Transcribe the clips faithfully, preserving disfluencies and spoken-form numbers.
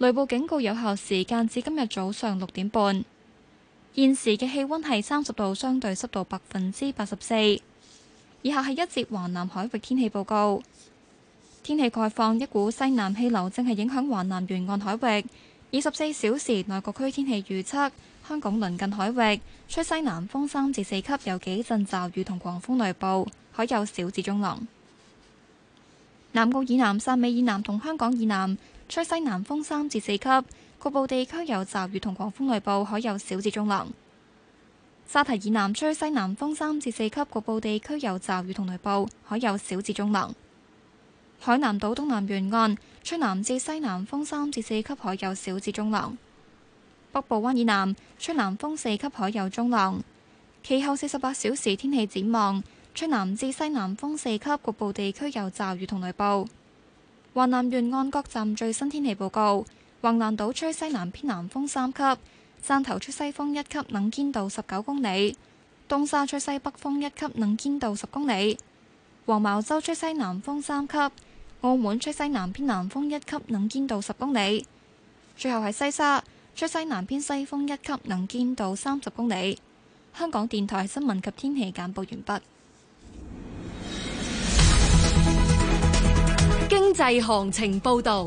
雷暴警告有效時間至今日早上六點半。現時嘅氣溫係三十度，相對濕度百分之八十四。以下係一節華南海域天氣報告。天氣概況，一股西南氣流正係影響華南沿岸海域。二十四小時內各區天氣預測：香港鄰近海域吹西南風三至四級，有幾陣驟雨同狂風雷暴，海有小至中浪。南澳以南、汕尾以南同香港以南吹西南風三至四級，局部地區有驟雨同狂風雷暴，海有小至中浪。沙堤以南吹西南風三至四級，局部地區有驟雨同雷暴，海有小至中浪。海南島東南沿岸吹南至西南風三至四級，海有小至中浪。北部灣以南吹南風四級，海有中浪。其後四十八小時天氣展望，吹南至西南風四級，局部地區有驟雨同雷暴。華南沿岸各站最新天氣報告：橫瀾島吹西南偏南風三級，汕頭吹西風一級，能見度十九公里；東沙吹西北風一級，能見度十公里；黃茅洲吹西南風三級。澳門吹西南偏南風一級，能見度十公里。最後係西沙吹西南偏西風一級，能見度三十公里。香港電台新聞及天氣簡報完畢。 經濟行情報導。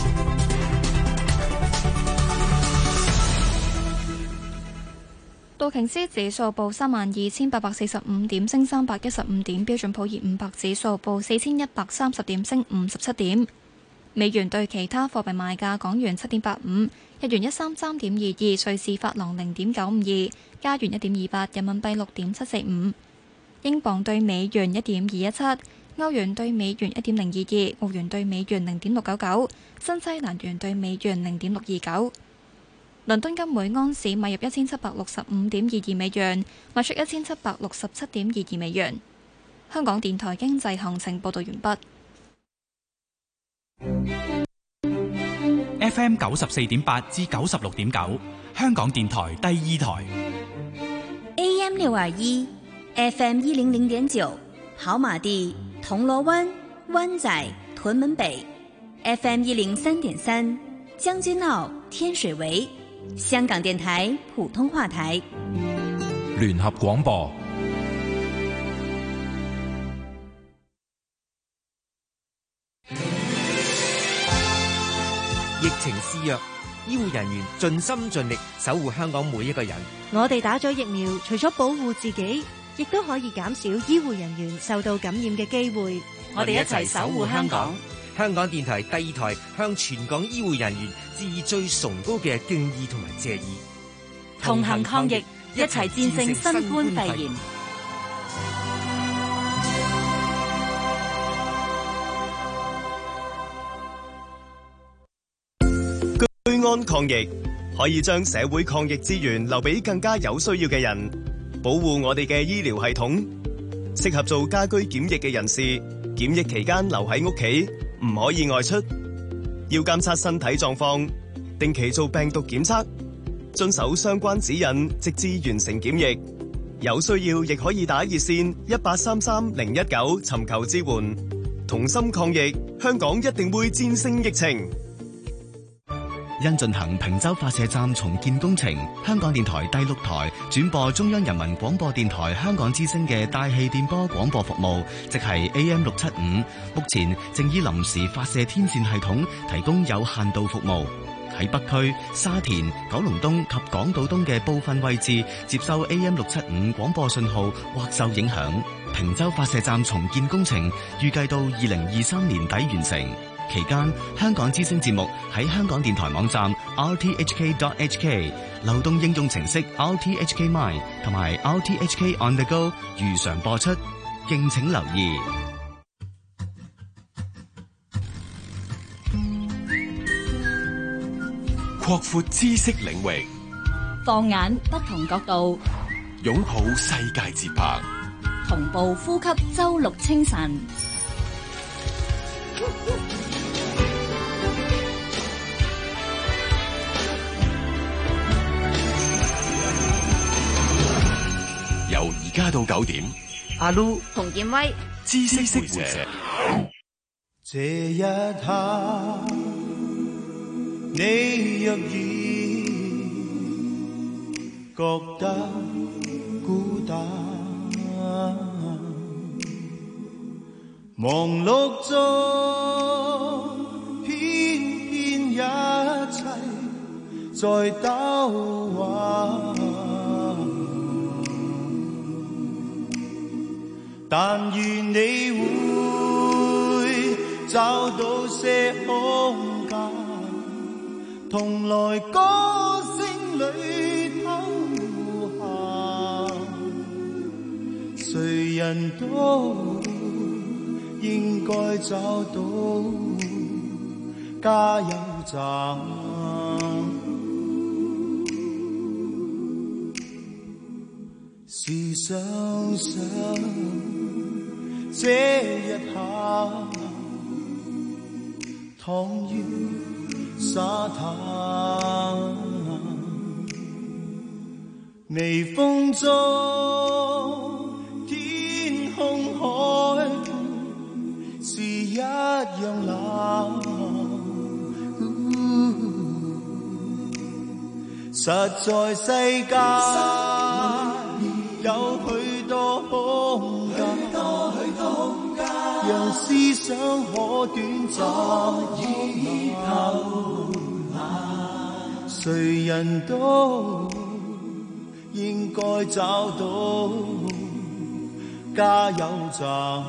道瓊斯指數報三萬二千八百四十五點，升三百一十五點；標準普爾五百指數報四千一百三十點，升五十七點。美元對其他貨幣賣價：港元七點八五，日元一三三點二二，瑞士法郎零點九五二，加元一點二八，人民幣六點七四五，英鎊對美元一點二一七，歐元對美元一點零二二，澳元對美元零點六九九，新西蘭元對美元零點六二九。倫敦金每安士買入一千七百六十五點二二美元，賣出一千七百六十七點二二美元。香港電台經濟行情報道完畢。F M 九十四點八至九十六點九，香港電台第二台。 A M 六二一，F M 一零零點九，跑馬地、銅鑼灣、灣仔、屯門北 ；F M 一零三點三，將軍澳、天水圍。香港電台普通話台聯合廣播。 疫情肆虐，醫護人員盡心盡力守護香港每一個人。 我哋打咗疫苗，除咗保護自己，亦都可以減少醫護人員受到感染嘅機會。 我哋一齊守護香港。香港電台第二台向全港醫護人員致以最崇高嘅敬意同埋謝意。 同行抗疫，一齊戰勝新冠肺炎。 居安抗疫可以將社會抗疫資源留俾更加有需要嘅人，保護我哋嘅醫療系統。適合做家居檢疫嘅人士，檢疫期間留喺屋企，唔可以外出，要監測身體狀況，定期做病毒檢測，遵守相關指引，直至完成檢疫。有需要亦可以打熱線一八三三零一九尋求支援。同心抗疫，香港一定會戰勝疫情。 因進行坪洲發射站重建工程，香港電台第六台轉播中央人民廣播電台香港之聲嘅大氣電波廣播服務，即係 A M 六七五，目前正以臨時發射天線系統提供有限度服務。喺北區、沙田、九龍東及港島東嘅部分位置接收 A M 六七五廣播信號或受影響。坪洲發射站重建工程預計到二零二三年底完成。期間，香港之聲節目喺香港電台網站 r t h k dot h k、流動應用程式 r t h k mine 同埋 r t h k on the go 如常播出，敬請留意。 擴闊知識領域， 放眼不同角度， 擁抱世界節拍， 同步呼吸周六清晨。 由而家到九點， 阿 Lu 洪建威， 知識識會社。 這一刻你若然覺得孤單，忙碌中偏偏一切在兜彎，但願你會找到些空間，同來歌聲裏偷閒，誰人都應該找到加油站。試想想這一刻，躺於沙灘，微風中天空海是一樣冷，實在世界有許多空間，讓思想可短暫以後，誰人都應該找到加油站。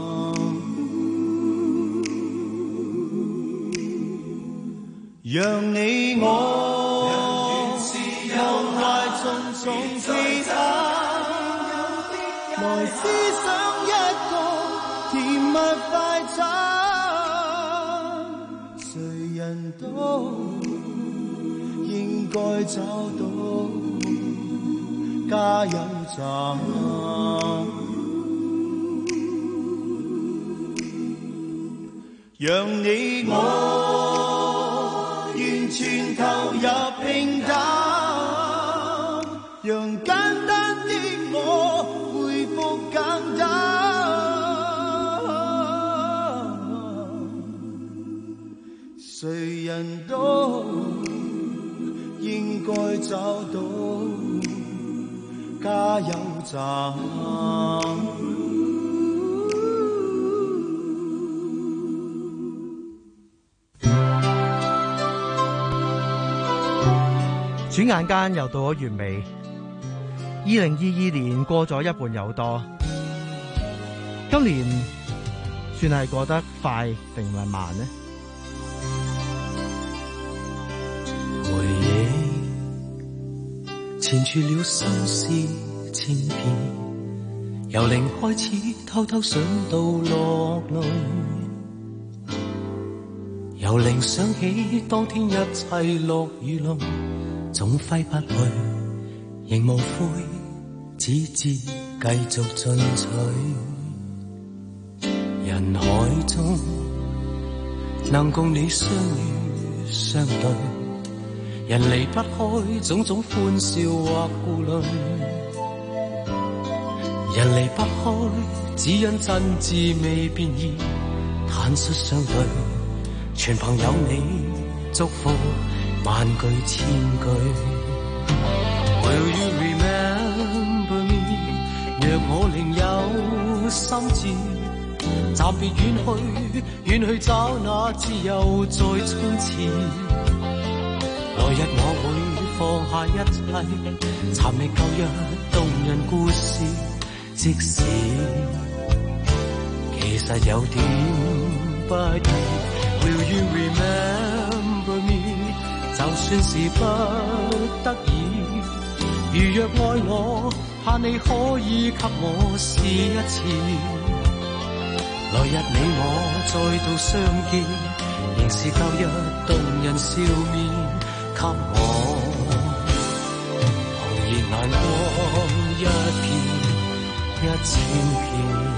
讓你我忘懷重重其他，來思想一個甜蜜快餐，誰人都應該找到加油站。讓你我完全投入平淡，讓簡單的我恢復簡單，誰人都應該找到加油站。 轉眼間又到咗月尾，二零二二年過咗一半有多，今年算係過得快定係慢呢？ 回憶纏住了心事千遍，由零開始偷偷想到落淚，由零想起當天一切落雨淋，總揮不去，仍無悔，只知繼續進取。人海中能共你相遇相對，人離不開種種歡笑或顧慮，人離不開只因真摯未變異，坦率相對，全憑有你祝福萬句千句。 Will you remember me？ 若我另有心志，暫別遠去，遠去找那自由再衝刺。來日我會放下一切，尋覓舊日動人故事。即使其實有點不易 ，Will you remember me？ 就算是不得已，如若愛我，盼你可以給我試一次。來日你我再度相見，仍是舊日動人笑面，給我紅熱眼光一片一千片。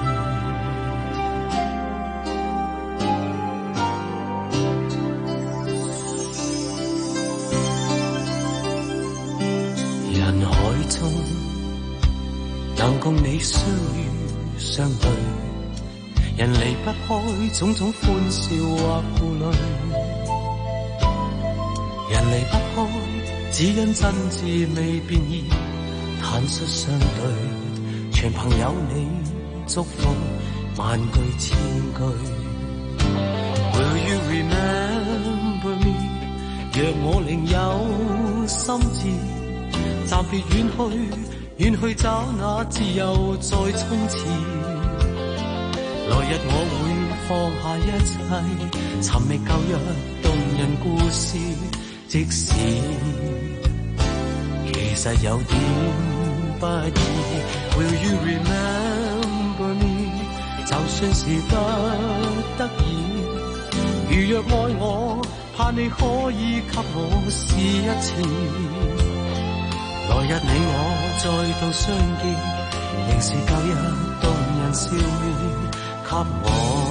人海中能共你相遇相對，人離不開種種歡笑或顧慮， 人離不開，只因真摯未變異，坦率相對，全憑有你祝福，萬句千句。Will you remember me？ 若我另有心志，暫別遠去，遠去找那自由再衝刺。來日我會放下一切，尋覓舊日動人故事。即使其實有點不易 ，Will you remember me？ 就算是不得已，如若愛我，盼你可以給我試一次。來日你我再度相見，仍是舊日動人笑面，給我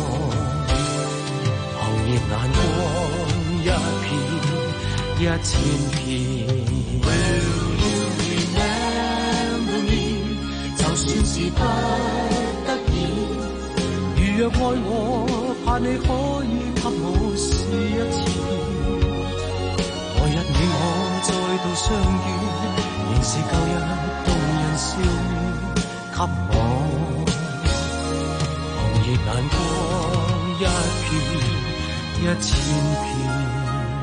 紅葉眼光一片一千片。Will you remember me？ 就算是不得已，如若愛我，盼你可以給我試一次。來日你我再度相見，仍是舊日動人笑面，給我紅葉眼光一片一千片。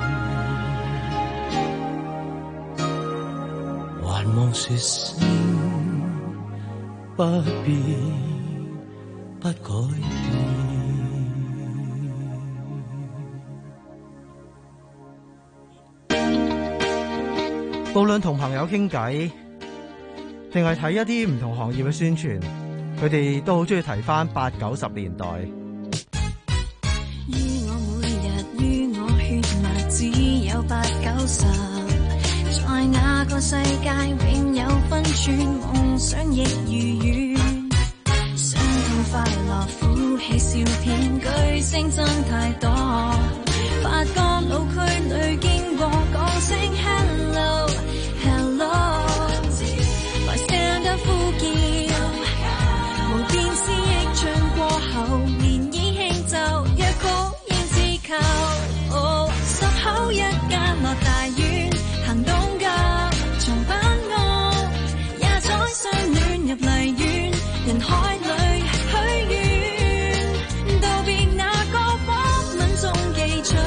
還望說聲不變不改變。 無論同朋友傾偈，定係睇一啲唔同行業嘅宣傳，佢哋都好中意提翻八九十年代。 於我每日於我血脈只有八九十，在那個世界永有分寸，夢想亦如願，傷痛快樂苦喜笑片，巨星真太多，發覺老區裏經過講聲 hello hello， 來 stand up 呼叫，無電視亦唱過後，漣漪輕奏，約曲應自求。哦，十口一間落大院，行動腳從不惡，也宰相戀入荔園，人海裏許願，道別那個畫吻中記取。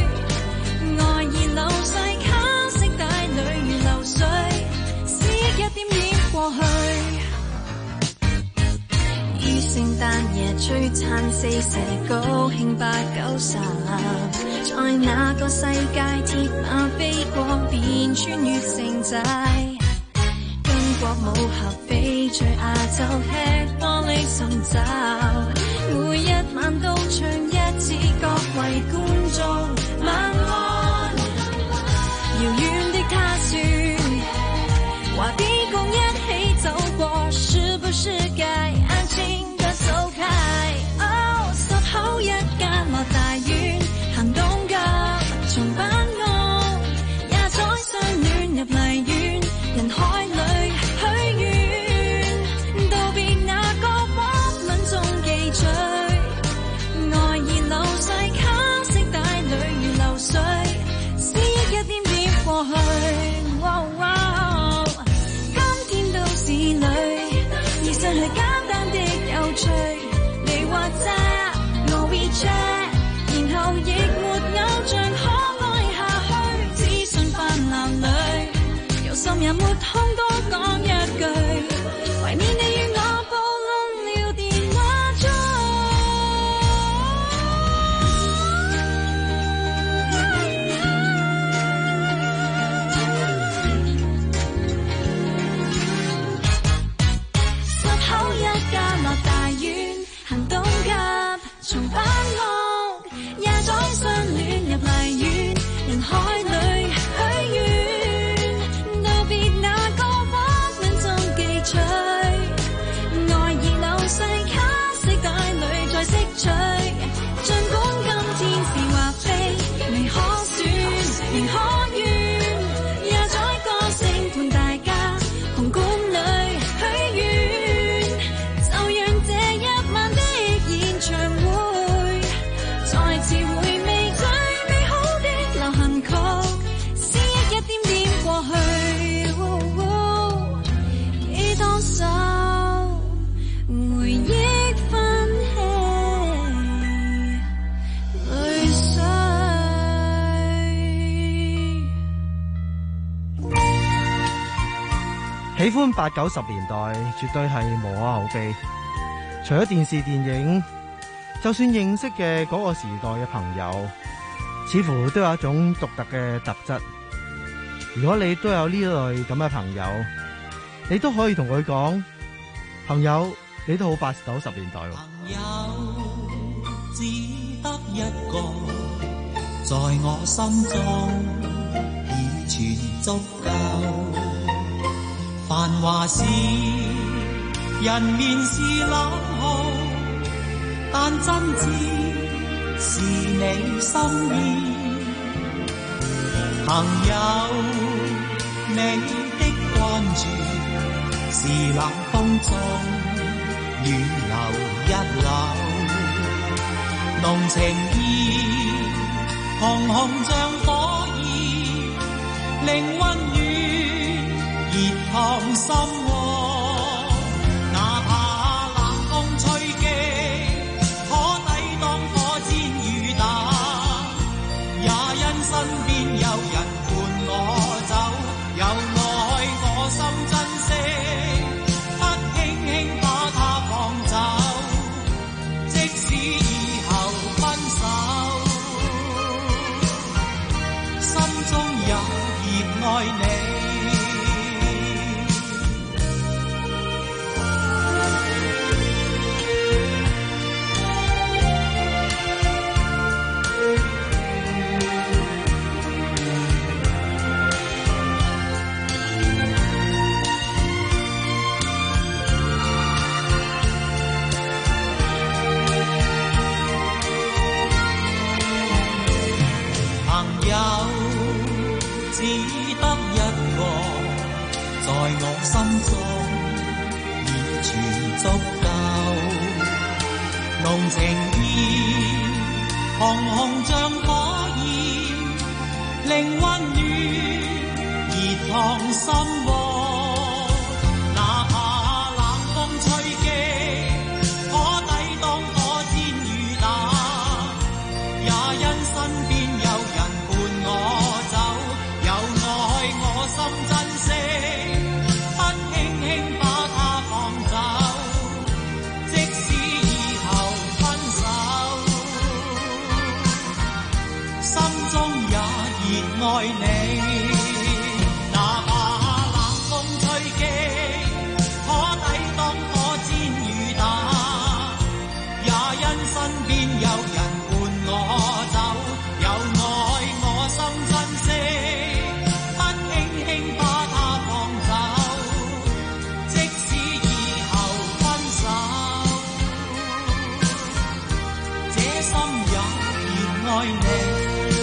聖誕夜璀璨四射，高興八九十，在那個世界鐵馬飛過，便穿越城寨，跟國武俠飛在亞洲吃玻璃sun酒，每一晚都唱一次，各位觀眾晚安。遙遠的他說，話別共一起走過，是不是該安靜走開？哦，十口一間落大院，行動腳從不惡，也宰相戀入荔園，人海裏許願，道別那個畫吻中記取，愛意流逝，卡式帶淚如流水，思憶一點點過去。哦哦，今天都市裏，而上係簡單的有趣，你或者我 WeChat， 然後亦沒偶像可愛下去，資訊泛濫裏，有心也沒空多講一句，懷念你與我暴論了電話中。十口一間落大院，行動急從不惡，也宰相戀入荔園，人海裏許願，道別那個畫吻中記取，愛意流逝，卡式帶淚再釋取，儘管今天是或非，未可選，仍可願，也宰歌聲伴大家，紅館裏許願，就讓這一晚的演唱會再次回味最美好的流行曲， 喜歡八九十年代，絕對係無可厚非。除咗電視電影，就算認識嘅嗰個時代嘅朋友，似乎都有一種獨特嘅特質。如果你都有呢類咁嘅朋友，你都可以同佢講，朋友，你都好八九十年代喎。 朋友只得一個，在我心中已全足夠。繁華事，人面是冷酷，但真知是你心意。朋友，你的關注是冷風中暖流一縷，濃情意紅紅像火焰，令溫暖熱燙心窩。哪怕冷風吹擊，可抵擋火箭雨打，也因身邊有人伴我走，有愛我心珍惜，不輕輕把它放走，即使以後分手，心中也熱愛你。在我心中已全足夠，濃情意紅紅像火焰，令溫暖熱燙心窩。哪怕冷風吹擊，可抵擋火箭雨打，也因身邊有人伴我走，有愛我心珍惜。愛你，哪怕冷風吹擊，可抵擋火箭雨打，也因身邊有人伴我走，有愛我心珍惜，不輕輕把它放走，即使以後分手，這心也熱愛你。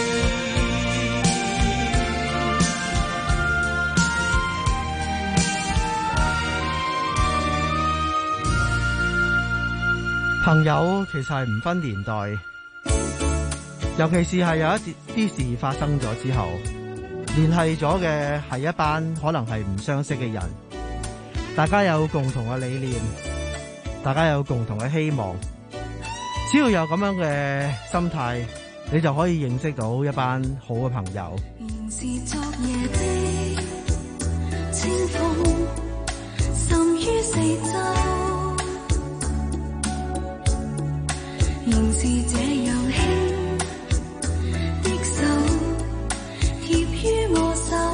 朋友其實係唔分年代，尤其是係有一啲事發生咗之後，聯繫咗嘅係一班可能係唔相識嘅人，大家有共同嘅理念，大家有共同嘅希望，只要有咁樣嘅心態，你就可以認識到一班好嘅朋友。 仍是昨夜的清風滲於四周，仍是這樣輕的手貼於我手，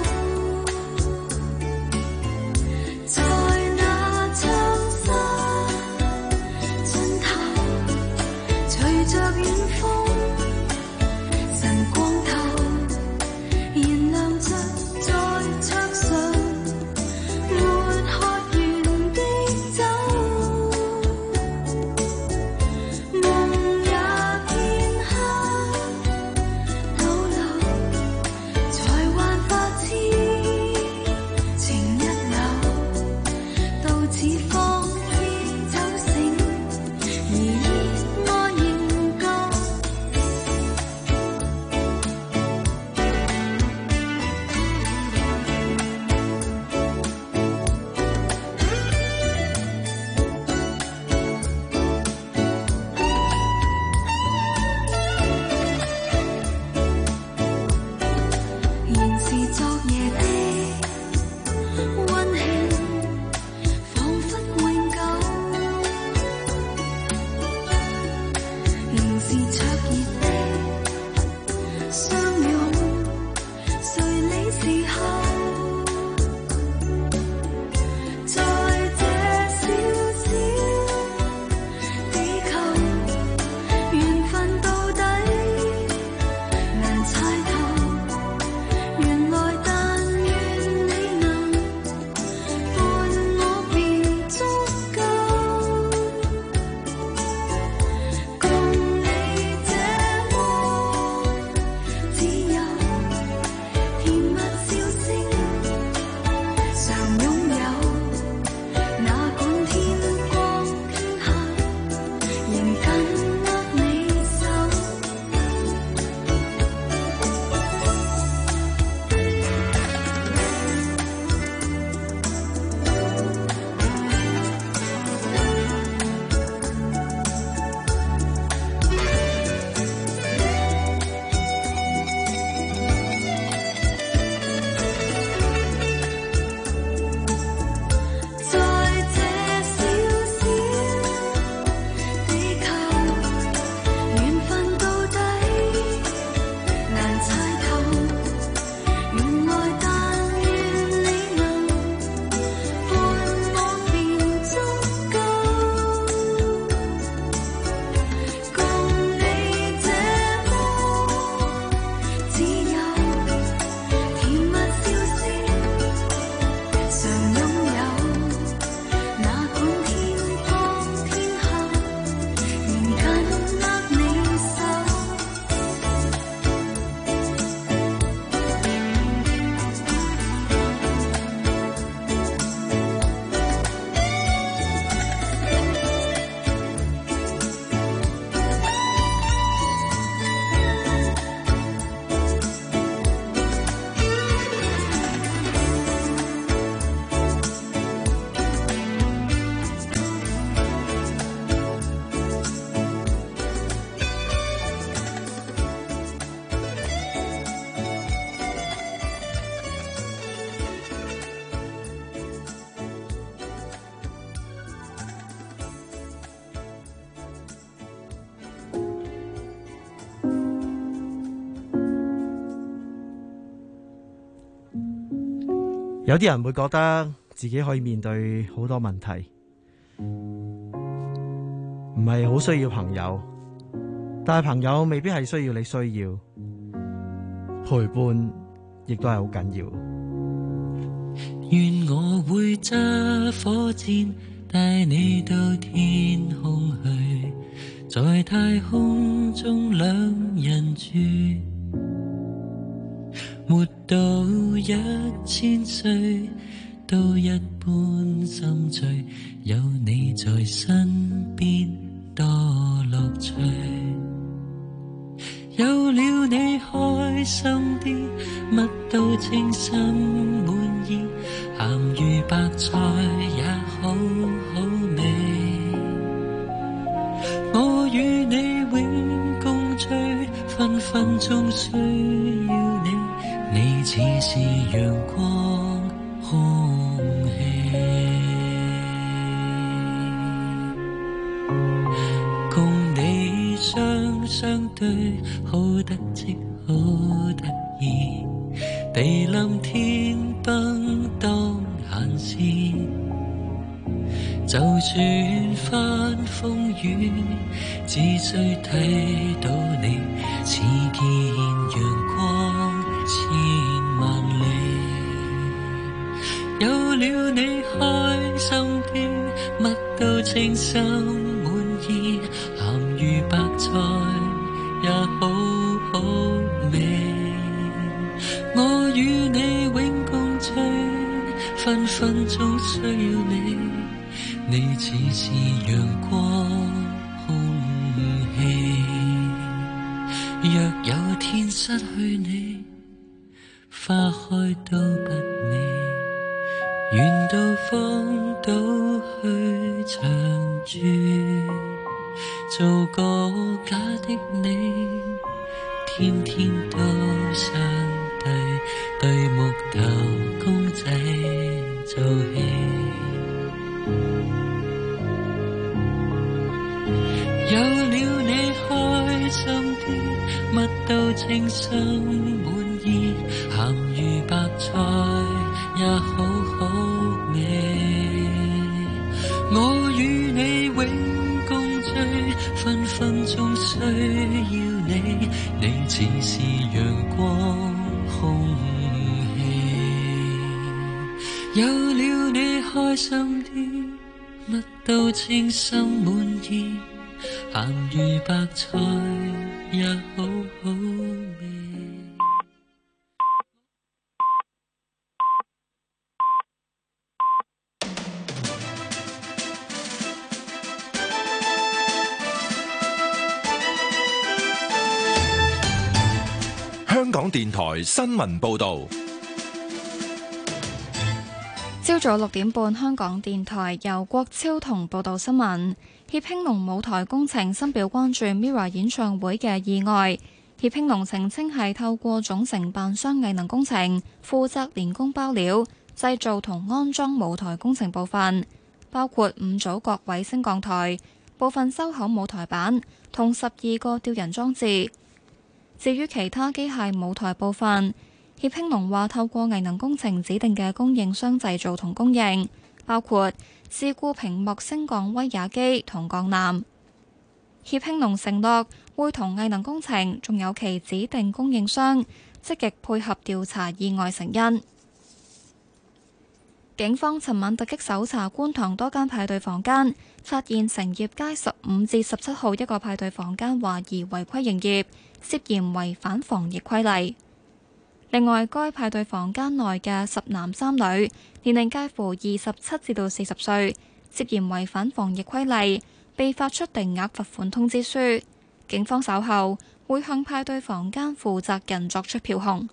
在那窗紗盡頭，隨着遠風晨光透，燃亮着在桌上沒喝完的酒。夢也片刻有啲人會覺得自己可以面對好多問題，唔係好需要朋友，但係朋友未必係需要你需要，陪伴亦都係好緊要。 願我會揸火箭帶你到天空去，在太空中兩人住，活到一千歲都一般心醉，有你在身邊多樂趣，有了你開心啲，乜都稱心滿意，鹹魚白菜也好好味，我與你永共聚，分分鐘需要你，你似是陽光空氣，共你雙雙對，好得戚好得意，地冧天崩當閒事，就算翻風雨，只需睇到你，似見陽光千萬里，有了你開心啲，乜都稱心滿意，鹹魚白菜也好好味，我與你永共聚，分分鐘需要你，你似是陽光空氣，若有天失去你，花開都不美，願到荒島去長住，做個假的你，天天都相對，對木頭公仔做戲，有了你開心啲，乜都稱心滿意，鹹魚白菜也好好味，我與你永共聚，分分鐘需要你，你似是陽光空氣，有了你開心啲，乜都稱心滿意，鹹魚白菜也好好味。 香港電台新聞報道。 朝早六點半，香港電台由郭超同報道新聞。協興隆舞台工程深表關注 MIRROR 演唱會嘅意外。協興隆澄清係透過總承辦商藝能工程負責連工包料、製造同安裝舞台工程部分，包括五組各位升降台、部分收口舞台板同十二個吊人裝置。至於其他機械舞台部分，協興隆話透過藝能工程指定嘅供應商製造同供應，包括事故屏幕升降威亞機同鋼纜。協興隆承諾會同藝能工程仲有其指定供應商積極配合調查意外成因。警方尋晚突擊搜查觀塘多間派對房間，發現成業街十五至十七號一個派對房間懷疑違規營業，涉嫌違反防疫規例。另外，該派對房間內嘅十男三女，年齡介乎二十七至到四十歲，涉嫌違反防疫規例，被發出定額罰款通知書。警方稍後會向派對房間負責人作出票控。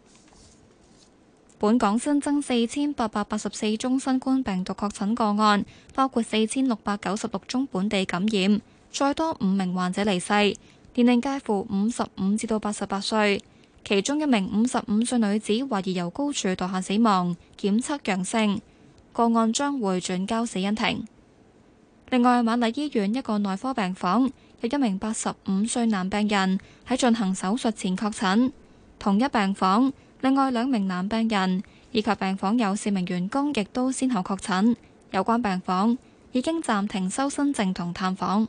本港新增四千八百八十四宗新冠病毒確診個案，包括四千六百九十六宗本地感染，再多五名患者離世，年齡介乎五十五至到八十八歲。其中一名五十五歲女子懷疑由高處墮下死亡，檢測陽性，個案將會轉交死因庭。另外，瑪麗醫院一個內科病房有一名八十五歲男病人喺進行手術前確診，同一病房另外兩名男病人以及病房有四名員工亦都先後確診，有關病房已經暫停收新症同探訪。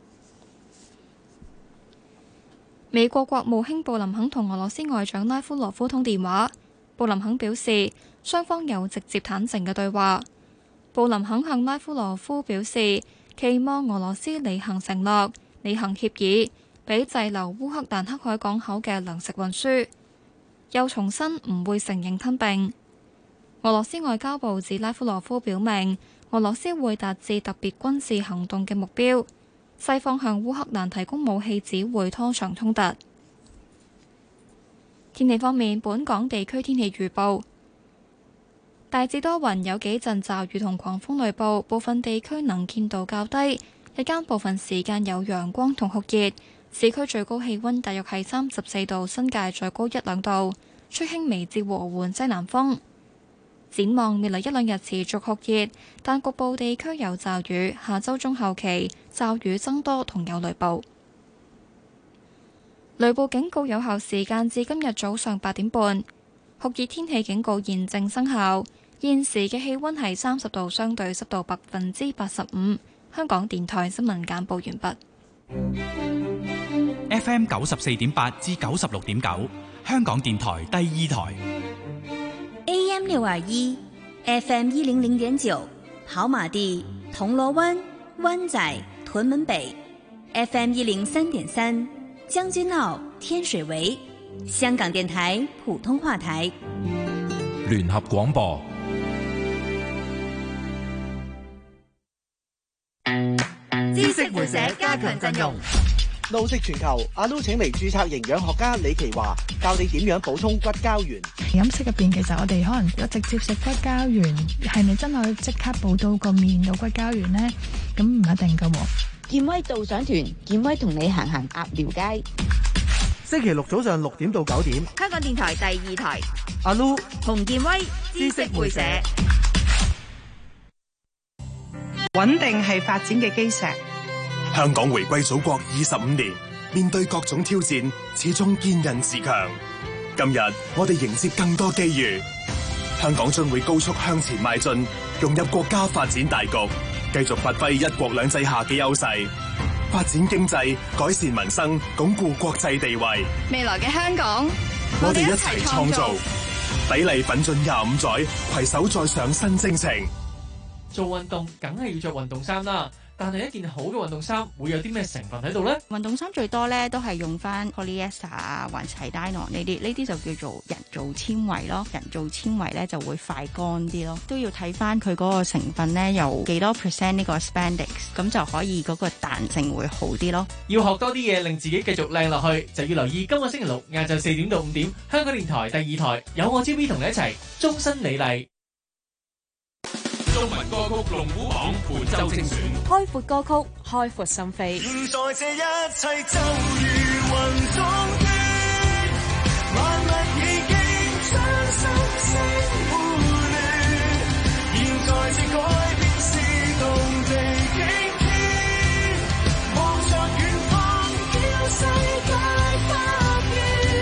美國國務卿布林肯同俄羅斯外長拉夫羅夫通電話，布林肯表示雙方有直接坦誠嘅對話。布林肯向拉夫羅夫表示，期望俄羅斯履行承諾、履行協議，俾滯留烏克蘭黑海港口嘅糧食運輸，又重申唔會承認吞併。俄羅斯外交部指拉夫羅夫表明，俄羅斯會達至特別軍事行動嘅目標，西方向烏克蘭提供武器只會拖長衝突。天氣方面，本港地區天氣預報。大致多雲，有幾陣驟雨同狂風雷暴，部分地區能見度較低。日間部分時間有陽光同酷熱，市區最高氣溫大約係三十四度，新界再高一兩度，吹輕微至和緩西南風。展望未來一兩日持續酷熱，但局部地區有驟雨。下周中後期驟雨增多同有雷暴。雷暴警告有效時間至今日早上八點半。酷熱天氣警告現正生效。現時嘅氣溫係三十度，相對濕度百分之八十五。香港電台新聞簡報完畢。F M 九十四點八至九十六點九，香港電台第二台。 A M 六二一 ，F M 一零零點九，跑馬地、銅鑼灣、灣仔、屯門北 ，F M 一零三點三，將軍澳、天水圍，香港電台普通話台。 聯合廣播。 知識會社加強陣容。 路食全球，阿 Lu 請嚟註冊營養學家李奇華，教你點樣補充骨膠原。 飲食入邊，其實我哋可能如果直接食骨膠原，係咪真係可以即刻補到個面到骨膠原呢？咁唔一定噶。 健威導賞團，健威同你行行鴨寮街。 星期六早上六點到九點， 香港電台第二台， 阿 Lu 洪健威知識會社。 穩定係發展嘅基石。 香港回歸祖國二十五年，面對各種挑戰，始終堅韌自強。今日我哋迎接更多機遇，香港將會高速向前邁進，融入國家發展大局，繼續發揮一國兩制下嘅優勢，發展經濟，改善民生，鞏固國際地位。 未來嘅香港， 我哋一齊創造，砥礪奮進廿五載，攜手再上新征程。 做運動梗係要着運動衫啦，但係一件好嘅運動衫會有啲咩成分喺度呢？ 運動衫最多咧都係用翻 polyester 啊，還是係 nylon 呢啲，呢啲就叫做人造纖維咯。人造纖維咧就會快乾啲咯，都要睇翻佢嗰個成分咧有幾多 percent 呢個 spandex， 咁就可以嗰個彈性會好啲咯。 要學多啲嘢令自己繼續靚落去，就要留意今個星期六晏晝四點到五點，香港電台第二台有我 J B 同你一齊終身美麗。 中文歌曲龍虎榜本周精選， 開闊歌曲，開闊心扉。 現在這一切就如雲中天，萬物已經將心聲互聯。現在這改變是動地驚天，望着遠方，叫世界發現。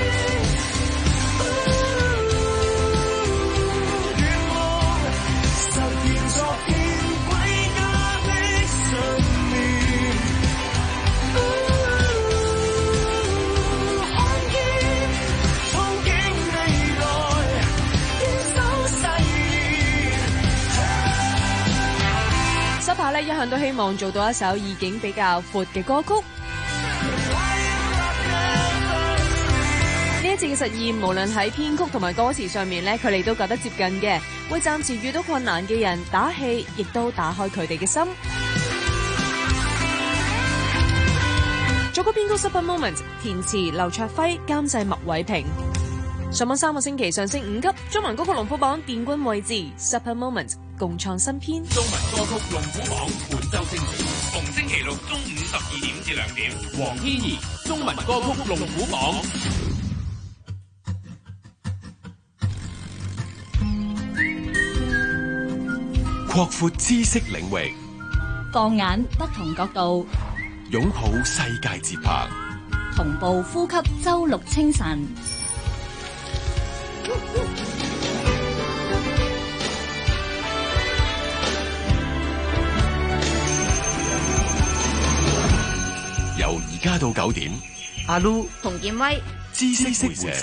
濕下咧一向都希望做到一首意境比較闊嘅歌曲。呢一次嘅實驗，無論喺編曲同埋歌詞上面咧，佢哋都覺得接近嘅，為暫時遇到困難嘅人打氣，亦都打開佢哋嘅心。作曲編曲 Super Moment， 填詞劉卓輝，監製麥偉平。上網三個星期上升五級，中文歌曲龍虎榜殿軍位置 Super Moment 共創新篇。 中文歌曲龍虎榜本周精選，逢星期六中午十二點至兩點，黃天怡中文歌曲龍虎榜。 擴闊知識領域， 放眼不同角度， 擁抱世界節拍， 同步呼吸周六清晨。 家到九點， 阿 Lu 洪建威， 知識會社。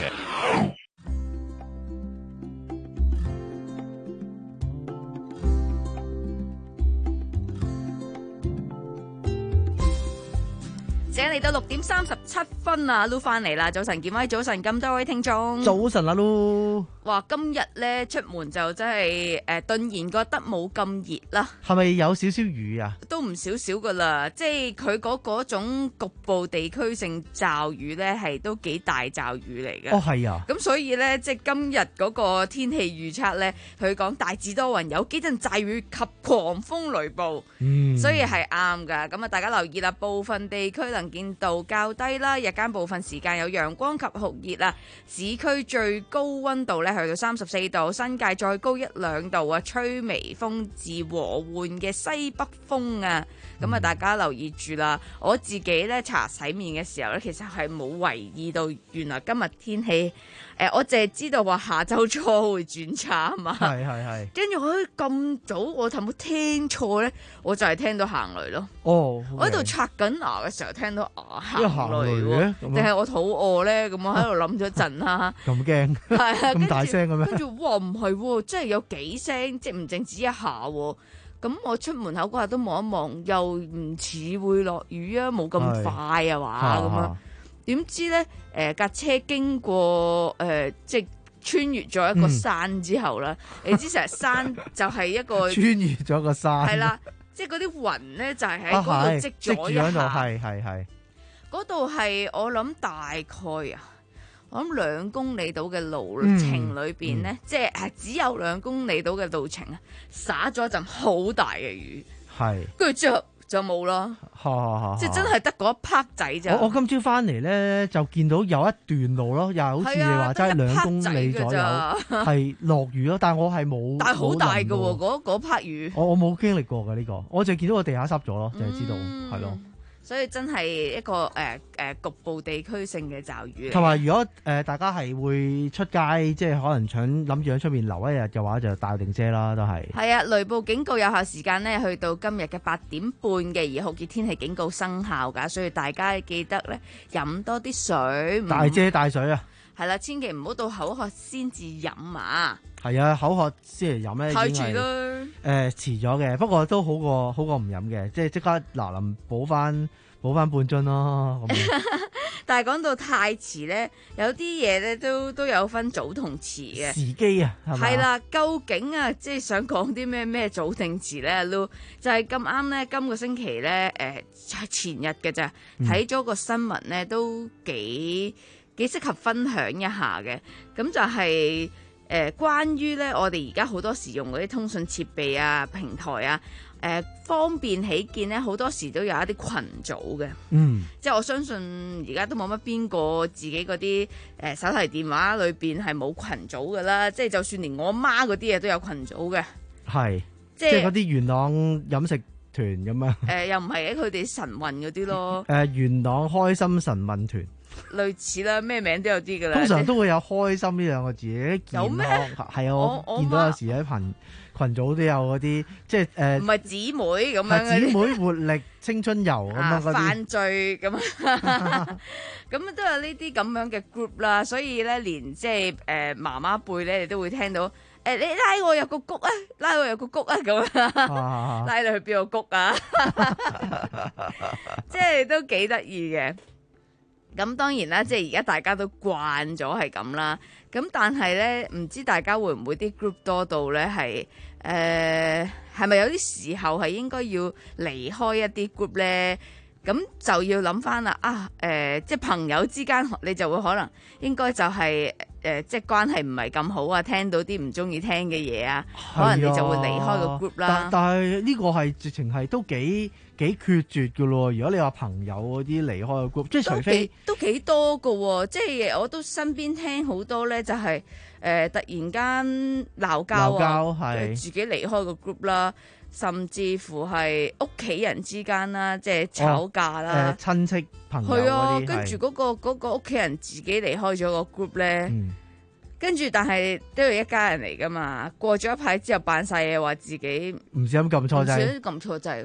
請嚟到六點三十七分啊，Lu 翻嚟啦！早晨，建威，早晨，咁多位聽眾， 早晨阿 Lu。 哇，今日咧出門就真係誒，頓然覺得冇咁熱啦。 係咪有少少雨啊？ 都唔少少噶啦，即係佢嗰嗰種局部地區性驟雨咧，係都幾大驟雨嚟嘅。 哦，係啊。 咁所以咧，即係今日嗰個天氣預測咧，佢講大致多雲，有幾陣驟雨及狂風雷暴。 嗯。所以係啱噶。咁啊，大家留意啦，部分地區能見度較低啦，日間部分時間有陽光及酷熱啊。市區最高溫度咧去到三十四度，新界再高一兩度啊，吹微風至和緩嘅西北風啊。咁啊，大家留意住啦。我自己咧搽洗面嘅時候咧，其實係冇留意到原來今日天氣。誒、呃，我淨係知道話下週初會轉差啊嘛。 係係係。跟住我咁早，我有冇聽錯咧？我就係聽到行雷咯。 哦。 Okay. 我喺度刷緊牙嘅時候聽到牙行雷喎， 定係我肚餓咧？咁我喺度諗咗陣啦。 咁驚？係啊，咁大聲嘅咩？ 跟住哇，唔係喎，真係有幾聲，即係唔淨止一下喎。咁我出門口嗰日都望一望，又唔似會落雨啊，冇咁快啊嘛，咁樣。點知咧？誒、呃、架車經過誒、呃，即係穿越咗一個山之後啦。嗯、你知成日山就係一個穿越咗個山， 係啦，即係嗰啲雲咧就係喺嗰度積咗一下。 係係係。 嗰度係我諗大概啊，我諗兩公里到嘅路程裏邊咧，嗯嗯、即係係只有兩公里到嘅路程啊，灑咗一陣好大嘅雨。係。跟住之後。就冇啦，即係真係得嗰一 part 仔咋。 我我今朝翻嚟咧，就見到有一段路咯，又係好似你話齋兩公里左右係落雨咯，但係我係冇。 但係好大㗎喎，嗰嗰 part 雨。 我我冇經歷過㗎呢個，我就見到個地下濕咗咯，就係知道係咯。 所以真係一個誒誒、呃呃、局部地區性嘅驟雨。 同埋如果誒、呃、大家係會出街，即係可能想諗住喺出面留一日嘅話，就帶定遮啦，都係。係啊， 雷暴警告有效時間呢，去到今日嘅八點半嘅，而酷熱天氣警告生效㗎，所以大家記得咧飲多啲水。 大遮大水啊！ 係啦，千祈唔好到口渴先至飲啊！ 係啊，口渴先嚟飲咧，已經係誒遲咗嘅。不過都好過好過唔飲嘅，即係即刻嗱臨補翻補翻半樽咯。 但係講到太遲咧，有啲嘢咧都都有分早同遲嘅時機啊，係咪？ 係啦，究竟啊，即係想講啲咩咩早定遲咧？Lu 就係咁啱咧，今個星期咧誒係前日嘅咋，睇咗個新聞咧都幾幾適合分享一下嘅。咁就係、是。誒、呃，關於咧，我哋而家好多時用嗰啲通訊設備啊、平台啊，誒、呃、方便起見咧，好多時都有一啲群組嘅。嗯，即係我相信而家都冇乜邊個自己嗰啲誒手提電話裏邊係冇群組噶啦。即係就算連我媽嗰啲嘢都有群組嘅。係，即係嗰啲元朗飲食團咁樣。誒、呃，又唔係嘅，佢哋晨運嗰啲咯。誒、呃，元朗開心晨運團。類似啦，咩名都有啲噶啦。通常都會有開心呢兩個字。有咩？係啊，我，我見到有時喺群群組都有嗰啲，即係誒，唔係姊妹咁樣。姊妹活力青春遊咁樣嗰啲。犯罪咁啊，咁都有呢啲咁樣嘅 group 啦。所以咧，連即係誒媽媽輩咧，你都會聽到誒、呃，你拉我入個谷啊，拉我入個谷啊，咁樣，啊、拉你去邊個谷啊？即係都幾得意嘅。咁當然啦，即係而家大家都慣咗係咁啦。咁但係咧，唔知大家會唔會啲 group 多到咧係誒係咪有啲時候係應該要離開一啲 group 咧？咁就要諗翻啦啊誒、呃，即係朋友之間，你就會可能應該就係、是、誒、呃，即係關係唔係咁好啊，聽到啲唔中意聽嘅嘢啊，可能你就會離開個 group 啦。但但係呢個係直情係都幾幾決絕㗎咯。如果你話朋友嗰啲離開個 group，即係除非都幾多㗎喎。即係我都身邊聽好多咧，就係、是、誒、呃、突然間鬧交啊，自己離開個 group 啦。甚至乎係屋企人之間啦，即係吵架啦，誒、哦呃、親戚朋友嗰啲係啊，跟住嗰個嗰個屋企人自己離開咗個 group 咧，嗯、跟住但係都係一家人嚟噶嘛。過咗一排之後扮晒嘢，話自己唔小心撳錯掣，唔小心撳錯掣，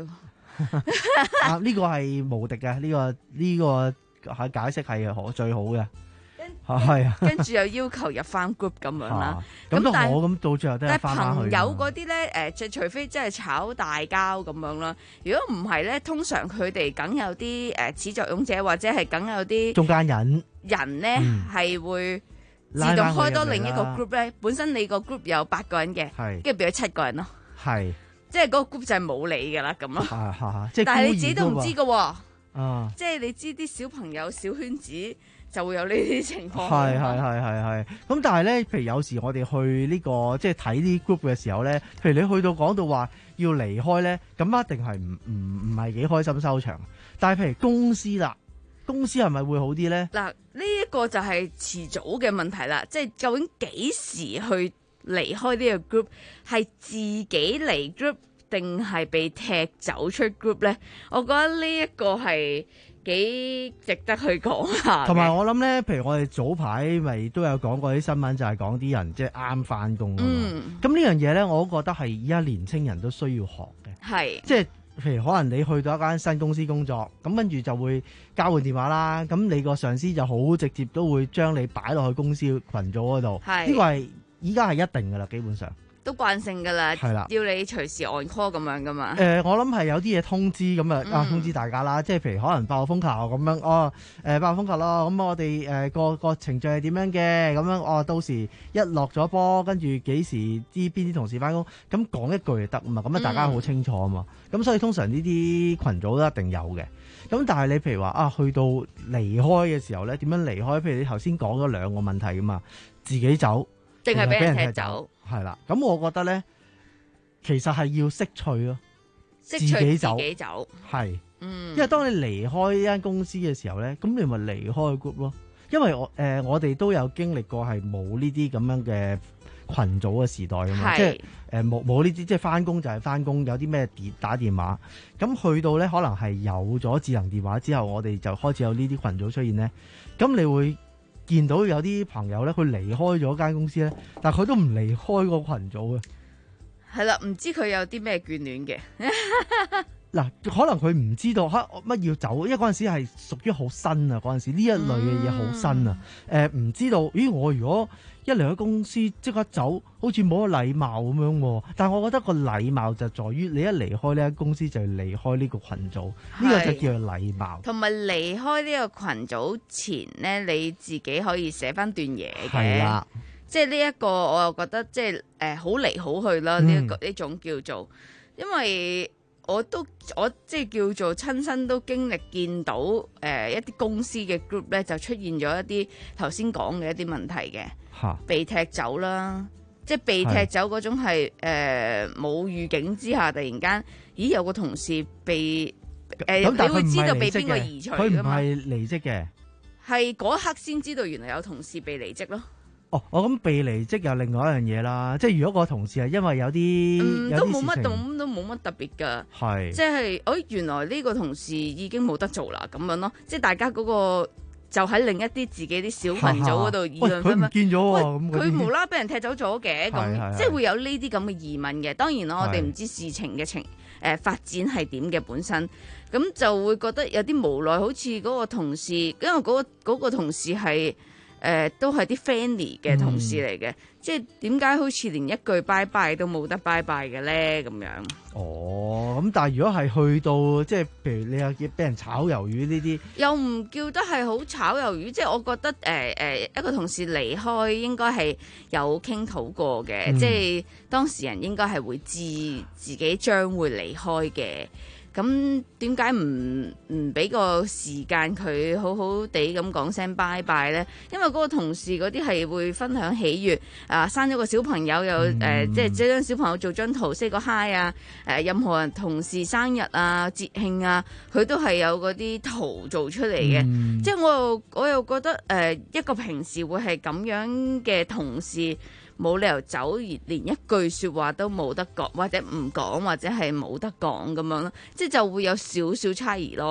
啊，呢個係無敵嘅，呢個呢個係解釋係可最好嘅。係啊， 跟住又要求入翻 group 咁樣啦。 咁都好， 但咁到最後都係翻返去。 但係朋友嗰啲咧，誒，即除非真係炒大交咁樣啦。如果唔係咧，通常佢哋梗有啲誒始作俑者，或者係梗有啲中間人人咧，係、嗯、會自動開多另一個 group 咧。本身你個 group 有八個人嘅，跟住變咗七個人咯。係，即係嗰個 group 就係冇你噶啦咁咯。 係係即係， 但係你自己都唔知噶喎。 啊， 即係你知啲小朋友小圈子。就會有呢啲情況。 係係係係係。咁但係咧，譬如有時我哋去呢、這個即係睇啲 group 嘅時候咧，譬如你去到講到話要離開咧，咁一定係唔唔唔係幾開心收場。但係譬如公司啦，公司係咪會好啲咧？ 嗱，呢一個就係遲早嘅問題啦。即係究竟幾時去離開呢個 group？係自己離 group 定係被踢走出 group 咧？我覺得呢一個係幾值得去講下。 同埋我諗咧，譬如我哋早排咪都有講過啲新聞，就係講啲人即係啱翻工啊嘛。咁呢樣嘢咧，我都覺得係而家年青人都需要學嘅。係，即係譬如可能你去到一間新公司工作，咁跟住就會交換電話啦。咁你個上司就好直接都會將你擺落去公司群組嗰度。係，呢個係而家係一定噶啦，基本上。都慣性噶啦，係啦，要你隨時按 call 咁樣噶嘛。誒、呃，我諗係有啲嘢通知咁啊，啊通知大家啦，即係譬如可能爆風球咁樣，哦，誒爆風球咯，咁我哋誒個個程序係點樣嘅，咁樣哦，到時一落咗波，跟住幾時知邊啲同事翻工，咁講一句就得啊嘛，咁啊大家好清楚啊嘛，咁、嗯、所以通常呢啲群組都一定有嘅。咁但係你譬如話啊，去到離開嘅時候咧，點樣離開？譬如你頭先講咗兩個問題噶嘛，自己走定係俾人踢走？係啦，咁我覺得咧，其實係要識趣咯，自己走，自己走，係，嗯，因為當你離開呢間公司嘅時候咧，咁你咪離開 group 咯。因為我誒、呃，我哋都有經歷過係冇呢啲咁樣嘅群組嘅時代㗎嘛，即係誒冇冇呢啲，即係翻工就係翻工，有啲咩電打電話，咁去到咧可能係有咗智能電話之後，我哋就開始有呢啲群組出現咧，咁你會見到有啲朋友咧，佢離開咗間公司咧，但係佢都唔離開個群組嘅。係啦，唔知佢有啲咩眷戀嘅。嗱，可能佢唔知道嚇乜要走，因為嗰陣時係屬於好新啊，嗰陣時呢一類嘅嘢好新啊。誒、嗯，唔、呃、知道，咦？我如果一離開公司即刻走，好似冇乜禮貌咁樣喎。但係我覺得個禮貌就在於你一離開呢間公司就要離開呢個群組，呢、呢個就叫做禮貌。同埋離開呢個群組前咧，你自己可以寫翻段嘢嘅。係啦，即係呢一個我又覺得即係誒好嚟好去啦。呢一個呢種叫做，因為我都我即係叫做親身都經歷見到誒、呃、一啲公司嘅 group 咧，就出現咗一啲頭先講嘅一啲問題嘅。被踢走啦，即係被踢走嗰種係誒冇預警之下，突然間，咦有個同事被誒、呃，你會知道被邊個移除㗎嘛？佢唔係離職嘅，係嗰一刻先知道原來有同事被離職咯。哦，我咁被離職又另外一樣嘢啦，即係如果個同事係因為有啲、嗯、都冇乜咁都冇乜特別㗎，係即係誒原來呢個同事已經冇得做啦咁樣咯，即係大家嗰、嗰個。就喺另一啲自己啲小群組嗰度議論紛紛，佢唔見咗喎，佢無啦啦俾人踢走咗嘅，咁即係會有呢啲咁嘅疑問嘅。當然啦，我哋唔知事情嘅情誒、呃、發展係點嘅本身，咁就會覺得有啲無奈，好似嗰個同事，因為嗰、嗰個嗰個同事係。誒、呃、都係啲 friendly 嘅同事嚟嘅、嗯，即係點解好似連一句拜拜都冇得拜拜嘅咧？咁樣。哦，咁但係如果係去到即係譬如你有俾人炒魷魚呢啲，又唔叫得係好炒魷魚，即係我覺得誒誒、呃、一個同事離開應該係有傾討過嘅、嗯，即係當事人應該係會知自己將會離開嘅。咁點解唔唔俾個時間佢好好地咁講聲拜拜呢？因為嗰個同事嗰啲係會分享喜悅啊，生咗個小朋友又誒、嗯呃，即係即係將小朋友做張圖 say 個 hi 啊，誒任何人同事生日啊、節慶啊，佢都係有嗰啲圖做出嚟嘅、嗯。即係我又我又覺得誒、呃、一個平時會係咁樣嘅同事。冇理由走而連一句説話都冇得講，或者唔講，或者係冇得講咁樣咯，即係就會有少少差異咯。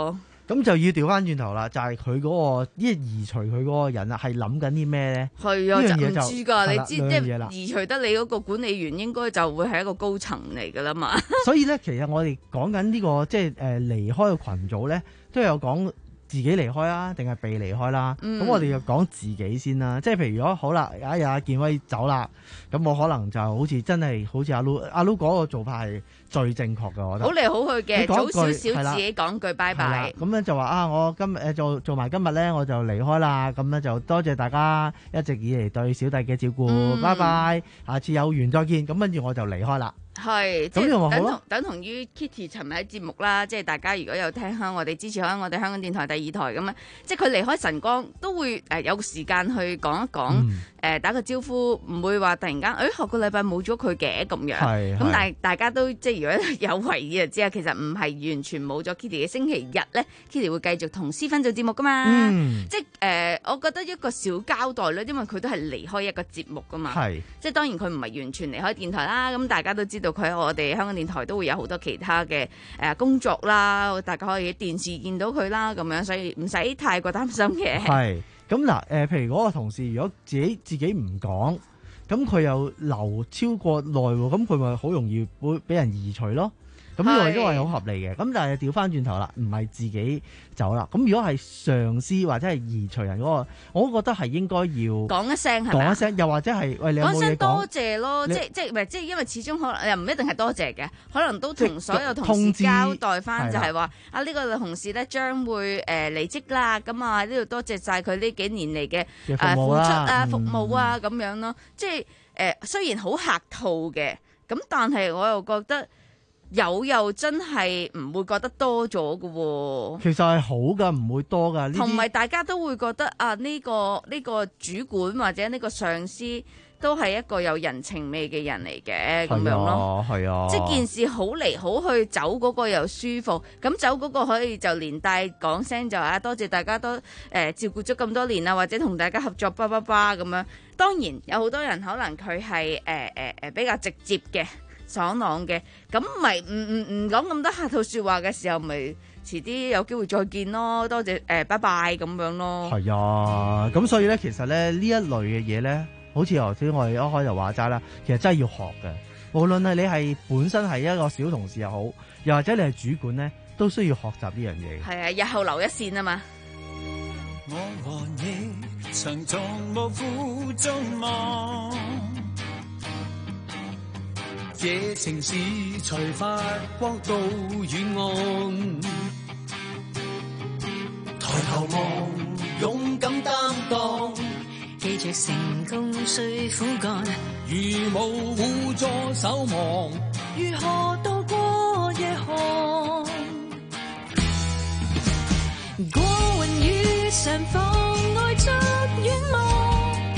咁就要調翻轉頭啦，就係佢嗰個呢移除佢嗰個人啊，係諗緊啲咩咧？ 係啊， 呢樣嘢就唔知㗎，你知即係係移除得你嗰個管理員應該就會係一個高層嚟㗎啦嘛。 所以咧，其實我哋講緊呢個即係誒離開嘅群組咧，都有講自己離開啦，定係被離開啦。咁、嗯、我哋就講自己先啦。即係譬如如果好啦，有一日阿健威走啦，咁我可能就好似真係好似阿 Lu 阿 Lu 嗰個做法係最正確嘅，我覺得。好嚟好去嘅，早少少自己講句拜拜。 咁樣就話啊，我今日誒做做埋今日咧，我就離開啦。咁咧就多謝大家一直以嚟對小弟嘅照顧，嗯、拜拜，下次有緣再見。咁跟住我就離開啦。 係，即係等同等同於 Kitty 尋日喺節目啦，即係大家如果有聽香我哋支持開我哋香港電台第二台咁啊，即係佢離開晨光都會誒有個時間去講一講，誒、嗯呃、打個招呼，唔會話突然間誒下個禮拜冇咗佢嘅咁樣，咁但係大家都即係如果有懷疑就知啊，其實唔係完全冇咗 Kitty 嘅。星期日咧 Kitty 會繼續同思芬做節目噶嘛，嗯、即係誒、呃、我覺得一個小交代咧，因為佢都係離開一個節目噶嘛，即係當然佢唔係完全離開電台啦，咁大家都知道。佢喺我哋香港電台都會有好多其他嘅誒工作啦，大家可以喺電視見到佢啦，咁樣所以唔使太過擔心嘅。係咁嗱，誒，譬如嗰個同事如果自己自己唔講，咁佢又留超過耐喎，咁佢咪好容易會俾人移除咯。咁呢個都係好合理嘅。咁但係調翻轉頭啦，唔係自己走啦。咁如果係上司或者係移除人嗰個，我都覺得係應該要講一聲，係咪？講一聲，又或者係喂，你有冇嘢講？講聲多謝咯，即係即係唔係即係因為始終可能又唔一定係多謝嘅，可能都同所有同事交代翻，就係話啊呢個同事咧將會誒離職啦。咁啊呢度多謝晒佢呢幾年嚟嘅誒付出啊、服務啊咁樣咯。即係誒雖然好客套嘅，咁但係我又覺得。有又真係唔會覺得多咗嘅喎， 其實係好噶，唔會多噶。 同埋大家都會覺得啊，呢個呢個主管或者呢個上司都係一個有人情味嘅人嚟嘅，咁樣咯。係啊，即係件事好嚟好去，走嗰個又舒服，咁走嗰個可以就連帶講聲就啊，多謝大家都誒照顧咗咁多年啊，或者同大家合作叭叭叭咁樣。當然有好多人可能佢係誒誒誒比較直接嘅。爽朗嘅，咁咪唔唔唔講咁多客套説話嘅時候，咪遲啲有機會再見咯。多謝誒、呃，拜拜咁樣咯。 係啊，咁所以咧，其實咧呢一類嘅嘢咧，好似頭先我哋一開就話齋啦，其實真係要學嘅。無論係你係本身係一個小同事又好，又或者你係主管咧，都需要學習呢樣嘢。 係啊，日後留一線啊嘛。 我和你曾從無負眾望。這城市才發光到遠岸，抬頭望，勇敢擔當， 記着成功需苦幹， 如無互助守望， 如何渡過夜寒？過雲雨上妨礙着遠望。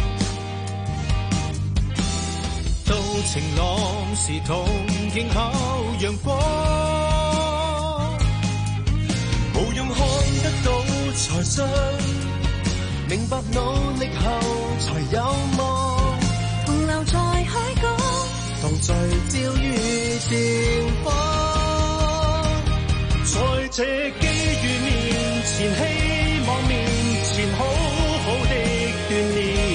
到晴朗時同迎候陽光，無用看得到才信，明白努力後才有望。 同留在海港， 同聚焦於前方，在這機遇面前，希望面前好好的鍛鍊。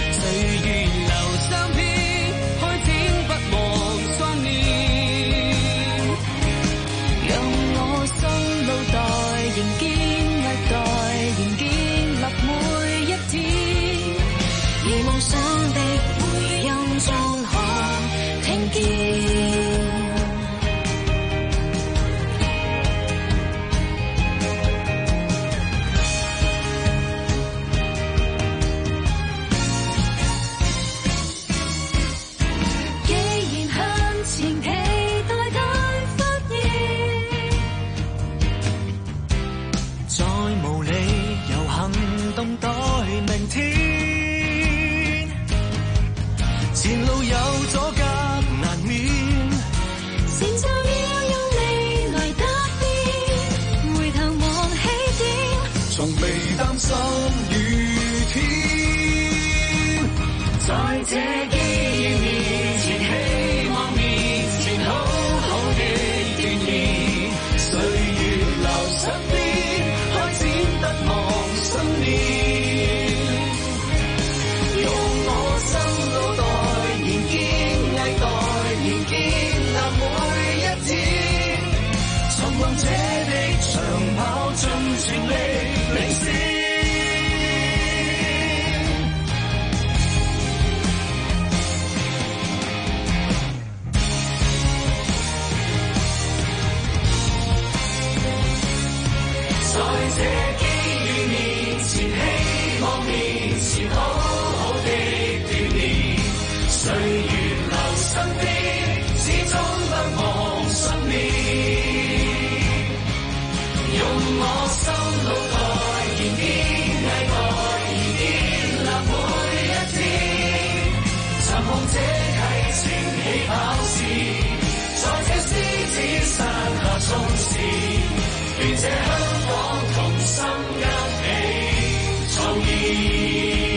仍堅一代，仍建立每一天，而夢想的回音中可聽見。既然向前期待待發現， 再無理由行動待明天，前路有阻隔難免， 成就要用未來答辯，回頭望起點， 從未擔心雨天，在這機遇面前，希望面前好好的鍛鍊，歲月留身邊。 為這香港同心一起創意。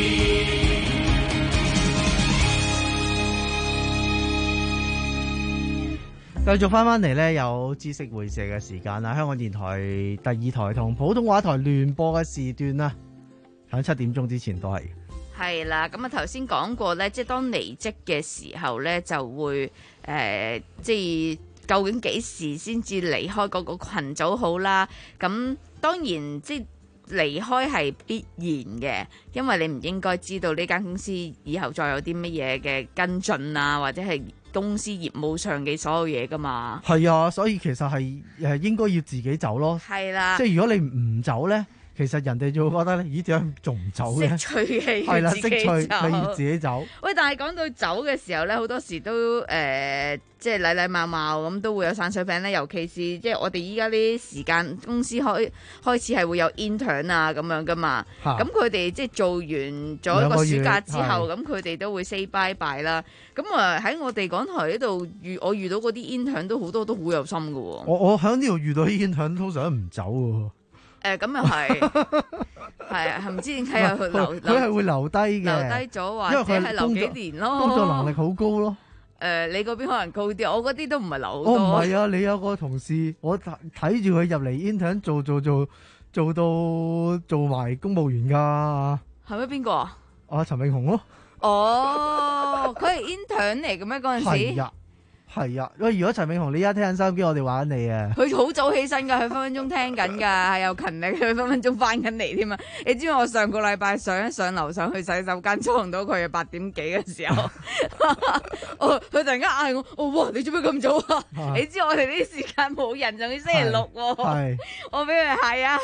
繼續翻翻嚟呢，有知識會社嘅時間啦。香港電台第二台同普通話台聯播嘅時段啦，喺七點鐘之前都係。 係啦，咁啊頭先講過咧，即係當離職嘅時候咧，就會誒、呃，即係究竟幾時先至離開嗰個群組好啦？咁當然即係離開係必然嘅，因為你唔應該知道呢間公司以後再有啲乜嘢嘅跟進啊，或者係公司業務上嘅所有嘢噶嘛。 係啊，所以其實係誒應該要自己走咯。 係啦， 即係如果你唔走咧，其實人哋就會覺得咧，咦點解仲唔走嘅？ 識趣嘅係啦， 要自己識趣走你要自己走。 喂，但係講到走嘅時候咧，好多時都誒、呃，即係禮禮貌貌咁都會有散水餅咧。尤其是即係我哋依家啲時間公司開開始係會有 intern 啊咁樣噶嘛。咁佢哋即係做完咗一個暑假之後，咁佢哋都會 say bye bye 啦。咁啊喺我哋港台呢度遇我遇到嗰啲 intern 都好多都好有心㗎喎。 我我喺呢度遇到啲 intern 通常都唔走喎。 誒咁又係，係啊，係唔知點解又留佢係會留低嘅， 留低咗或者係留幾年咯。 工作能力好高咯。 誒，你嗰邊可能高啲，我嗰啲都唔係留好多。 我唔係啊，你有個同事，我睇睇住佢入嚟 intern 做做做做到做埋公務員㗎。係咩？邊個啊？ 啊，陳永雄咯。 哦，佢係 intern 嚟嘅咩？嗰陣時。 係啊。係啊，喂！如果陳永雄你而家聽緊收音機，我哋話緊你啊。 佢好早起身㗎，佢分分鐘聽緊㗎，係又勤力，佢分分鐘翻緊嚟添啊！你知唔知我上個禮拜上一上樓上去洗手間撞到佢啊，八點幾嘅時候，哦，佢突然間嗌我，哦哇！你做咩咁早啊？啊你知我哋呢啲時間冇人，仲要星期六喎，我俾佢係啊！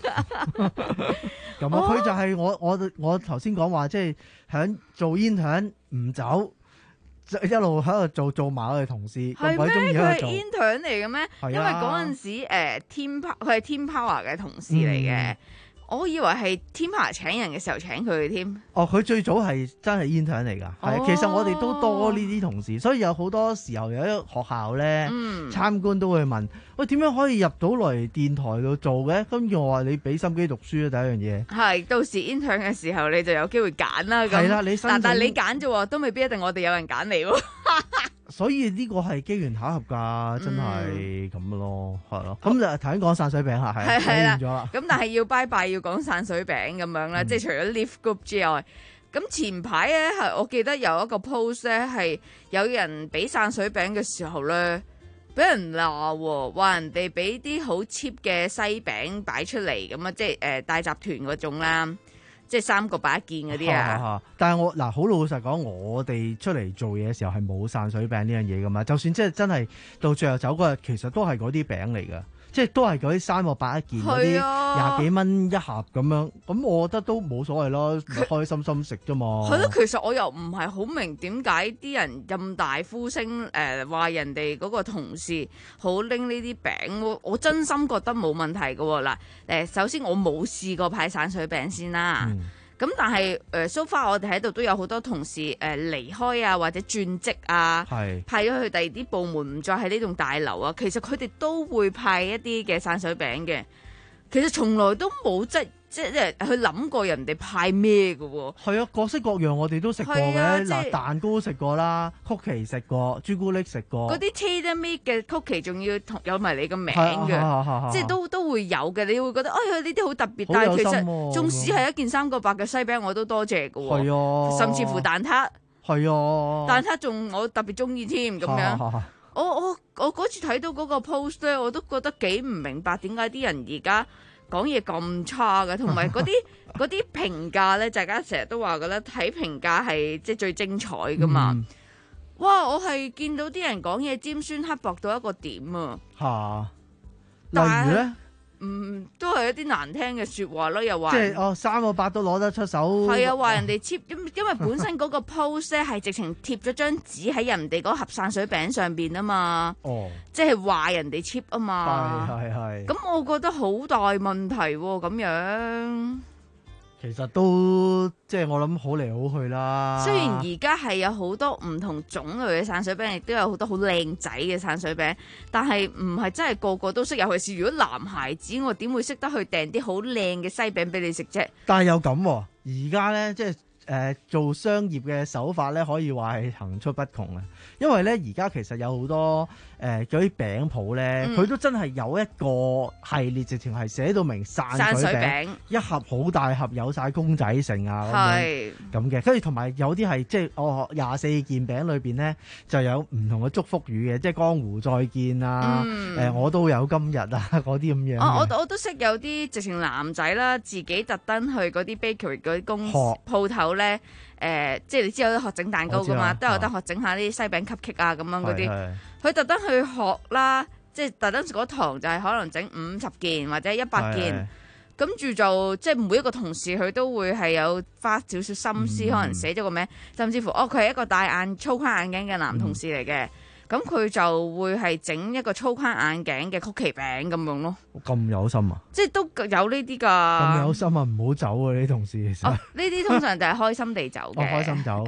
咁啊，佢就係我我我頭先講話，即係響做 intern 唔走。一路喺度做做埋我哋同事，咁鬼中意喺度做。 佢係 intern 嚟嘅咩？ 係啊， 因為嗰陣時誒 Team Power 佢係 Team Power 嘅同事嚟嘅。嗯我以為係 Team Power 請人嘅時候請佢添。 哦，佢最早係真係 intern 嚟㗎，係、哦、其實我哋都多呢啲同事，所以有好多時候有啲學校咧、嗯、參觀都會問：喂，點樣可以入到嚟電台度做嘅？跟住我話你俾心機讀書啊，第一樣嘢。係， 到時 intern 嘅時候你就有機會揀啦。 係啦，你但但你揀啫喎，都未必一定我哋有人揀你喎。 所以呢個係機緣巧合㗎，真係咁嘅咯，係咯。咁就頭先講散水餅嚇，係講完咗啦。 咁但係要拜拜要講散水餅咁樣啦，嗯、即係除咗 Lift Group 之外，咁前排咧係我記得有一個 post 咧係有人俾散水餅嘅時候咧，俾人鬧喎，話人哋俾啲好 cheap 嘅西餅擺出嚟咁啊，即係誒大集團嗰種啦。即係三個擺一件嗰啲啊！ 但係我嗱好老實講，我哋出嚟做嘢嘅時候係冇散水餅呢樣嘢噶嘛。就算即係真係到最後走嗰日，其實都係嗰啲餅嚟噶，即係都係嗰啲三個擺一件嗰啲廿幾蚊一盒咁樣。咁我覺得都冇所謂咯，開開心心食啫嘛。 係咯，其實我又唔係好明點解啲人咁大呼聲誒話人哋嗰個同事好拎呢啲餅。我我真心覺得冇問題㗎喎。嗱誒，首先我冇試過派散水餅先啦。嗯咁但係誒 so far 我哋喺度都有好多同事誒、呃、離開啊，或者轉職啊，派咗去第二啲部門，唔再喺呢棟大樓啊。其實佢哋都會派一啲嘅散水餅嘅。其實從來都冇即即即係去諗過人哋派咩嘅喎。 係啊，各式各樣我哋都食過嘅。嗱、啊，蛋糕食過啦，曲奇食過，朱古力食過。 嗰啲 tailor made 嘅曲奇仲要同有埋你個名嘅，啊啊啊啊、即係都都會有嘅。你會覺得哎呀呢啲好特別，但係其實縱使係一件三個八嘅西餅，我都多謝嘅喎。係啊，甚至乎蛋撻。 係啊， 蛋撻仲我特別中意添咁樣。啊啊啊、我我我嗰次睇到嗰個 post 咧，我都覺得幾唔明白點解啲人而家講嘢咁差嘅，同埋嗰啲嗰啲評價咧，大家成日都話嘅咧，睇評價係即係最精彩噶嘛。嗯、哇！我係見到啲人講嘢尖酸刻薄到一個點啊！ 嚇，例如咧， 嗯，都係一啲難聽嘅説話咯，又話即係哦三個八都攞得出手。 係啊，話人哋 cheap，因因為本身嗰個 post 咧係直情貼咗張紙喺人哋嗰盒散水餅上邊啊嘛。哦，即係話人哋 cheap 啊嘛。係係係。咁我覺得好大問題喎、啊，咁樣。 其實都即係我諗好嚟好去啦。 雖然而家係有好多唔同種類嘅散水餅，亦都有好多好靚仔嘅散水餅，但係唔係真係個個都識。尤其是如果男孩子，我點會識得去訂啲好靚嘅西餅俾你食啫？ 但係又咁、啊，而家咧即係。誒、呃、做商業嘅手法咧，可以話係層出不窮啊！因為咧，而家其實有好多誒嗰啲餅鋪咧，佢、嗯、都真係有一個系列，直情係寫到明散水餅，餅一盒好大盒，有晒公仔成啊咁樣咁嘅。跟住同埋有啲係即係哦廿四件餅裏邊咧，就有唔同嘅祝福語嘅，即係江湖再見啊！誒、嗯呃、我都有今日啊嗰啲咁樣。 我我我都識有啲直情男仔啦，自己特登去嗰啲 bakery 嗰啲公鋪頭咧，誒、呃，即係你知有得學整蛋糕噶嘛，都有得學整下啲西餅 cupcake 啊咁樣嗰啲。佢特登去學啦，即係特登嗰堂就係可能整五十件或者一百件，跟住就即係每一個同事佢都會係有花少少心思，嗯、可能寫咗個名，甚至乎哦佢係一個戴眼粗框眼鏡嘅男同事嚟嘅。嗯咁佢就會係整一個粗框眼鏡嘅曲奇餅咁樣咯。 咁有心啊！ 即係都有呢啲㗎。 咁有心啊！唔好走啊！呢啲同事其實。呢啲、哦、通常就係開心地走嘅。 我開心走。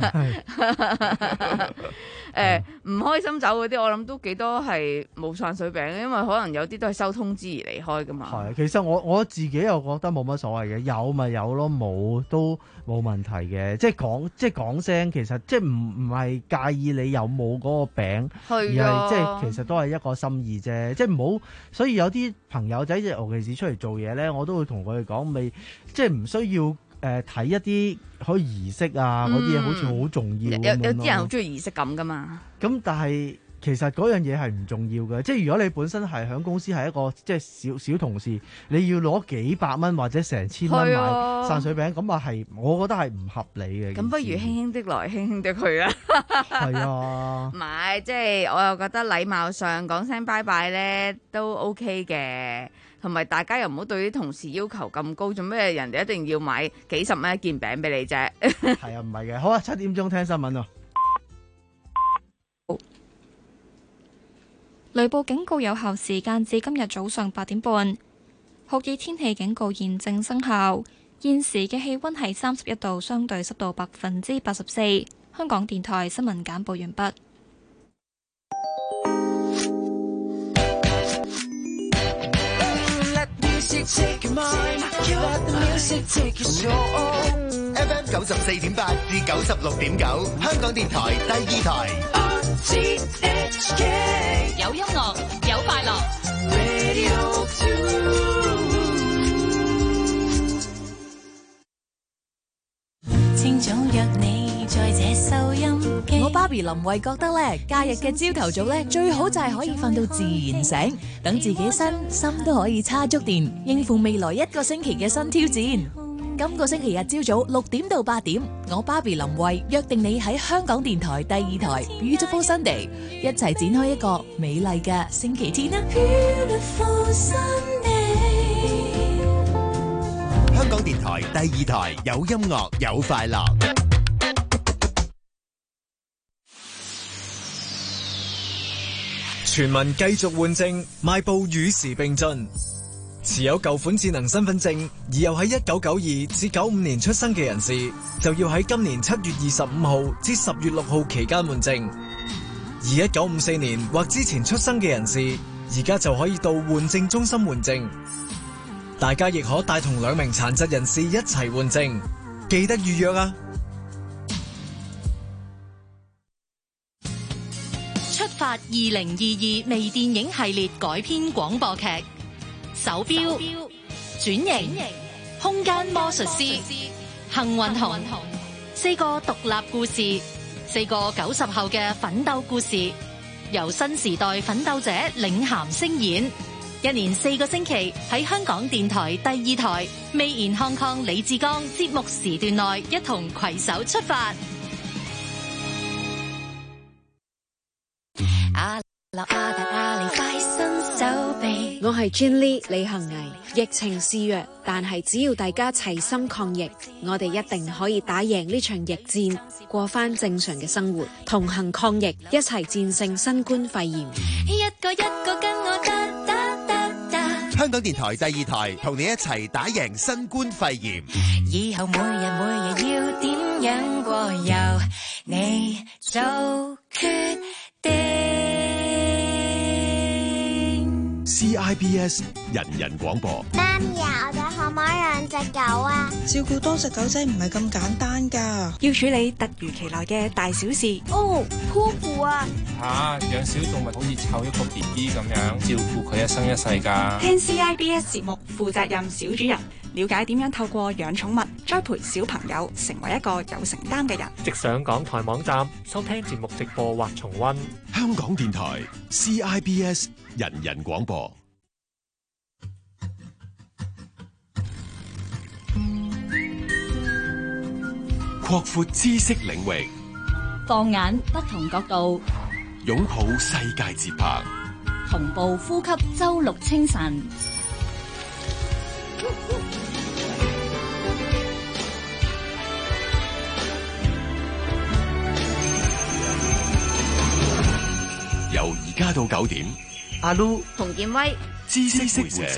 誒唔開心走嗰啲，我諗都幾多係冇散水餅，因為可能有啲都係收通知而離開㗎嘛。 係，其實我我自己又覺得冇乜所謂嘅，有咪有咯，冇都冇問題嘅。即係講即係講聲，其實即係唔唔係介意你有冇嗰個餅。而係即係其實都係一個心意啫，即係唔好。所以有啲朋友仔，尤其是出嚟做嘢咧，我都會同佢哋講，未即係唔需要誒睇、呃、一啲可以儀式啊嗰啲嘢，好似好重要。 有有啲人好中意儀式感噶嘛。咁但係其實嗰樣嘢係唔重要嘅，即係如果你本身係喺公司係一個即係小小同事，你要攞幾百蚊或者成千蚊買散水餅，咁啊係，我覺得係唔合理嘅。 咁不如輕輕的來，輕輕的去啦。 係啊， 唔係，即係我又覺得禮貌上講聲拜拜咧都 OK 嘅，同埋大家又唔好對啲同事要求咁高，做咩人哋一定要買幾十蚊一件餅俾你啫？ 係啊，唔係嘅。好啊，七點鐘聽新聞啊。 雷暴警告有效時間至今日早上八點半，酷熱天氣警告現正生效。現時嘅氣溫係三十一度，相對濕度百分之八十四。香港電台新聞簡報完畢。 F M 九十四點八至九十六點九，香港電台第二台。 有音樂，有快樂。 清早約你在這收音機。 我芭比林慧覺得咧，假日嘅朝頭早咧，最好就係可以瞓到自然醒，等自己身心都可以叉足電，應付未來一個星期嘅新挑戰。今個星期日朝早六點到八點，我芭比林慧約定你喺香港電台第二台 Beautiful Sunday 一齊展開一個美麗嘅星期天啦！ Beautiful Sunday， 香港電台第二台有音樂有快樂。 全民繼續換證，邁步與時並進。持有舊款智能身份證而又喺一九九二至九五年出生嘅人士，就要喺今年七月二十五號至十月六號期間換證；而一九五四年或之前出生嘅人士，而家就可以到換證中心換證。大家亦可帶同兩名殘疾人士一齊換證，記得預約啊！ 出發二零二二微電影系列改編廣播劇。手錶、轉型、空間魔術師、幸運紅，四個獨立故事，四個九十後嘅奮鬥故事，由新時代奮鬥者領銜聲演，一連四個星期喺香港電台第二台 Made in Hong Kong 李志剛節目時段內一同攜手出發。 阿樂阿達阿里快伸手臂，我係 Jin Lee 李恒毅。疫情肆虐，但係只要大家齊心抗疫，我哋一定可以打贏呢場疫戰，過返正常嘅生活，同行抗疫，一齊戰勝新冠肺炎。 一個一個跟我得得得得。 香港電台第二台同你一齊打贏新冠肺炎。 以後每日每日要點樣過，由你做決定。 C I B S 人人廣播。 媽咪啊，我哋可唔可以養隻狗啊？ 照顧多隻狗仔唔係咁簡單噶，要處理突如其來嘅大小事。 哦，鋪布啊！ 吓，養小動物好似湊一個 B B 咁樣，照顧佢一生一世噶。 聽 C I B S 節目，負責任小主人，了解點樣透過養寵物栽培小朋友，成為一個有承擔嘅人。 即上港台網站收聽節目直播或重溫。 香港電台 C I B S 人人廣播。擴闊知識領域， 放眼不同角度， 擁抱世界節拍， 同步呼吸周六清晨。 由而家到九點， 阿 Lu 洪建威， 知識會社。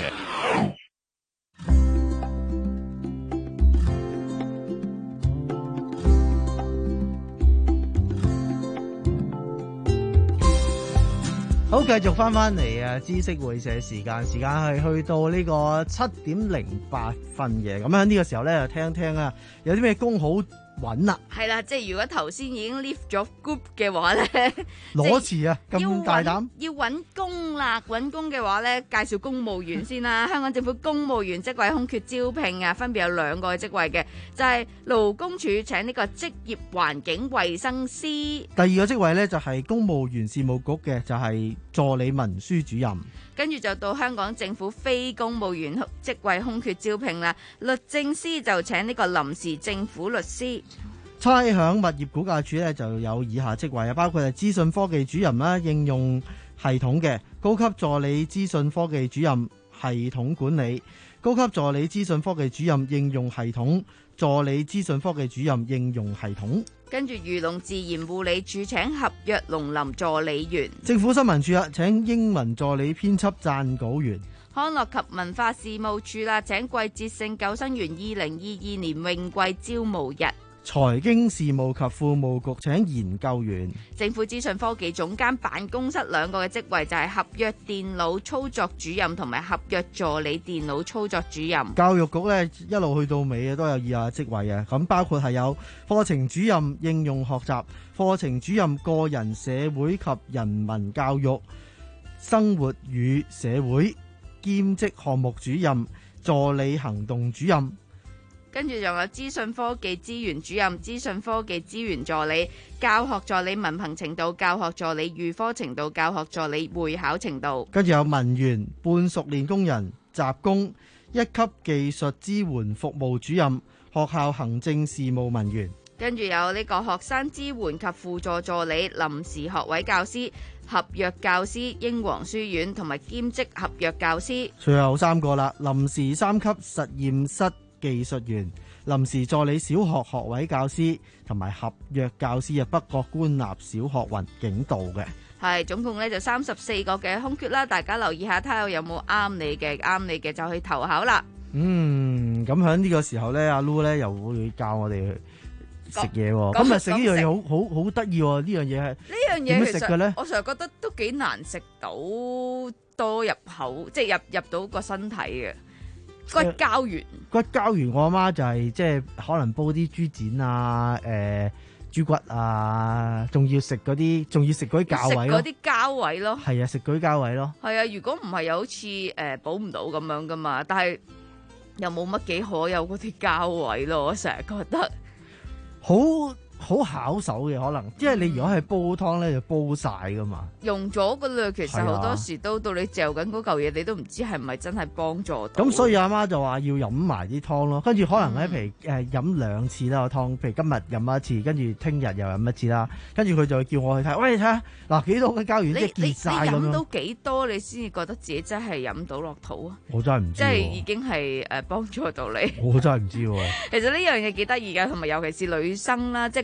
好，繼續翻翻嚟啊！知識會社時間，時間係去到呢個七點零八分嘅。咁喺呢個時候咧，就聽聽啊，有啲咩工好揾啦？ 係啦，即係如果頭先已經 lift 咗 group 嘅話咧， 攞詞啊，咁大膽要揾工啦！揾工嘅話咧，介紹公務員先啦。香港政府公務員職位空缺招聘啊，分別有兩個職位嘅，就係、是、勞工處請呢個職業環境衛生師。 第二個職位咧就係公務員事務局嘅，就係、是、助理文書主任。 跟住就到香港政府非公務員職位空缺招聘啦，律政司就請呢個臨時政府律師。 差餉物業估價署咧就有以下職位啊，包括係資訊科技主任啦、應用系統嘅高級助理資訊科技主任系統管理、高級助理資訊科技主任應用系統、助理資訊科技主任應用系統。 跟住漁農自然護理署請合約農林助理員。 政府新聞處啊，請英文助理編輯撰稿員。 康樂及文化事務處啦，請季節性救生員二零二二年泳季招募日。 財經事務及庫務局請研究員。 政府資訊科技總監辦公室兩個嘅職位就係合約電腦操作主任同埋合約助理電腦操作主任。 教育局咧一路去到尾都有以下職位嘅，咁包括係有課程主任應用學習、課程主任個人社會及人文教育、生活與社會、兼職項目主任、助理行動主任。 跟住仲有資訊科技資源主任、資訊科技資源助理、教學助理文憑程度、教學助理預科程度、教學助理會考程度。 跟住有文員、半熟練工人、雜工、一級技術支援服務主任、學校行政事務文員。 跟住有呢個學生支援及輔助助理、臨時學位教師、合約教師、英皇書院同埋兼職合約教師。 最後三個啦，臨時三級實驗室技術員、臨時助理小學學位教師同埋合約教師啊，北角官立小學雲景道嘅。 係總共咧就三十四個嘅空缺啦，大家留意下睇下有冇啱你嘅，啱你嘅就去投考啦。 嗯，咁喺呢個時候咧，阿 Lu 咧又會教我哋食嘢喎。今日食呢樣嘢好好好得意喎，呢樣嘢係呢樣嘢其實我成日覺得都幾難食到多入口，即係入入到個身體嘅。骨膠原， 骨膠原，我阿媽就係即係可能煲啲豬展啊，誒、呃、豬骨啊，仲要食嗰啲，仲要食嗰啲膠位咯， 食嗰啲膠位咯， 係啊，食嗰啲膠位咯。 係啊，如果唔係又好似誒補唔到咁樣噶嘛，但係又冇乜幾可有嗰啲膠位咯，我成日覺得好。好考手嘅可能，即係你如果係煲湯咧，就煲晒噶嘛。 用咗噶啦，其實好多時都到你嚼緊嗰嚿嘢，你都唔知係咪真係幫助到。 咁所以阿媽就話要飲埋啲湯咯，跟住可能咧，譬如誒飲兩次啦個湯，譬如今日飲一次，跟住聽日又飲一次啦，跟住佢就會叫我去睇，喂，你睇下嗱幾多嘅膠原即係結晒咁樣。 你飲到幾多，你先至覺得自己真係飲到落肚啊？ 我真係唔知， 即係已經係誒幫助到你。 我真係唔知喎。 其實呢樣嘢幾得意㗎，同埋尤其是女生啦，即係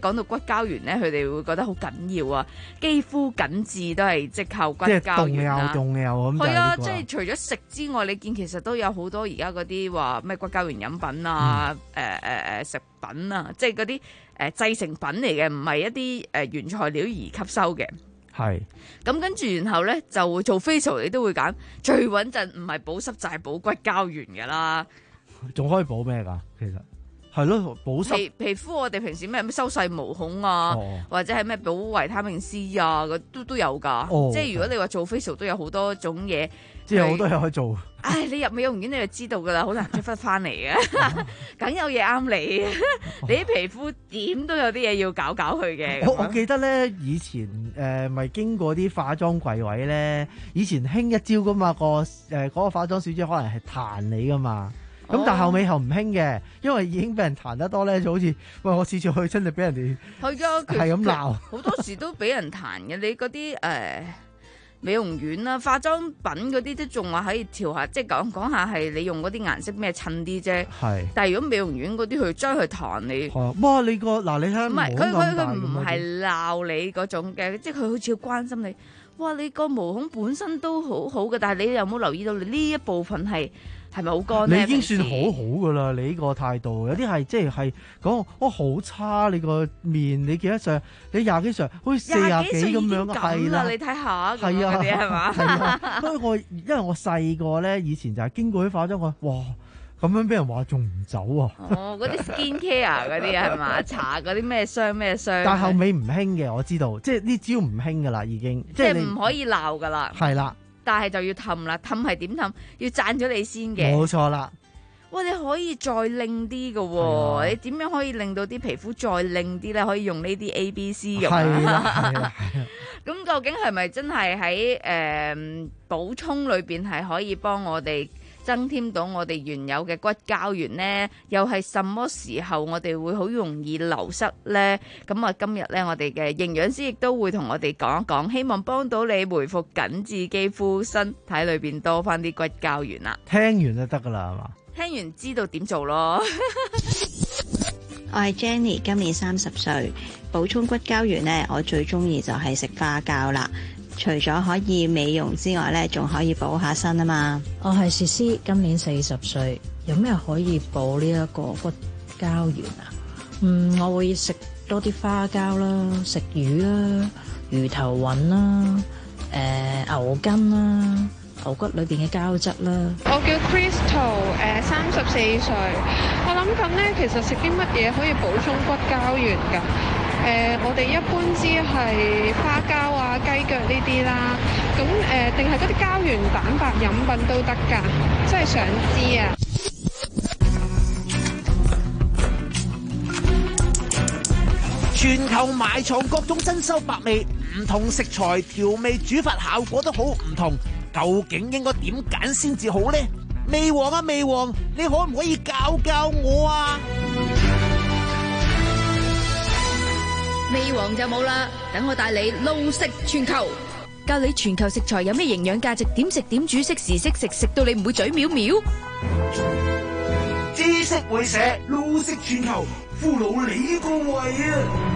講到骨膠原咧，佢哋會覺得好緊要啊，肌膚緊緻都係即靠骨膠原啦。 即係凍咁就係係啊， 呢個即係除咗食之外，你見其實都有好多而家嗰啲話咩骨膠原飲品啊，誒誒誒食品啊，即係嗰啲誒製成品嚟嘅，唔係一啲誒原材料而吸收嘅。 係， 咁跟住然後咧就會做 facial，你都會揀最穩陣，唔係補濕就係補骨膠原㗎啦。 仲可以補咩㗎？其實係咯，補濕皮皮膚我哋平時咩咩修細毛孔啊， 哦或者係咩補維他命 C 啊，嗰都都有㗎。 哦即係如果你話做 facial 都有好多種嘢， 即係好多嘢可以做。 唉，你入美容院你就知道㗎啦，好難出翻翻嚟嘅，梗有嘢啱你。你啲皮膚點都有啲嘢要搞搞佢嘅。 我我記得咧，以前誒咪、呃、經過啲化妝櫃位咧，以前興一招噶嘛，個誒嗰個化妝小姐可能係彈你噶嘛。咁、哦、但後尾後唔興嘅，因為已經俾人彈得多咧，就好似喂我次次去親就俾人哋係㗎， 係咁鬧， 好多時都俾人彈嘅。你嗰啲誒美容院啦、化妝品嗰啲都仲話可以調下，即係講講下係你用嗰啲顏色咩襯啲啫。係，但係如果美容院嗰啲佢將佢彈你， 哇！你個嗱你睇唔係佢佢佢唔係係鬧你嗰種嘅，即係佢好似要關心你。哇！你個毛孔本身都好好嘅，但係你有冇留意到你呢一部分係？係咪好乾咧？ 你已經算好好噶啦，你呢個態度有啲係即係係講哇好差，你個面你幾多歲？你廿幾歲，好似四廿幾咁樣，係啦。 你睇下， 係啊， 係嘛？ 係啊。所以我因為我細個咧，以前就係經過啲化妝，我哇咁樣俾人話仲唔走啊？ 哦，嗰啲 skin care 嗰啲係嘛？搽嗰啲咩霜咩霜？ 但後尾唔興嘅，我知道，即係呢招唔興噶啦，已經即係唔可以鬧噶啦。 係啦。 但係就要氹啦，氹係點氹？要讚咗你先嘅。 冇錯啦。 喂，你可以再靚啲嘅喎，你點樣可以令到啲皮膚再靚啲咧？可以用呢啲 A、B、C 咁啊。係啦，係啦。咁究竟係咪真係喺誒補充裏邊係可以幫我哋增添到我哋原有嘅骨膠原呢？又係什麼時候我哋會好容易流失呢？咁啊，今日呢，我哋嘅營養師亦都會同我哋講一講，希望幫到你回復緊緻肌膚，身體裏邊多翻啲骨膠原啦。 聽完就得噶啦，係嘛？ 聽完知道點做咯。 我係 Jenny，今年三十歲，補充骨膠原呢，我最中意就係食花膠啦。除咗可以美容之外咧，仲可以補下身啊嘛。 我係薛詩，今年四十歲，有咩可以補呢一個骨膠原啊？嗯，我會食多啲花膠啦，食魚啦，魚頭韻啦，誒、呃、牛筋啦，牛骨裏邊嘅膠質啦。 我叫 Crystal， 誒三十四歲，我諗緊咧，其實食啲乜嘢可以補充骨膠原㗎？誒、呃，我哋一般知係花膠啊、雞腳呢啲啦，咁誒，定係嗰啲膠原蛋白飲品都得㗎，真係想知啊！ 全球埋藏各種珍饈百味，唔同食材調味煮法效果都好唔同，究竟應該點揀先至好呢？味王啊味王，你可唔可以教教我啊？ 味王就冇啦，等我帶你路食全球，教你全球食材有咩營養價值，點食點煮，識時識食，食到你唔會嘴藐藐。 知識會社，路食全球，俘虜你個胃啊！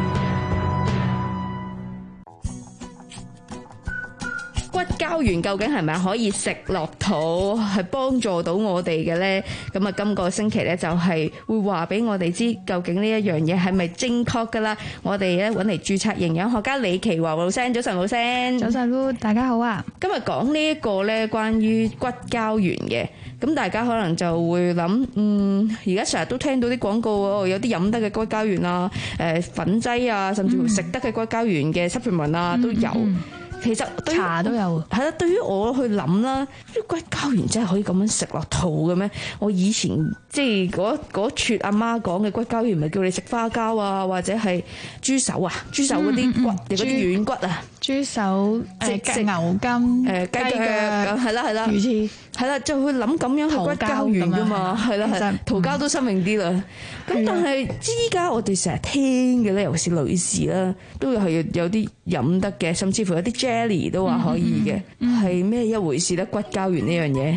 骨膠原究竟係咪可以食落肚，係幫助到我哋嘅呢？咁啊，今個星期咧就係會話俾我哋知，究竟呢一樣嘢係咪正確噶啦？我哋咧揾嚟註冊營養學家李奇華老師，早晨老師， 早晨，大家好啊！ 今日講呢一個咧關於骨膠原嘅，咁大家可能就會諗，嗯，而家成日都聽到啲廣告，有啲飲得嘅骨膠原啊，誒粉劑啊，甚至乎食得嘅骨膠原嘅 supplement 啊都有。嗯嗯其實茶都有， 係啦。對於我去諗啦，啲骨膠原真係可以咁樣食落肚嘅咩？我以前即係嗰嗰撮阿媽講嘅骨膠原，咪叫你食花膠啊，或者係豬手啊，豬手嗰啲骨，嗰啲軟骨啊， 豬手誒食牛筋誒雞腳，係啦係啦，魚翅係啦，就去諗咁樣係骨膠原㗎嘛，係啦係，桃膠都生命啲啦。咁但係依家我哋成日聽嘅咧，尤其是女士啦，都係有啲飲得嘅，甚至乎有啲 jelly 都話可以嘅，係咩一回事咧？骨膠原呢樣嘢？ 嗯，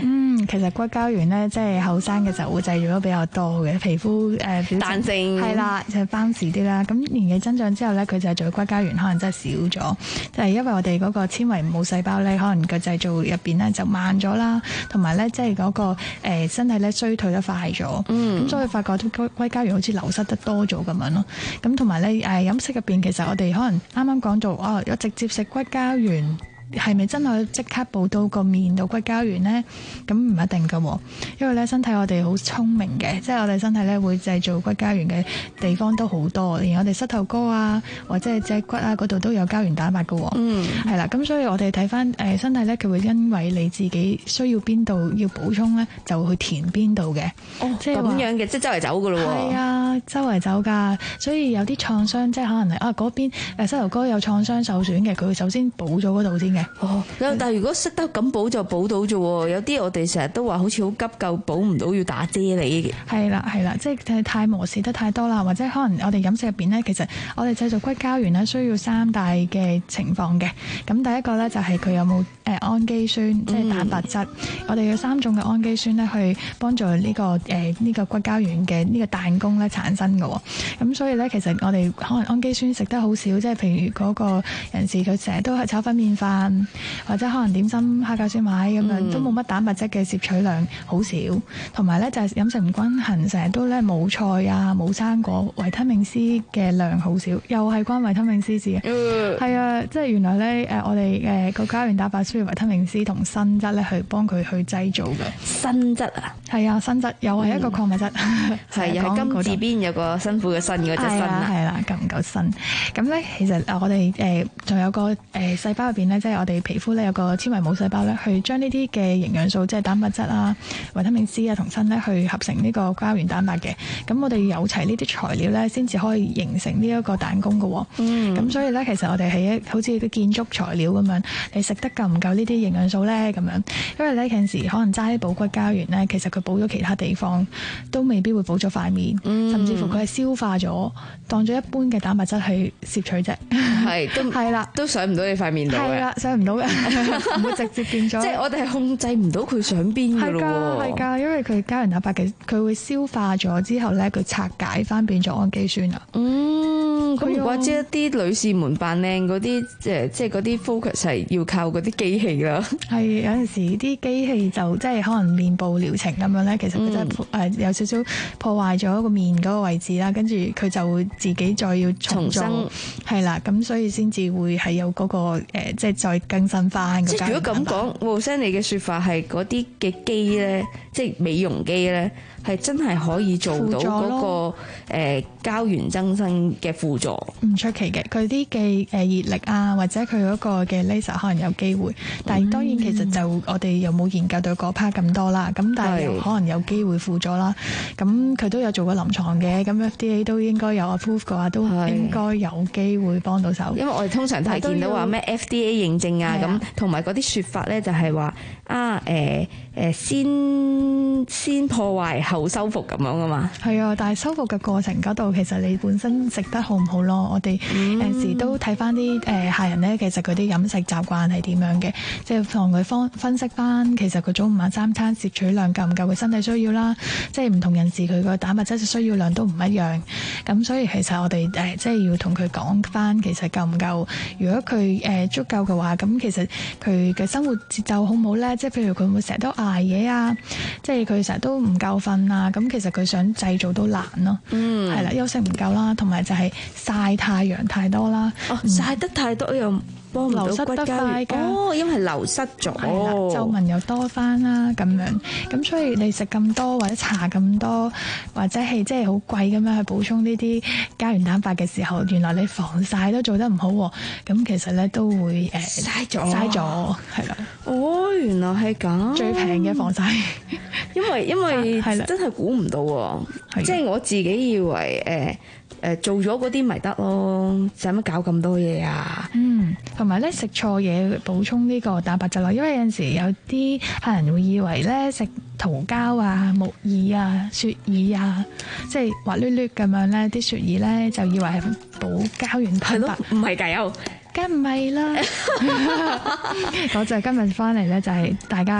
其實骨膠原咧，即係後生嘅時候會製造得比較多嘅，皮膚誒表情彈性係啦，就係bounce啲啦。咁年紀增長之後咧，佢製造嘅骨膠原可能真係少咗，就係因為我哋嗰個纖維母細胞咧，可能個製造入邊咧就慢咗啦，同埋咧即係嗰個誒身體咧衰退得快咗。嗯，咁所以發覺啲骨骨膠原好似流失得多咗咁樣咯。咁同埋咧誒飲食入邊，其實我哋可能啱啱講到哦，有直接食骨膠原。係咪真係即刻補到個面度骨膠原呢？咁唔一定㗎，因為咧身體我哋好聰明嘅，即係我哋身體咧會製造骨膠原嘅地方都好多，連我哋膝頭哥啊或者係脊骨啊嗰度都有膠原蛋白㗎。嗯，係啦，咁所以我哋睇翻誒身體咧，佢會因為你自己需要邊度要補充咧，就會去填邊度嘅。哦，即係咁樣嘅，即係周圍走㗎咯喎。 係啊，周圍走㗎，所以有啲創傷，即係可能係啊嗰邊誒膝頭哥有創傷受損嘅，佢會首先補咗嗰度先嘅。 哦，但係如果識得咁補就補到啫喎，有啲我哋成日都話好似好急救補唔到，要打啫喱嘅。 係啦係啦，即係太磨蝕得太多啦，或者可能我哋飲食入邊咧，其實我哋製造骨膠原咧需要三大嘅情況嘅。咁第一個咧就係佢有冇誒氨基酸，即係蛋白質。嗯、我哋有三種嘅氨基酸咧，去幫助呢、這個誒呢、呃這個骨膠原嘅呢個彈弓咧產生嘅。咁所以咧，其實我哋可能氨基酸食得好少，即係譬如嗰個人士佢成日都係炒粉麵飯。或者可能點心蝦餃燒賣咁樣，嗯、都冇乜蛋白質嘅攝取量好少，同埋咧就係飲食唔均衡，成日都咧冇菜啊冇生果，維他命 C 嘅量好少，又係關維他命 C 事嘅。係、嗯、啊，即係原來咧誒我哋誒個膠原蛋白需要維他命 C 同鋅質咧去幫佢去製造嘅。 鋅質啊？係啊，鋅質又係一個礦物質， 係又係金字邊有個辛苦嘅辛嗰隻鋅啊。 係啦，夠唔夠鋅？咁咧其實我哋誒仲有個誒細胞入邊咧，即係我哋皮膚咧有個纖維母細胞咧，去將呢啲嘅營養素，即係蛋白質啊、維他命 C 啊同鋅咧，去合成呢個膠原蛋白嘅。咁我哋有齊呢啲材料咧，先至可以形成呢一個彈弓嘅。嗯。咁所以咧，其實我哋係一好似啲建築材料咁樣，你食得夠唔夠呢啲營養素咧？咁樣，因為咧有陣時可能齋補骨膠原咧，其實佢補咗其他地方，都未必會補咗塊面，嗯、甚至乎佢係消化咗，當咗一般嘅蛋白質去攝取啫。 係，都係啦， 都上唔到你塊面度嘅。 係啦，上唔到嘅。唔會直接變咗， 即係我哋係控制唔到佢上邊嘅咯喎。 係㗎，因為佢膠原蛋白嘅，佢會消化咗之後咧，佢拆解翻變咗氨基酸啊。 嗯，咁唔怪之一啲女士們扮靚嗰啲，誒，即係嗰啲 focus 係要靠嗰啲機器啦。 係有陣時啲機器就即係可能面部療程咁樣咧，其實佢真係誒有少少破壞咗個面嗰個位置啦，跟住佢就會自己再要重生，係啦，咁所以先至會係有嗰個誒，即係再更新翻。 即係如果咁講，Rosanne你嘅説法係嗰啲嘅機咧，即係美容機咧，係真係可以做到嗰個誒膠原增生嘅輔助， 唔出奇嘅。佢啲嘅誒熱力啊，或者佢嗰個嘅 laser 可能有機會，但係當然其實就我哋又冇研究到嗰 part 咁多啦。咁但係又可能有機會輔助啦。咁佢都有做過臨床嘅，咁 F D A 都應該有 approve 嘅話，都應該有機會幫到手。 因為我哋通常都係見到話咩 F D A 認證啊，咁同埋嗰啲説法咧就係話啊誒誒、呃、先先破壞後修復咁樣啊嘛。 係啊，但係修復嘅過程嗰度，其實你本身食得好唔好咯？我哋有陣時都睇翻啲誒客人咧，其實佢啲飲食習慣係點樣嘅，即係同佢方分析翻，其實佢早午晚三餐攝取量夠唔夠佢身體需要啦。即係唔同人士佢個蛋白質需要量都唔一樣，咁所以其實我哋誒即係要同佢講翻，其實夠唔夠？如果佢誒足夠嘅話，咁其實佢嘅生活節奏好唔好咧？即係譬如佢會唔會成日都捱夜啊？即係佢成日都唔夠瞓啊？咁其實佢想製造都難咯。嗯，係啦，休息唔夠啦，同埋就係曬太陽太多啦。 哦，曬得太多又幫唔到骨膠原哦，因為流失咗， 皺紋又多翻啦咁樣。咁所以你食咁多或者搽咁多，或者係即係好貴咁樣去補充呢啲膠原蛋白嘅時候，原來你防曬都做得唔好，咁其實咧都會誒嘥咗嘥咗，係啦。 哦，原來係咁， 最平嘅防曬， 因為因為真係估唔到喎，即係我自己以為誒。誒做咗嗰啲咪得咯，使乜搞咁多嘢啊？ 嗯，同埋咧食錯嘢補充呢個蛋白質咯，因為有陣時有啲客人會以為咧食桃膠啊、木耳啊、雪耳啊，即係滑捋捋咁樣咧，啲雪耳咧就以為係補膠原蛋白， 唔係㗎有。 梗唔係啦，我就今日翻嚟咧，就係大家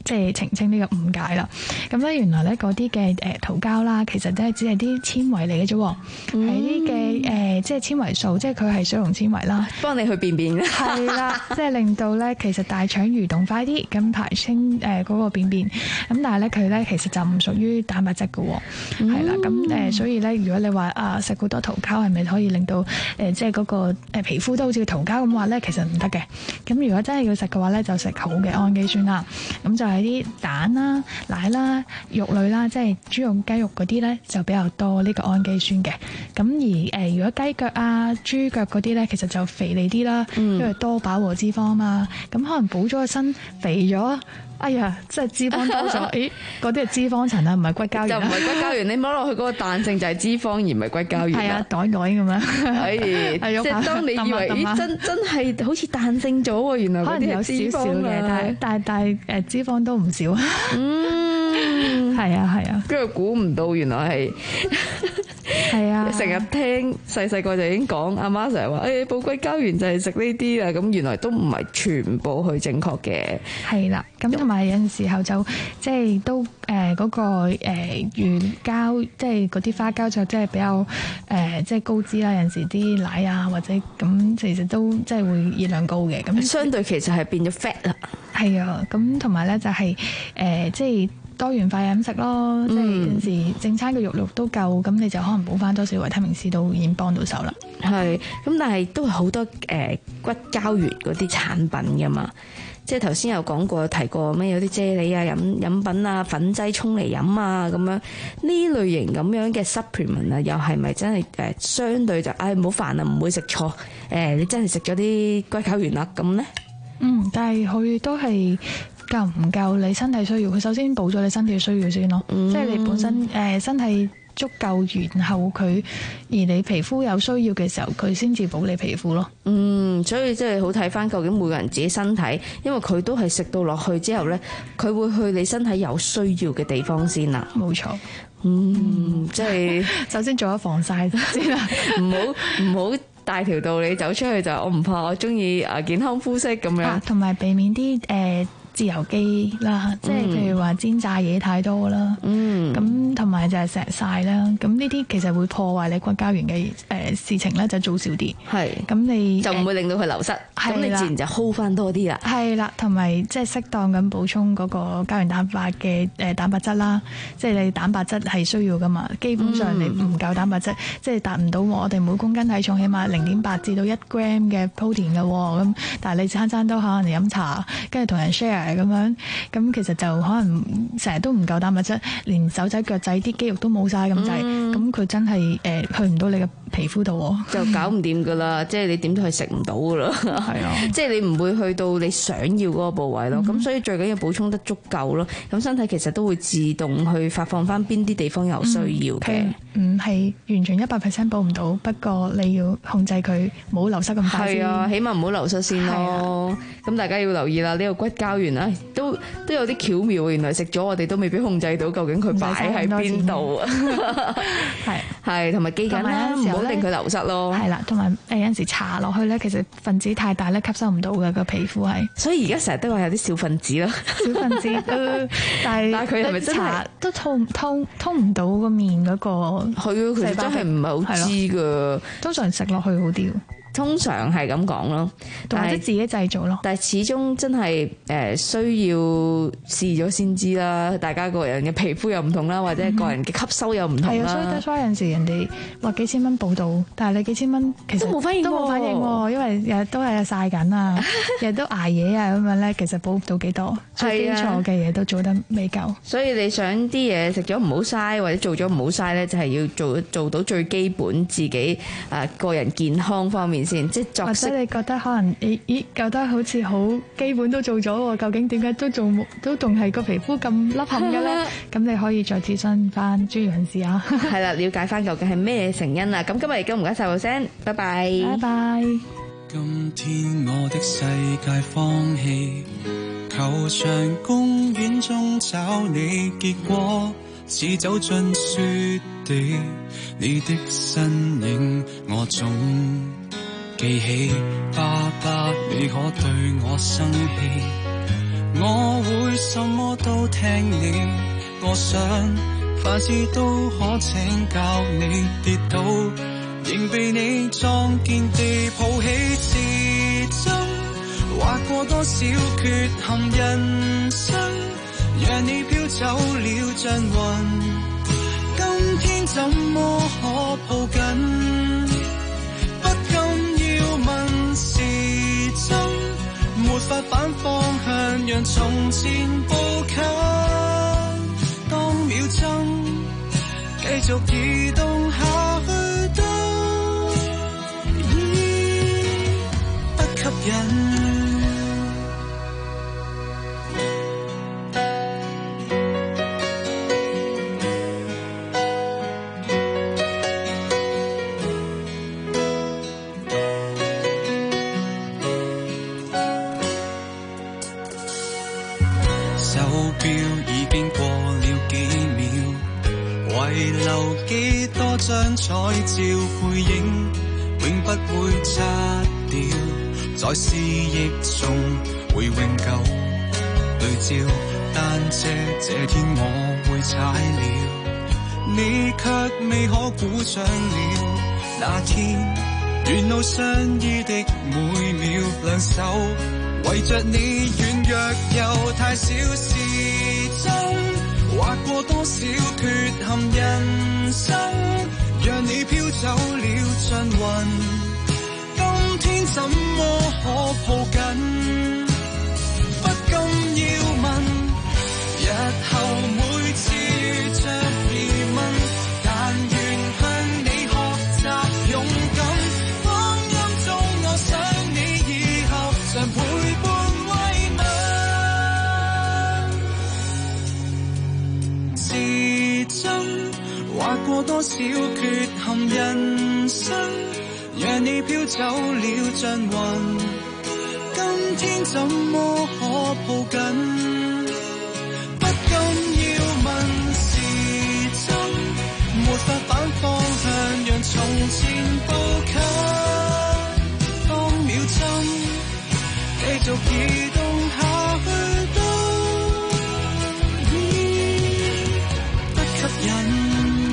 即係澄清呢個誤解啦。咁咧原來咧嗰啲嘅誒桃膠啦，其實都係只係啲纖維嚟嘅啫，係啲嘅誒即係纖維素，即係佢係水溶纖維啦， 幫你去便便嘅。 係啦，即係令到咧其實大腸蠕動快啲，咁排清誒嗰個便便。咁但係咧佢咧其實就唔屬於蛋白質嘅喎，係啦。咁誒所以咧，如果你話啊食好多桃膠係咪可以令到誒即係嗰個誒皮膚都好似桃膠咁話咧，其實唔得嘅。咁如果真係要食嘅話咧，就食好嘅氨基酸啦。咁就係啲蛋啦、奶啦、肉類啦，即係豬肉、雞肉嗰啲咧，就比較多呢個氨基酸嘅。咁而誒，如果雞腳啊、豬腳嗰啲咧，其實就肥膩啲啦，因為多飽和脂肪啊嘛。咁可能補咗個身肥咗。哎呀，即係脂肪多咗，咦？嗰啲係脂肪層啊，唔係骨膠原。就唔係骨膠原，你摸落去嗰個彈性就係脂肪而唔係骨膠原。係啊，袋袋咁樣。係，即係當你以為咦真真係好似彈性咗喎，原來嗰啲係脂肪嘅，但係但係但係誒脂肪都唔少。嗯，係啊係啊，跟住估唔到原來係。係啊，成日聽細細個就已經講，阿媽成日話，誒補骨膠原就係食呢啲啦，咁原來都唔係全部去正確嘅。係啦，咁同埋有陣時候就即係都誒嗰個誒魚膠，即係嗰啲花膠就即係比較誒即係高脂啦。有陣時啲奶啊或者咁，其實都即係會熱量高嘅。咁相對其實係變咗 fat 啦。係啊，咁同埋咧就係誒即係。多元化飲食咯，嗯、即係有陣時正餐嘅肉肉都夠，咁你就可能補翻多少維他命 C 都已經幫到手啦。係，咁但係都係好多誒、呃、骨膠原嗰啲產品噶嘛，即係頭先有講過提過咩有啲啫喱啊、飲飲品啊、粉劑沖嚟飲啊咁樣，呢類型咁樣嘅 supplement 啊，又係咪真係誒、呃、相對就唉唔好煩啊，唔會食錯誒、呃？你真係食咗啲骨膠原啦咁咧？嗯，但係佢都係。夠唔夠你身體需要？佢首先補咗你身體需要先咯，嗯、即係你本身誒、呃、身體足夠，然後佢而你皮膚有需要嘅時候，佢先至補你皮膚咯。嗯，所以即係好睇翻究竟每個人自己身體，因為佢都係食到落去之後咧，佢會去你身體有需要嘅地方先啦。冇錯。嗯，即係首先做咗防曬先啦，唔好唔好大條道理走出去就我唔怕，我中意啊健康膚色咁樣，同埋避免啲誒。呃自由基啦，即係譬如話煎炸嘢太多啦，咁同埋就係成日曬啦，咁呢啲其實會破壞你骨膠原嘅誒事情咧，就做少啲。係，咁你就唔會令到佢流失，咁你自然就 hold 翻多啲啦。係啦，同埋即係適當咁補充嗰個膠原蛋白嘅誒蛋白質啦，即係你蛋白質係需要噶嘛，基本上你唔夠蛋白質，即係達唔到我哋每公斤體重起碼零點八至到一 gram 嘅 protein 嘅喎，咁但係你餐餐都可能嚟飲茶，跟住同人 share。咁樣，咁其實就可能成日都唔夠蛋白質，連手仔腳仔啲肌肉都冇晒咁滯，咁佢、嗯、真係誒、呃、去唔到你嘅皮膚度，就搞唔掂噶啦，即係你點都係食唔到噶啦，係啊，即係你唔會去到你想要嗰個部位咯，咁、嗯、所以最緊要補充得足夠咯，咁身體其實都會自動去發放翻邊啲地方有需要嘅，唔係、嗯、完全一百 percent 補唔到，不過你要控制佢冇流失咁快先，係啊，起碼唔好流失先咯，咁、啊、大家要留意啦，呢、這個骨膠原啊。都都有啲巧妙，原來食咗我哋都未必控制到究竟佢擺喺邊度啊！係係同埋記緊啦，唔好令佢流失咯。係啦，同埋誒有陣時搽落去咧，其實分子太大咧，吸收唔到嘅個皮膚係。所以而家成日都話有啲小分子啦，小分子，但係但係佢係咪真係都通通通唔到個面嗰個？係啊，佢真係唔係好知㗎。通常食落去好啲。通常係咁講咯，或者自己製造咯。但係始終真係誒需要試咗先知啦。大家個人嘅皮膚又唔同啦，或者個人嘅吸收又唔同啦。係啊、嗯，所以得所有陣時人哋話幾千蚊報到，但係你幾千蚊其實都冇反應，都冇反應喎。因為日日都係曬緊啊，日日都捱夜啊咁樣咧，其實補唔到幾多。最基礎嘅嘢都做得未夠。所以你想啲嘢食咗唔好嘥，或者做咗唔好嘥咧，就係、是、要做做到最基本自己誒、呃、個人健康方面。即係作息，或者你覺得可能咦咦覺得好似好基本都做咗喎，究竟點解都做都仲係個皮膚咁凹陷嘅咧？咁你可以再諮詢翻專業人士啊。係啦，了解翻究竟係咩成因啊？咁今日亦都唔該晒胡聲，拜拜，拜拜。今天我的世界荒棄，球場公園中找你，結果似走進雪地，你的身影我總記起，爸爸你可對我生氣， 我會什麼都聽你，我想凡事都可請教你，跌倒仍被你壯健地抱起，是真劃過多少缺陷人生，讓你飄走了像雲，今天怎麼可抱緊，不禁要問是真沒法反方向，讓從前步近，當秒針繼續移動下去都已不吸引。張彩照背影永不會擦掉，在思憶中會永久對照，但這這天我會踩了，你卻未可鼓掌了。那天沿路相依的每秒，兩手圍着你軟弱又太少，是真劃過多少缺陷人生，讓你飄走了像雲，今天怎麼可抱緊，不禁要問，日後每次遇着疑問，但願向你學習勇敢，光陰中我想你以後常陪伴慰問，是真劃過多少缺陷人生，讓你飄走了像雲，今天怎麼可抱緊，不禁要問是真沒法反方向，讓從前步近，當秒針繼續移動下去都已不吸引。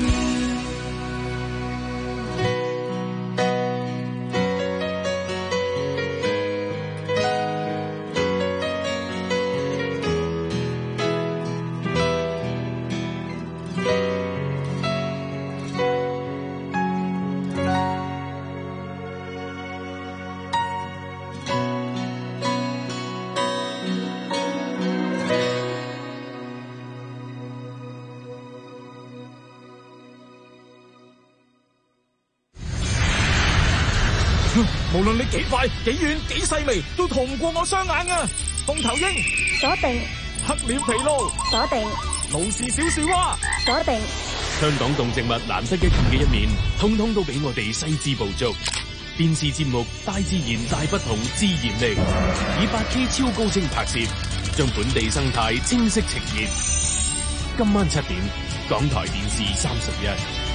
無論你幾快、幾遠、幾細微，都逃唔過我雙眼啊！鳳頭鷹鎖定， 黑臉琵鷺鎖定， 盧氏小樹蛙鎖定。 香港動植物難得一見嘅一面，通通都俾我哋細緻捕捉。電視節目《大自然大不同自然力》，以八 K 超高清拍攝，將本地生態清晰呈現。今晚七點，港台電視三十一。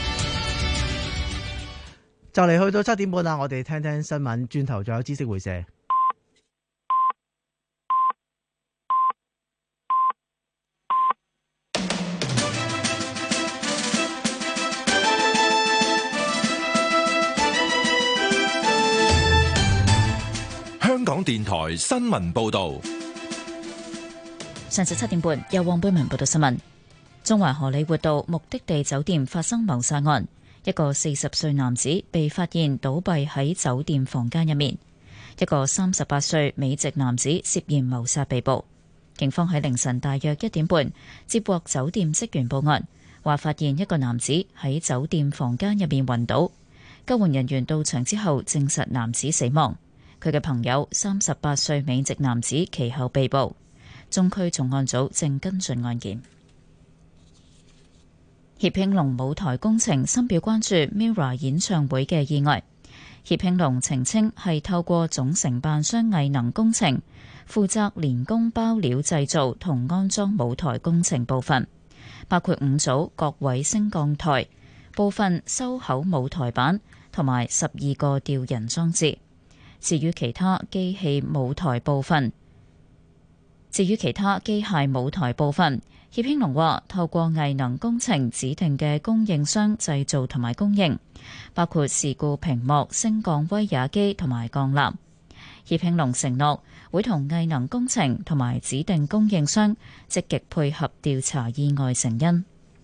就嚟去到七點半啦，我哋聽聽新聞，轉頭仲有知識會社。 香港電台新聞報道， 上晝七點半，由黃貝文報道新聞。中環荷里活道目的地酒店發生謀殺案。一個四十歲男子被發現倒斃喺酒店房間入面，一個三十八歲美籍男子涉嫌謀殺被捕。警方喺凌晨大約一點半接獲酒店職員報案，話發現一個男子喺酒店房間入面暈倒。救援人員到場之後證實男子死亡，佢嘅朋友三十八歲美籍男子其後被捕。中區重案組正跟進案件。協興龍舞台工程深表關注 MIRROR 演唱會嘅意外。協興龍澄清係透過總承辦商藝能工程負責連工包料製造同安裝舞台工程部分，包括五組各位升降台、部分收口舞台板同埋十二個吊人裝置。至於其他機器舞台部分， 至於其他機械舞台部分，協興隆話透過藝能工程指定嘅供應商製造同埋供應，包括事故屏幕、升降威亞機同埋鋼纜。協興隆承諾會同藝能工程同埋指定供應商積極配合調查意外成因。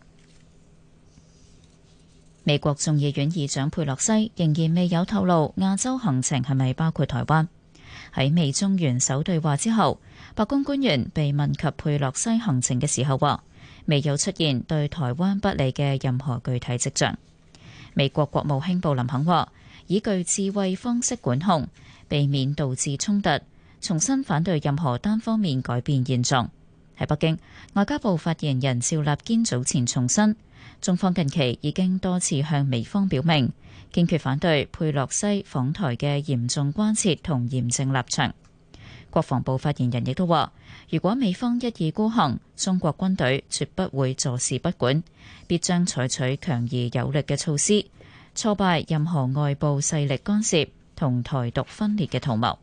美國眾議院議長佩洛西仍然未有透露亞洲行程係咪包括台灣。喺美中元首對話之後，白宮官員被問及佩洛西行程嘅時候話，未有出現對台灣不利嘅任何具體跡象。美國國務卿布林肯話，以具智慧方式管控，避免導致衝突，重新反對任何單方面改變現狀。喺北京，外交部發言人趙立堅早前重申，中方近期已經多次向美方表明，堅決反對佩洛西訪台嘅嚴重關切同嚴正立場。國防部發言人亦都話，如果美方一意孤行，中國軍隊絕不會坐視不管，必將採取強而有力嘅措施，挫敗任何外部勢力干涉同台獨分裂嘅圖謀。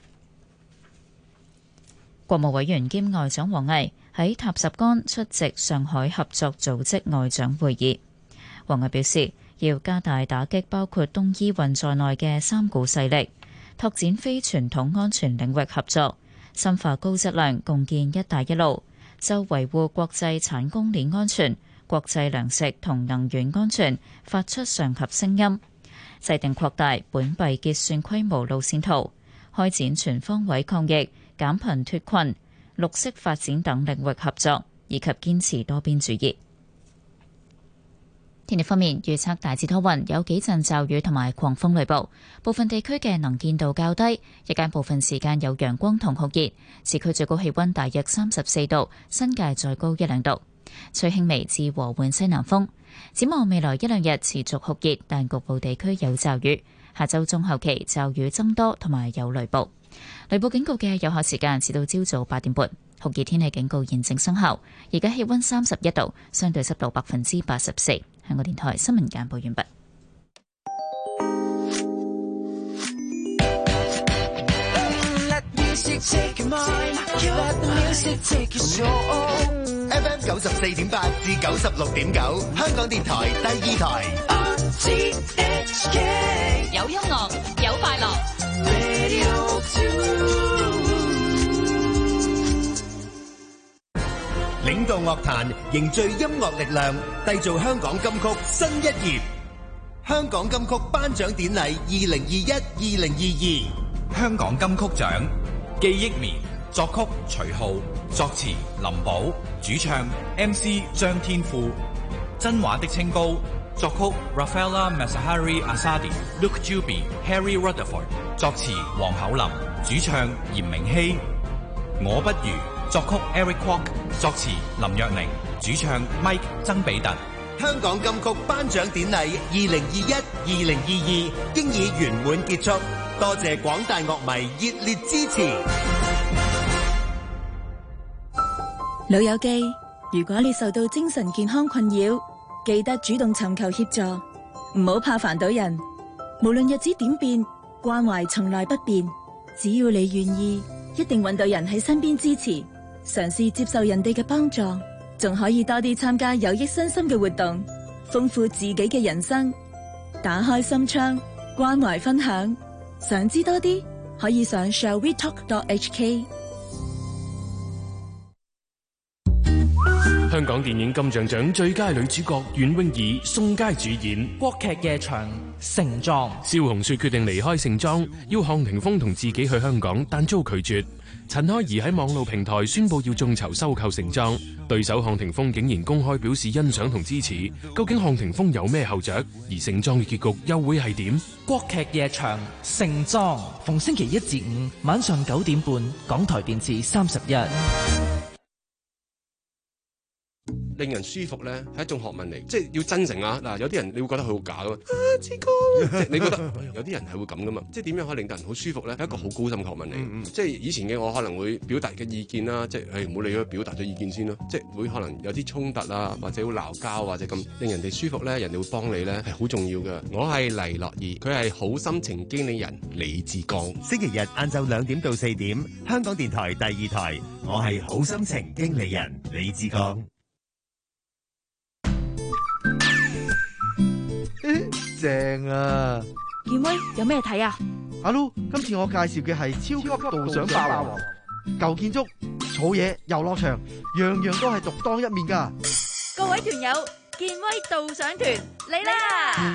國務委員兼外長王毅喺塔什干出席上海合作組織外長會議。王毅表示，要加大打擊包括東伊運在內嘅三股勢力，拓展非傳統安全領域合作，深化高質量共建一帶一路，就維護國際產供鏈安全、國際糧食同能源安全發出上合聲音，制定擴大本幣結算規模路線圖，開展全方位抗疫、減貧脫困、綠色發展等領域合作，以及堅持多邊主義。天氣方面，預測大致多雲，有幾陣驟雨同埋狂風雷暴，部分地區嘅能見度較低，日間部分時間有陽光同酷熱，市區最高氣溫大約三十四度，新界再高一兩度，吹輕微至和緩西南風。展望未來一兩日持續酷熱，但局部地區有驟雨，下周中後期驟雨增多同埋有雷暴。雷暴警告嘅有效時間至到朝早八點半，酷熱天氣警告現正生效。而家氣溫三十一度，相對濕度百分之八十四。香港電台新聞簡報完畢。 F M 九十四點八至九十六點九，香港電台第二台。 有音樂，有快樂。 領導樂壇，凝聚音樂力量，締造香港金曲新一頁。香港金曲頒獎典禮二零二一、二零二二， 香港金曲獎，記憶棉，作曲徐浩，作詞林寶，主唱 M C 張天賦。真話的清高，作曲 Rafaela Mazahari Assadi、Luke Juby、Harry Rutherford， 作詞黃厚林，主唱嚴明熙。我不如，作曲 Eric Kwok， 作詞林若寧，主唱 Mike 曾比特。 香港金曲頒獎典禮二零二一、二零二二經已圓滿結束，多謝廣大樂迷熱烈支持。 老友記，如果你受到精神健康困擾，記得主動尋求協助，唔好怕煩到人。無論日子點變，關懷從來不變。只要你願意，一定搵到人喺身邊支持。嘗試接受人哋嘅幫助，仲可以多啲參加有益身心嘅活動，豐富自己嘅人生。打開心窗，關懷分享。想知多啲，可以上 shall we talk dot h k。 香港電影金像獎最佳女主角袁詠儀、宋佳主演國劇夜場盛裝。 蕭紅雪決定離開盛裝，要項霆鋒同自己去香港，但遭拒絕。陳開怡喺網絡平台宣布要眾籌收購盛裝，對手項霆鋒竟然公開表示欣賞同支持。究竟項霆鋒有咩後着？而盛裝嘅結局又會係點？ 國劇夜場盛裝，逢星期一至五晚上九點半，港台電視三十一。 令人舒服咧係一種學問嚟，即係要真誠啊！嗱，有啲人你會覺得佢好假噶嘛，啊志哥，即係你覺得有啲人係會咁噶嘛，即係點樣可以令到人好舒服咧？係一個好高深嘅學問嚟。嗯嗯、即係以前嘅我可能會表達嘅意見啦，即係誒唔好理咗表達咗意見先咯，即係會可能有啲衝突啊，或者會鬧交或者咁，令人哋舒服咧，人哋會幫你咧係好重要噶。我係黎樂兒，佢係好心情經理人李志剛。 星期日晏晝兩點到四點，香港電台第二台，我係好心情經理人李志剛。 正啊！ 健威有咩睇啊？ 阿 Lu，今次我介紹嘅係超級導賞霸王，舊建築、草野、遊樂場，樣樣都係獨當一面噶。 各位團友，健威導賞團嚟啦！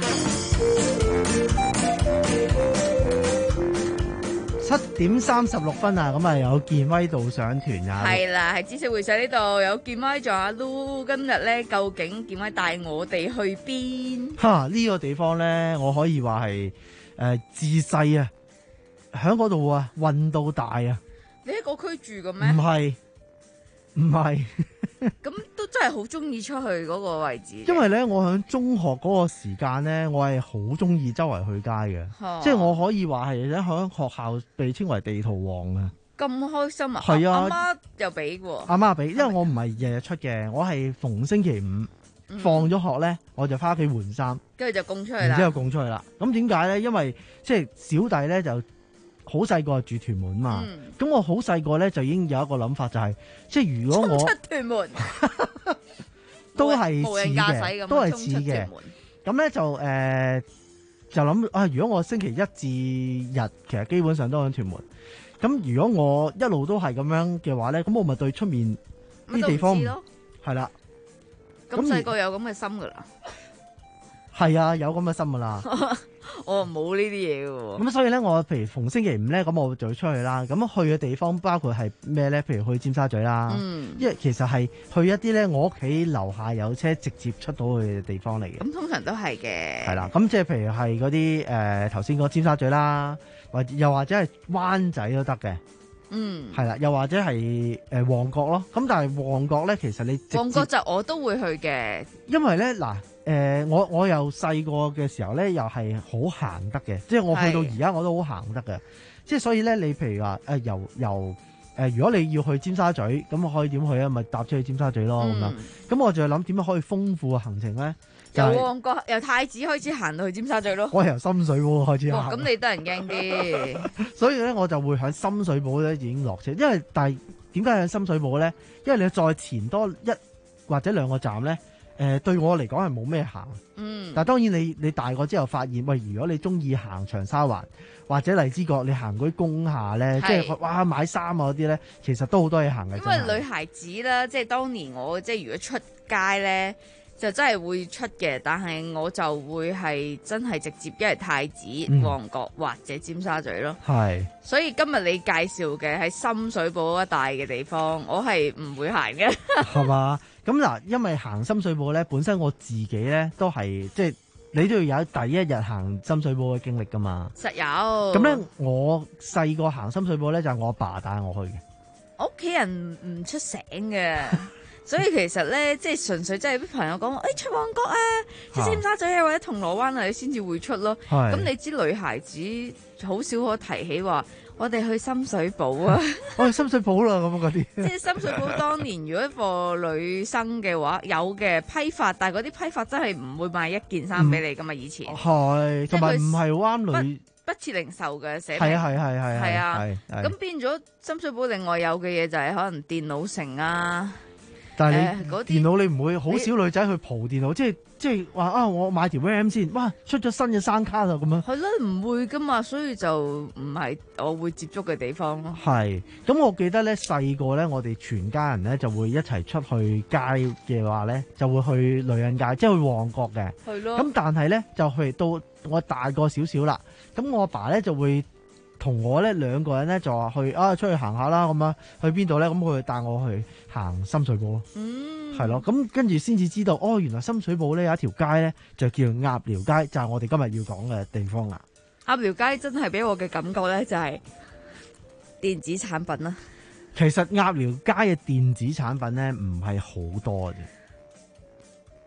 七點三十六分啊，咁啊有健威導賞團啊， 係啦，係知識會社呢度有健威仲有阿 Lu，今日咧究竟健威帶我哋去邊？ 哈！呢、這個地方咧，我可以話係誒自細啊，喺嗰度啊運到大啊。 你喺嗰區住嘅咩？ 唔係，唔係。 咁都真係好中意出去嗰個位置。 因為咧，我喺中學嗰個時間咧，我係好中意周圍去街嘅， 啊、 即係我可以話係喺學校被稱為地圖王啊！ 咁開心啊！ 係啊， 阿媽又俾喎。 阿媽俾，因為我唔係日日出嘅，我係逢星期五、嗯、放咗學咧，我就翻屋企換衫， 跟住就供出去啦。 然之後供出去啦。咁點解咧？因為即係小弟咧就好細個住屯門嘛，咁、嗯、我好細個咧就已經有一個諗法、就係，就係即係如果我衝出屯門都係似嘅，都係似嘅。咁咧就誒、呃、就諗啊，如果我星期一至日其實基本上都喺屯門，咁如果我一路都係咁樣嘅話咧，咁我咪對出面啲地方係啦。 咁細個有咁嘅心噶啦， 係啊，有咁嘅心噶啦。 我冇呢啲嘢嘅喎。 咁所以咧，我譬如逢星期五咧，咁我就會出去啦。咁去嘅地方包括係咩咧？譬如去尖沙咀啦，嗯、因為其實係去一啲咧，我屋企樓下有車直接出到去嘅地方嚟嘅。 咁通常都係嘅。 係啦，咁即係譬如係嗰啲誒頭先嗰尖沙咀啦，或又或者係灣仔都得嘅。嗯，係啦，又或者係誒、呃、旺角咯。咁但係旺角咧，其實你旺角就我都會去嘅， 因為咧嗱。誒、呃，我我又細個嘅時候咧，又係好行得嘅，即係我去到而家我都好行得嘅，即係所以咧，你譬如話誒、呃，由由誒、呃，如果你要去尖沙咀，咁我可以點去啊？咪搭車去尖沙咀咯，咁、嗯、樣。咁我就諗點樣可以豐富嘅行程咧？ 由旺角由太子開始行到去尖沙咀咯。 我由深水埗開始行。 咁、哦、你得人驚啲。 所以咧，我就會喺深水埗咧已經落車，因為但係點解喺深水埗咧？因為你再前多一或者兩個站咧。誒、呃、對我嚟講係冇咩行，嗯，但係當然你你大個之後發現，喂，如果你中意行長沙灣或者荔枝角，你行嗰啲工廈咧，即係哇買衫啊嗰啲咧，其實都好多嘢行嘅。 因為女孩子啦，即係當年我即係如果出街咧，就真係會出嘅，但係我就會係真係直接一係太子、嗯、旺角或者尖沙咀咯。係，所以今日你介紹嘅喺深水埗一帶嘅地方，我係唔會行嘅。 係嘛？咁嗱，因為行深水埗咧，本身我自己咧都係即係你都要有第一日行深水埗嘅經歷噶嘛。實有。咁咧，我細個行深水埗咧就係、是、我阿爸帶我去嘅。 我屋企人唔出醒嘅。所以其實咧，即係純粹即係啲朋友講話，誒、哎、出旺角啊，出尖沙咀啊，或者銅鑼灣啊，你先至會出咯。咁你知女孩子好少可提起話，我哋去深水埗啊。 我去深水埗啦，咁嗰啲。 即係深水埗當年如果個女生嘅話，有嘅批發，但係嗰啲批發真係唔會賣一件衫俾你噶嘛，以前。係， 同埋唔係啱女。 不設零售嘅寫明。係啊係係係。 係啊。咁變咗深水埗另外有嘅嘢就係可能電腦城啊。 但係你、呃、電腦你唔會好少女仔去蒲電腦，即係即係話啊，我買條 RAM 先，哇出咗新嘅聲卡啦咁樣。 係咯，唔會噶嘛，所以就唔係我會接觸嘅地方咯。 係，咁我記得咧細個咧，我哋全家人咧就會一齊出去街嘅話咧，就會去女人街，即係去旺角嘅。係咯。咁但係咧就去到我大個少少啦，咁我阿爸咧就會同我咧兩個人咧就話去啊出去行下啦，咁啊去邊度咧？咁佢帶我去行深水埗咯，嗯，係咯，咁跟住先至知道哦，原來深水埗咧有一條街咧就叫鴨寮街，就係、是、我哋今日要講嘅地方啦。 鴨寮街真係俾我嘅感覺咧就係電子產品啦。 其實鴨寮街嘅電子產品咧唔係好多嘅，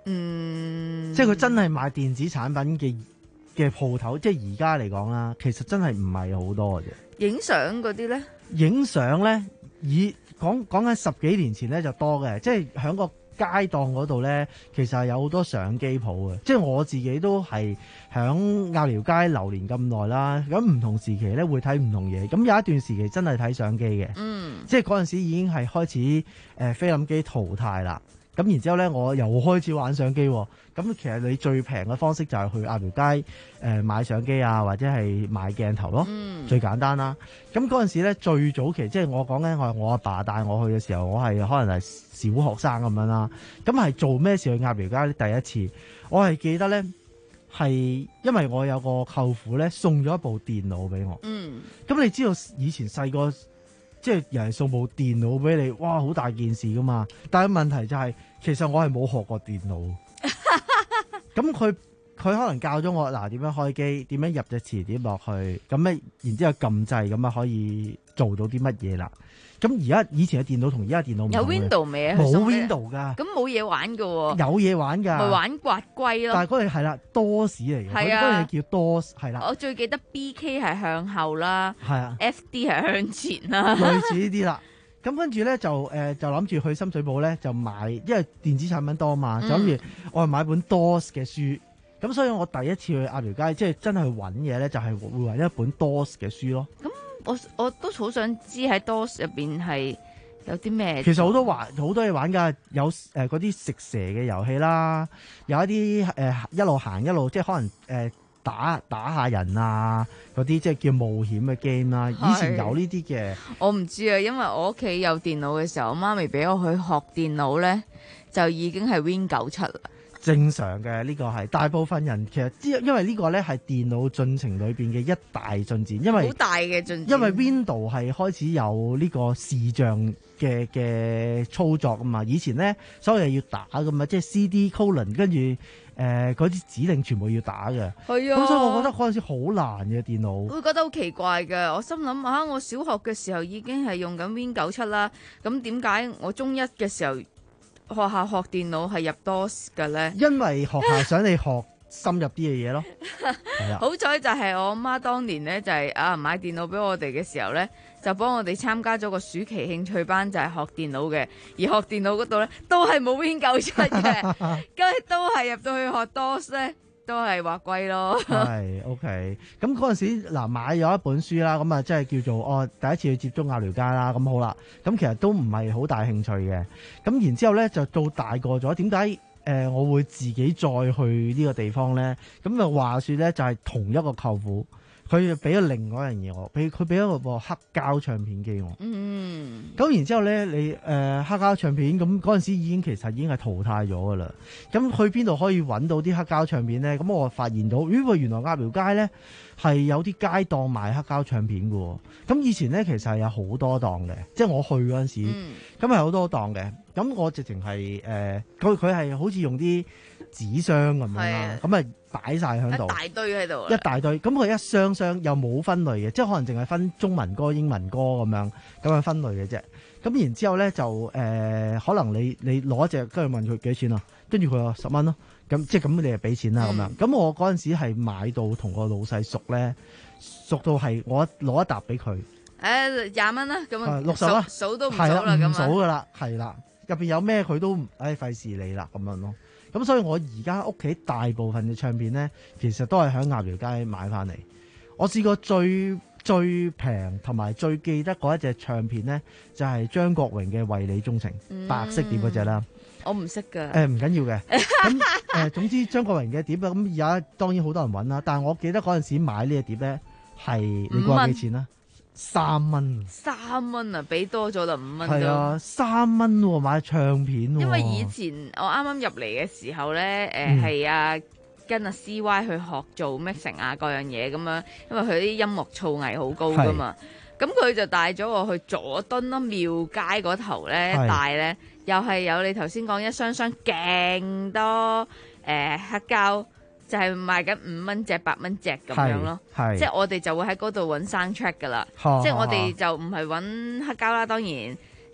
嗯， 即係佢真係賣電子產品嘅嘅鋪頭，即係而家嚟講啦，其實真係唔係好多嘅啫。 影相嗰啲咧， 影相咧，以講講緊十幾年前咧就多嘅，即係喺個街檔嗰度咧，其實係有好多相機鋪嘅。即係我自己都係喺鴨寮街流連咁耐啦，咁唔同時期咧會睇唔同嘢。咁有一段時期真係睇相機嘅， 嗯， 即係嗰陣時已經係開始誒、呃、菲林機淘汰啦。咁然之後咧，我又開始玩相機喎。咁其實你最平嘅方式就係去鴨寮街誒、呃、買相機啊，或者係買鏡頭咯， 嗯、 最簡單啦。咁嗰陣時咧，最早期即係我講緊我我阿爸帶我去嘅時候，我係可能係小學生咁樣啦。咁係做咩事去鴨寮街呢？第一次我係記得咧，係因為我有個舅父咧送咗一部電腦俾我。 嗯， 咁你知道以前細個即係人哋送部電腦俾你，哇，好大件事噶嘛。但係問題就係、是，其實我係冇學過電腦。咁佢佢可能教咗我嗱點樣開機，點樣入隻磁碟落去，咁咧然之後撳掣，咁啊可以做到啲乜嘢啦。咁而家以前嘅電腦同而家電腦唔同嘅， 有 Window 未啊？ 冇 Window 㗎。 咁冇嘢玩㗎喎。 有嘢玩㗎。 咪玩刮龜咯。 但係嗰樣係啦，DOS 嚟嘅。 係啊。 嗰樣叫 DOS 係啦。 我最記得 B K 係向後啦。 係啊。 F D 係向前啦。 類似呢啲啦。咁跟住咧就誒、呃、就諗住去深水埗咧就買，因為電子產品多嘛，就諗住我係買本 DOS 嘅書。咁所以我第一次去鴨寮街，即係真係去揾嘢咧，就係會揾一本 DOS 嘅書咯。 咁我我都好想知喺 DOS 入邊係有啲咩？ 其實好多玩好多嘢玩㗎，有誒嗰啲食蛇嘅遊戲啦，有一啲誒、呃、一路行一路，即係可能誒、呃、打打下人啊嗰啲，即係叫冒險嘅 game 啦。以前有呢啲嘅。 我唔知啊，因為我屋企有電腦嘅時候，我媽咪俾我去學電腦咧，就已經係 Win 九七啦。 正常嘅呢、這個係大部分人其實知，因為呢個咧係電腦進程裏邊嘅一大進展，因為好大嘅進展。 因為 Windows 係開始有呢個視像嘅嘅操作啊嘛，以前咧所有嘢要打噶嘛，即係 C D colon 跟住誒嗰啲指令全部要打嘅。 係啊， 咁所以我覺得嗰陣時好難嘅電腦。 會覺得好奇怪嘅，我心諗啊，我小學嘅時候已經係用緊 Win 九七啦，咁點解我中一嘅時候學校學電腦係入 DOS 嘅咧？ 因為學校想你學深入啲嘅嘢咯。係啊。 好彩就係我媽當年咧就係、是、啊買電腦俾我哋嘅時候咧，就幫我哋參加咗個暑期興趣班，就係、是、學電腦嘅。而學電腦嗰度咧都係冇 Win 九七嘅，跟住都係入到去學 DOS 咧，都係畫龜咯。 係 OK，咁嗰陣時嗱買咗一本書啦，咁啊即係叫做哦第一次去接觸鴨寮街啦，咁好啦，咁其實都唔係好大興趣嘅，咁然之後咧就到大個咗，點解誒我會自己再去呢個地方咧？咁啊話說咧就係、是、同一個舅父。佢俾咗另外一樣嘢我，俾佢俾咗個部黑膠唱片機我。 嗯。咁然之後咧，你誒、呃、黑膠唱片咁嗰陣時已經其實已經係淘汰咗噶啦。咁去邊度可以揾到啲黑膠唱片咧？咁我發現到，咦喂，原來鴨寮街咧係有啲街檔賣黑膠唱片嘅喎。咁以前咧其實係有好多檔嘅，即係我去嗰陣時，咁係好多檔嘅。咁我直情係誒，佢佢係好似用啲紙箱咁樣啦，咁啊擺晒喺度， 一大堆喺度， 一大堆。咁佢一箱箱又冇分類嘅，即係可能淨係分中文歌、英文歌咁樣咁樣分類嘅啫。咁然之後咧就誒、呃，可能你你攞一隻跟住問佢幾錢啊，跟住佢話十蚊咯。咁即係咁你就俾錢啦咁樣。咁我嗰陣時係買到同個老細熟咧，熟到係我攞一沓俾佢。 誒廿蚊啦，咁啊六十啦， 數都唔數啦，咁唔數噶啦，係啦。入邊有咩佢都誒費事理啦咁樣咯，咁所以我而家屋企大部分嘅唱片咧，其實都係喺鴨寮街買翻嚟。我試過最最平同埋最記得嗰一隻唱片咧，就係、是、張國榮嘅《為你鍾情》，嗯、白色碟嗰隻啦。 我唔識㗎。 誒唔緊要嘅。咁誒、呃、總之張國榮嘅碟啊，咁而家當然好多人揾啦。但係我記得嗰陣時買呢隻碟咧，係你估下幾錢啦？三蚊， 三蚊啊，俾多咗啦，五蚊係啊，三蚊喎買唱片喎。 因為以前我啱啱入嚟嘅時候咧，誒係啊跟阿 C Y 去學做 mixing 啊各樣嘢咁樣，因為佢啲音樂造詣好高噶嘛。咁佢就帶咗我去佐敦啦，廟街嗰頭咧帶咧，又係有你頭先講一箱箱勁多誒、呃、黑膠。就係、是、賣緊五蚊隻、八蚊隻咁樣咯，即係我哋就會喺嗰度揾 soundtrack 噶啦，即係我哋就唔係揾黑膠啦，當然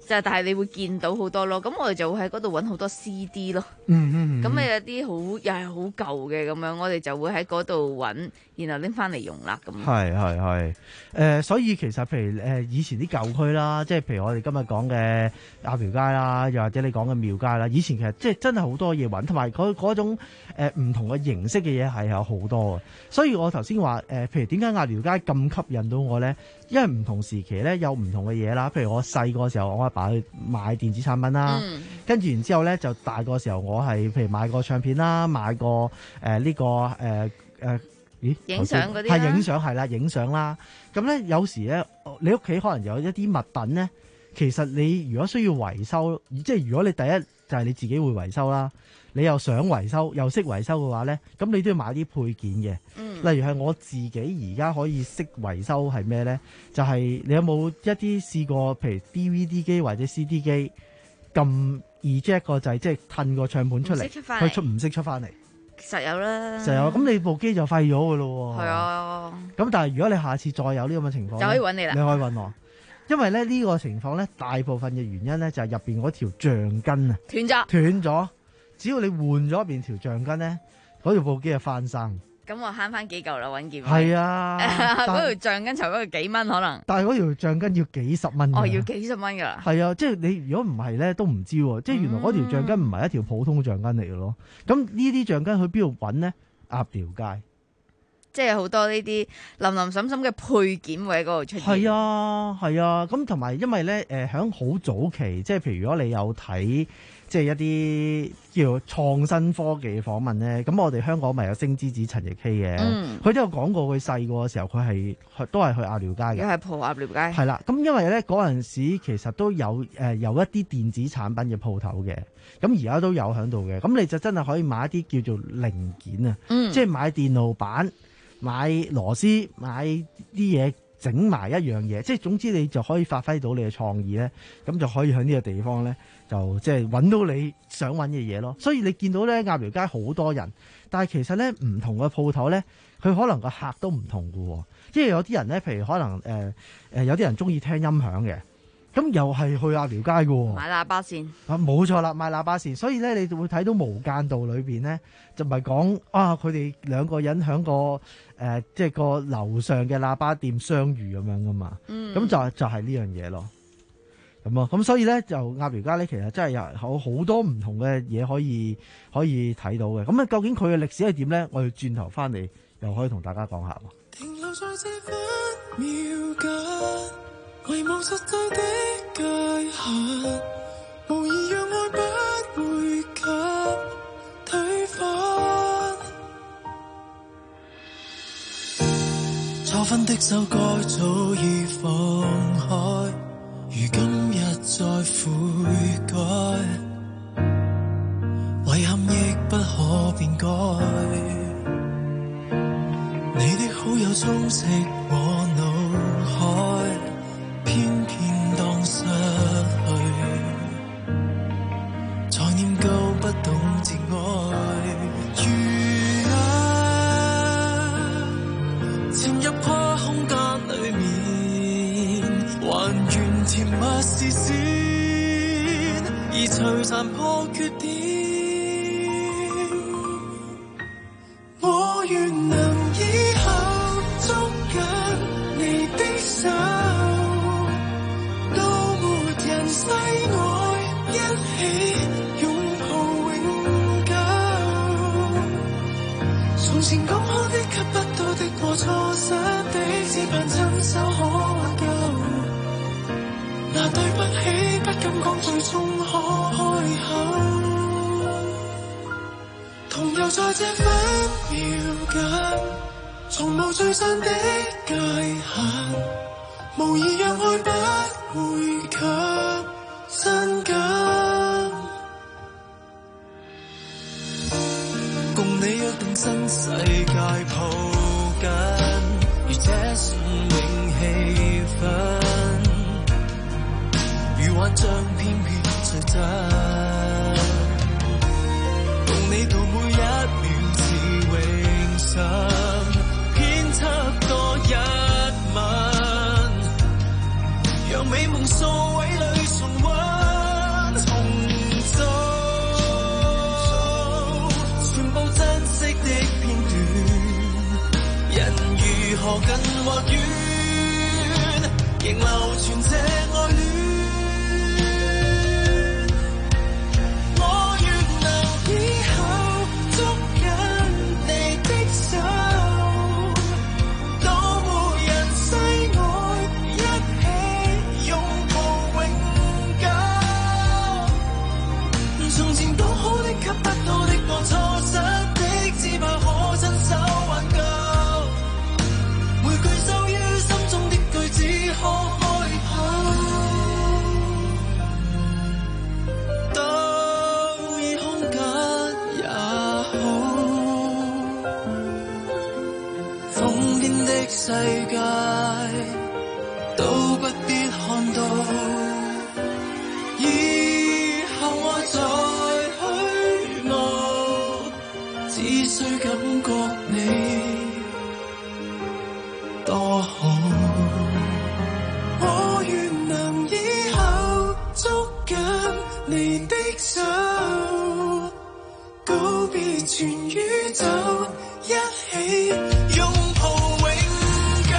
就係但係你會見到好多咯。咁我哋就會喺嗰度揾好多 C D 咯。 嗯嗯嗯。 咁啊有啲好又係好舊嘅咁樣，我哋就會喺嗰度揾，然後拎翻嚟用啦咁。 係係係。誒、呃，所以其實譬如誒、呃、以前啲舊區啦，即係譬如我哋今日講嘅鴨寮街啦，又或者你講嘅廟街啦，以前其實即係真係好多嘢揾，同埋嗰嗰種誒唔、呃、同嘅形式嘅嘢係有好多嘅。所以我頭先話誒，譬如點解鴨寮街咁吸引到我咧？因為唔同時期咧有唔同嘅嘢啦。譬如我細個時候，我阿爸去買電子產品啦，嗯、跟住然之後咧就大個時候，我係譬如買過唱片啦，買過誒呢、呃這個誒誒、呃呃，咦？ 影相嗰啲係影相係啦，影相啦。咁咧有時咧，你屋企可能有一啲物品咧，其實你如果需要維修，即係如果你第一就係、是、你自己會維修啦。你又想維修又識維修嘅話咧，咁你都要買啲配件嘅。嗯、例如係我自己而家可以識維修係咩咧？就係、是、你有冇一啲試過，譬如 D V D 機或者 C D 機撳 eject 個掣，即係褪個唱盤出嚟，佢出唔識出翻嚟？ 實有啦， 實有。咁你部機就廢咗㗎咯喎。係啊。咁但係如果你下次再有呢咁嘅情況， 就可以揾你啦。 你可以揾我。因為咧呢、呢個情況咧，大部分嘅原因咧就係入邊嗰條橡筋啊斷咗， 斷咗。只要你換咗入邊條橡筋咧，嗰條部機就翻生。 咁我慳翻幾嚿啦，揾件。 係啊， 嗰條橡筋籌嗰條幾蚊可能。 但係嗰條橡筋要幾十蚊。 哦，要幾十蚊㗎啦。 係啊，即係你如果唔係咧，都唔知喎。即係原來嗰條橡筋唔係一條普通橡筋嚟嘅咯。咁呢啲橡筋去邊度揾咧？鴨寮街。 即係好多呢啲林林沈沈嘅配件會喺嗰度出現。 係啊，係啊。咁同埋因為咧，誒喺好早期，即係譬如如果你有睇。即係一啲叫創新科技嘅訪問咧，咁我哋香港咪有星之子陳奕希嘅，佢、嗯、都有講過佢細個嘅時候，佢係都係去鴨寮街嘅， 又係蒲鴨寮街。 係啦，咁因為咧嗰陣時其實都有誒、呃、有一啲電子產品嘅鋪頭嘅，咁而家都有喺度嘅，咁你就真係可以買一啲叫做零件啊，嗯、即係買電路板、買螺絲、買啲嘢整埋一樣嘢，即係總之你就可以發揮到你嘅創意咧，咁就可以喺呢個地方咧。就即係揾到你想揾嘅嘢咯，所以你見到咧鴨寮街好多人，但係其實咧唔同嘅鋪頭咧，佢可能個客都唔同嘅喎，即係有啲人咧，譬如可能誒誒、呃、有啲人中意聽音響嘅，咁又係去鴨寮街嘅喎， 買喇叭線啊，冇錯啦，買喇叭線，所以咧你會睇到無間道裏邊咧，就唔係講啊佢哋兩個人喺個誒、呃、即係個樓上嘅喇叭店相遇咁樣噶嘛，咁、嗯、就就係呢樣嘢咯。咁啊，咁所以咧就鴨寮街咧，其實真係有好多唔同嘅嘢可以可以睇到嘅。咁啊，究竟佢嘅歷史係點咧？我哋轉頭翻嚟又可以同大家講下。停留在這分秒間，遺忘實際的界限，無意讓愛不會給推翻。錯分的手該早已放開。如今日再悔改，遺憾亦不可變改。你的好友充斥我腦海，偏偏當失去，才念舊不懂自愛。如啊，潛入跨空間裡面，還原甜蜜視線，而隨殘破缺點。我願能以後捉緊你的手，到沒人世外，一起擁抱永久。從前講好的給不到的，我錯失的，只盼親手可挽救。那對不起，不敢講，最終可開口。同遊在這分秒間，從無聚散的界限，無意讓愛不會給真感。共你約定新世界抱緊，如這瞬永氣氛。幻象偏偏最真，共你度每一秒似永生，偏側多一吻，讓美夢數位裏重溫。 世界都不必看到，以後愛在虛無，只需感覺你多好。我願能以後捉緊你的手，告別全宇宙，一起擁抱永久。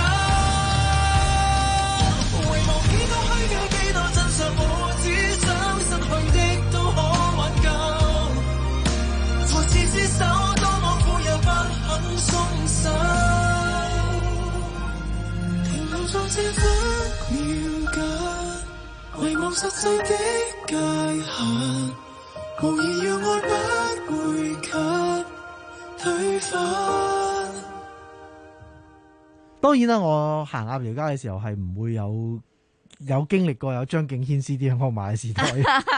遺忘幾多虛假，幾多真相，我只想失去的都可挽救。才是廝守，多麼苦又不肯鬆手。停留在這分秒間，遺忘實際的界限，無疑讓愛不會給推翻。 當然啦，我行鴨寮街嘅時候係唔會有有經歷過有張敬軒 C D 喺我買嘅時代。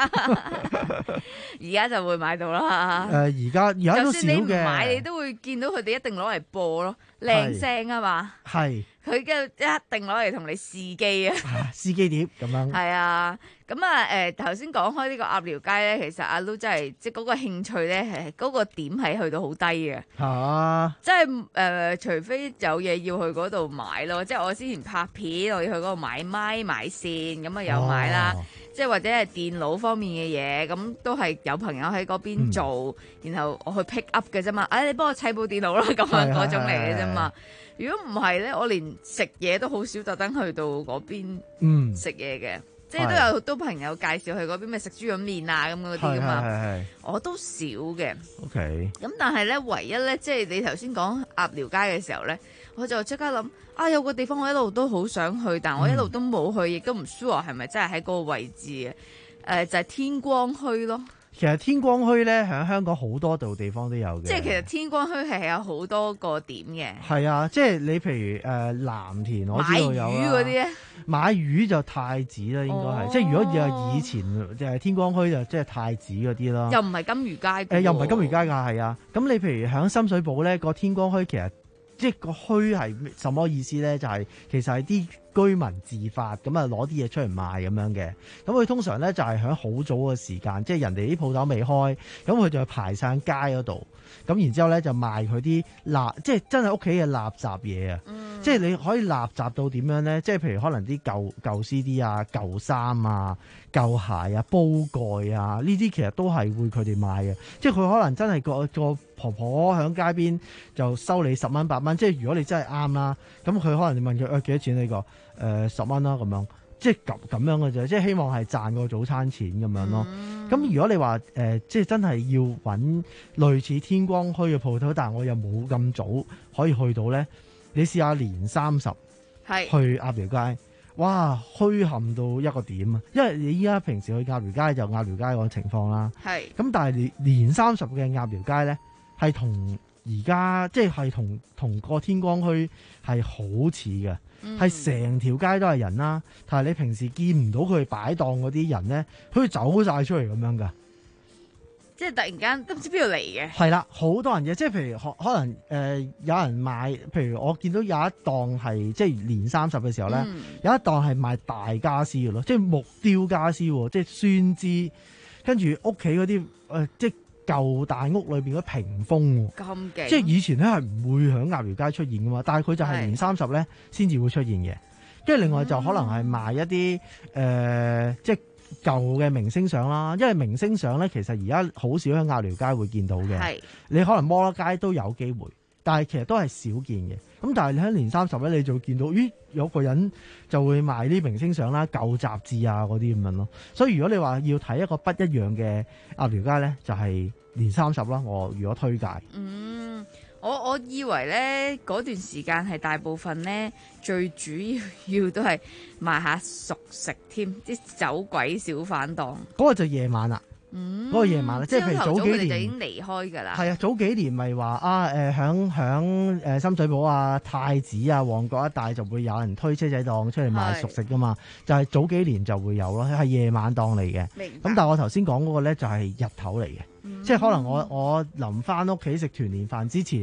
而家就會買到啦。 誒而家而家都少就算你唔嘅， 買，你都會見到佢哋一定攞嚟播咯，靚聲啊嘛。 係佢嘅一定攞嚟同你試機啊。 司機碟咁樣。 係啊，咁啊誒頭先講開呢個鴨寮街咧，其實阿 Lu 真係即係嗰個興趣咧，係嗰個點係去到好低嘅。 嚇！ 即係誒、呃，除非有嘢要去嗰度買咯，即係我之前拍片，我要去嗰度買咪買線，咁啊有買啦。 哦即係或者係電腦方面嘅嘢，咁都係有朋友喺嗰邊做，嗯、然後我去 pick up 嘅啫嘛。哎，你幫我砌部電腦啦，咁樣嗰種嚟嘅啫嘛。如果唔係咧，我連食嘢都好少特登去到嗰邊食嘢嘅。即係都有好多朋友介紹去嗰邊咪食豬潤麵啊咁嗰啲噶嘛。我都少嘅。OK。咁但係咧，唯一咧，即係你頭先講鴨寮街嘅時候咧，我就即刻諗啊，有個地方我一路都好想去，但我一路都冇去，亦都唔 sure 係咪真係喺嗰個位置嘅。誒、呃，就係、是、天光墟咯。 其實天光墟咧喺香港好多度地方都有嘅。 即係其實天光墟係有好多個點嘅。係啊，即係你譬如誒、呃、藍田，我知道有買魚嗰啲咧。 買魚就太子啦，應該係、哦。即係如果有以前就係天光墟就即係太子嗰啲啦。 又唔係金魚街。誒、 呃，又唔係金魚街㗎，係啊。咁你譬如喺深水埗咧，個天光墟其實即係個墟係什麼意思咧？就係、是、其實係啲居民自發咁啊，攞啲嘢出嚟賣咁樣嘅。咁佢通常咧就係喺好早嘅時間，即係人哋啲鋪頭未開，咁佢就排晒街嗰度。咁然之後咧就賣佢啲垃，即係真係屋企嘅垃圾嘢啊！嗯、即係你可以垃圾到點樣咧？即係譬如可能啲舊舊 C D 啊、舊衫啊、舊鞋啊、煲蓋啊，呢啲其實都係會佢哋賣嘅。即係佢可能真係個個婆婆喺街邊就收你十蚊八蚊。即係如果你真係啱啦，咁佢可能你問佢誒幾多錢呢、呢個？誒十蚊啦咁樣。即係咁咁樣嘅啫，即係希望係賺個早餐錢咁樣咯。咁、嗯、如果你話誒、呃，即係真係要揾類似天光墟嘅鋪頭，但係我又冇咁早可以去到咧，你試下年三十去鴨寮街，哇，墟冚到一個點啊！因為你依家平時去鴨寮街就鴨寮街個情況啦。係。咁但係年三十嘅鴨寮街咧，係同而家即係同同個天光墟係好似嘅。係成條街都係人啦，但係你平時見唔到佢擺檔嗰啲人咧，佢走晒出嚟咁樣噶， 即係突然間都唔知邊度嚟嘅。係啦，好多人嘅，即係譬如可可能誒、呃、有人賣，譬如我見到有一檔係即係年三十嘅時候咧、嗯，有一檔係賣大家私嘅咯，即係木雕家私，即係酸枝，跟住屋企嗰啲誒即係。舊大屋裏邊嗰屏風，咁勁，即係以前咧係唔會喺鴨寮街出現噶嘛，但係佢就係年三十咧先至會出現嘅。跟住另外就可能係賣一啲誒、呃，即係舊嘅明星相啦。因為明星相咧，其實而家好少喺鴨寮街會見到嘅。係，你可能摩羅街都有機會，但係其實都係少見嘅。咁但係你喺年三十咧，你就會見到，咦，有個人就會賣啲明星相啦、舊雜誌啊嗰啲咁樣咯。所以如果你話要睇一個不一樣嘅鴨寮街咧，就係、是、年三十啦。我如果推介，嗯， 我我以為咧嗰段時間係大部分咧最主要要都係賣下熟食添，啲走鬼小販檔。 嗰、那個就夜晚啦。嗰、嗯那個夜晚啦，即係譬如早幾年就已經離開㗎啦。 係啊，早幾年咪話啊誒，響響誒深水埗啊、太子啊、旺角一帶就會有人推車仔檔出嚟賣熟食㗎嘛。就係、是、早幾年就會有咯，係夜晚檔嚟嘅。明白。咁但係我頭先講嗰個咧就係日頭嚟嘅、嗯，即係可能我我臨翻屋企食團年飯之前，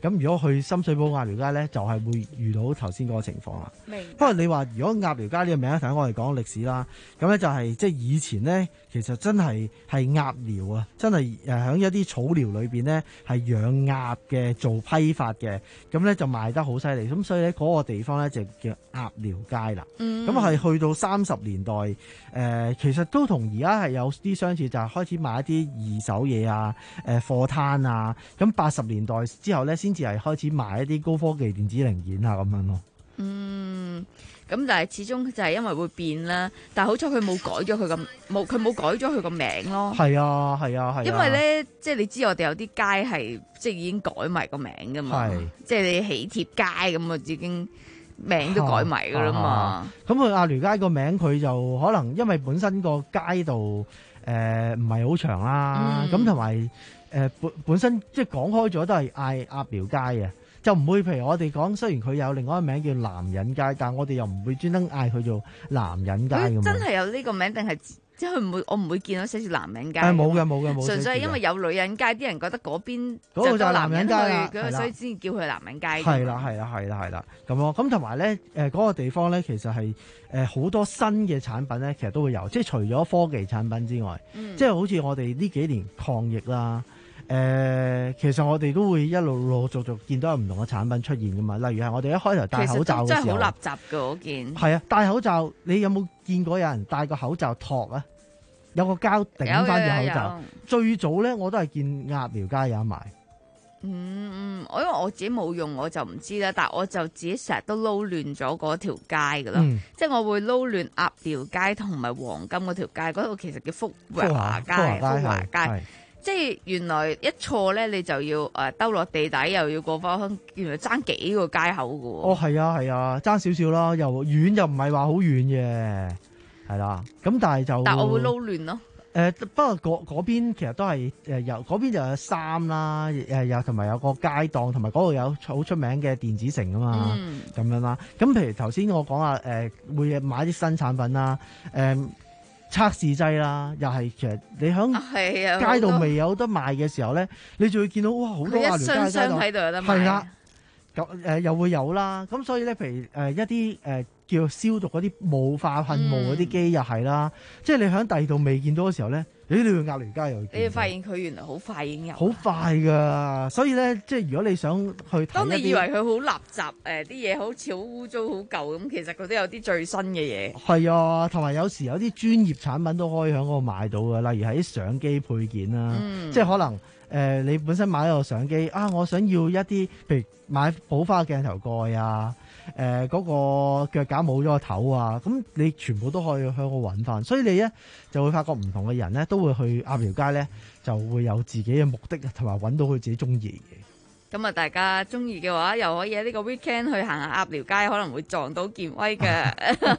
咁如果去深水埗鴨寮街咧，就係、是、會遇到頭先嗰個情況啦。不過你話如果鴨寮街呢個名，頭先我哋講歷史啦，咁咧就係、是、即係以前咧，其實真係係鴨寮啊，真係誒喺一啲草寮裏邊咧係養鴨嘅，做批發嘅，咁咧就賣得好犀利，咁所以咧嗰個地方咧就叫鴨寮街啦。咁係、嗯、去到三十年代，誒、呃、其實都同而家係有啲相似，就係、是、開始賣一啲二手嘢啊，誒貨攤啊，咁八十年代之後咧先至係開始賣一啲高科技電子零件啊咁樣咯。 嗯，咁但係始終就係因為會變啦，但係好彩佢冇改咗佢個冇佢冇改咗佢個名咯。係啊係啊係啊。 因為咧，即係你知我哋有啲街係即係已經改埋個名噶嘛，即係你喜帖街咁啊，已經名都改埋噶啦嘛。咁佢鴨寮街個名佢就可能因為本身個街道誒唔係好長啦，咁同埋誒本本身即係講開咗都係嗌鴨寮街嘅。就唔會，譬如我哋講，雖然佢有另外一個名叫男人街，但係我哋又唔會專登嗌佢做男人街咁。真係有呢個名定係即係佢唔會，我唔會見到寫住男人街。係冇嘅，冇嘅，冇。純粹係因為有女人街，啲人覺得嗰邊嗰度就係男人街啦，所以先至叫佢男人街。係啦，係啦，係啦，係啦，咁咯。咁同埋咧，誒嗰個地方咧，其實係誒好多新嘅產品咧，其實都會有，即係除咗科技產品之外，嗯、即係好似我哋呢幾年抗疫啦。誒、呃，其實我哋都會一路陸續續見到有唔同嘅產品出現噶嘛，例如係我哋一開頭戴口罩嘅時候，真係好垃圾噶嗰件。係啊，戴口罩，你有冇見過有人戴個口罩托啊？有個膠頂翻住口罩。最早咧，我都係見鴨寮街有得賣。嗯嗯，我因為我自己冇用，我就唔知啦。但係我就自己成日都撈亂咗嗰條街噶啦，嗯、即係我會撈亂鴨寮街同埋黃金嗰條街，嗰度其實叫福華街，福華街。即係原來一錯咧，你就要誒兜落地底，又要過翻，原來爭幾個街口㗎喎。哦，係啊，係啊，爭少少啦，又遠又唔係話好遠嘅，係啦。咁但係就但我會撈亂咯。誒、呃，不過嗰嗰邊其實都係誒有嗰邊就有衫啦，誒有同埋有個街檔，同埋嗰度有好出名嘅電子城啊嘛，咁、嗯、樣啦。咁譬如頭先我講話誒會買啲新產品啦，誒、呃。測試劑啦，又係其實你喺街道未有得賣嘅時候咧，啊、你就會見到哇好多鴨寮街喺度，係啦，咁誒、呃、又會有啦。咁所以咧，譬如誒、呃、一啲誒、呃、叫消毒嗰啲霧化噴霧嗰啲機又係啦，嗯、即係你喺第二度未見到嘅時候咧。你去鴨寮街又你會發現佢原來好快已經有，好快噶，所以咧，即係如果你想去睇，當你以為佢好垃圾，誒啲嘢好似好污糟、好舊咁，其實佢都有啲最新嘅嘢。係啊，同埋有時有啲專業產品都可以喺嗰度買到嘅，例如係啲相機配件啦，嗯、即係可能誒、呃、你本身買咗個相機啊，我想要一啲，譬如買補花鏡頭蓋啊。誒嗰、呃那個腳架冇咗個頭啊，咁你全部都可以向我揾翻，所以你咧就會發覺唔同嘅人咧都會去鴨寮街咧，就會有自己嘅目的同埋揾到佢自己中意嘅。咁啊，大家中意嘅話，又可以喺呢個 weekend 去行下鴨寮街，可能會撞到健威嘅。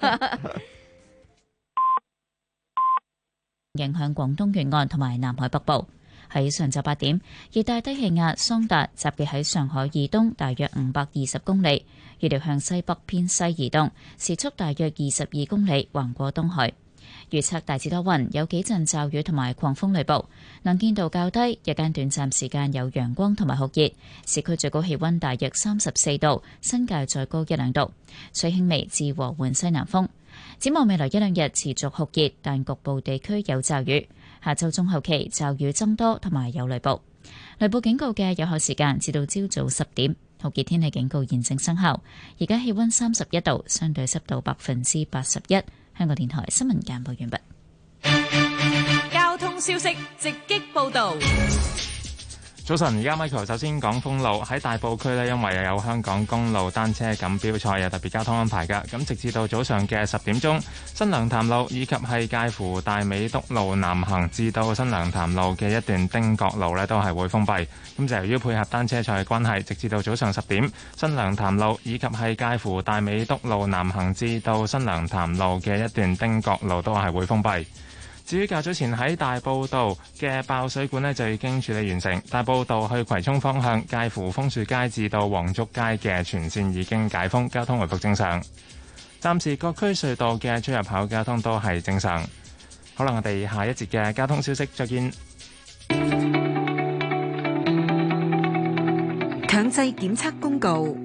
影響廣東沿岸同埋南海北部。喺上晝八點，熱帶低氣壓桑達集結喺上海以東大約五百二十公里，預料向西北偏西移動，時速大約二十二公里，橫過東海。預測大致多雲，有幾陣驟雨同埋狂風雷暴，能見度較低，日間短暫時間有陽光同埋酷熱，市區最高氣溫大約三十四度，新界再高一兩度，吹輕微至和緩西南風。展望未來一兩日持續酷熱，但局部地區有驟雨。下週中後期驟雨增多，同埋有雷暴。雷暴警告嘅有效時間至到朝早十點。酷熱天氣警告現正生效。而家氣溫三十一度，相對濕度百分之八十一。香港電台新聞簡報完畢。 交通消息直擊報道。 早晨，而家 Michael 首先講封路。喺大埔區呢，因為又有香港公路單車錦標賽有特別交通安排㗎。咁直至到早上嘅十點鐘，新娘潭路以及係介乎大美督路南行至到新娘潭路嘅一段汀角路呢，都係會封閉。咁就由於配合單車賽嘅關係，直至到早上十點，新娘潭路以及係介乎大美督路南行至到新娘潭路嘅一段汀角路都係會封閉。至於較早前喺大埔道嘅爆水管呢，就已經處理完成。大埔道去葵涌方向介乎楓樹街至到黃竹街嘅全線已經解封，交通回復正常。暫時各區隧道嘅出入口交通都係正常。好啦，我哋下一節嘅交通消息再見。 強制檢測公告。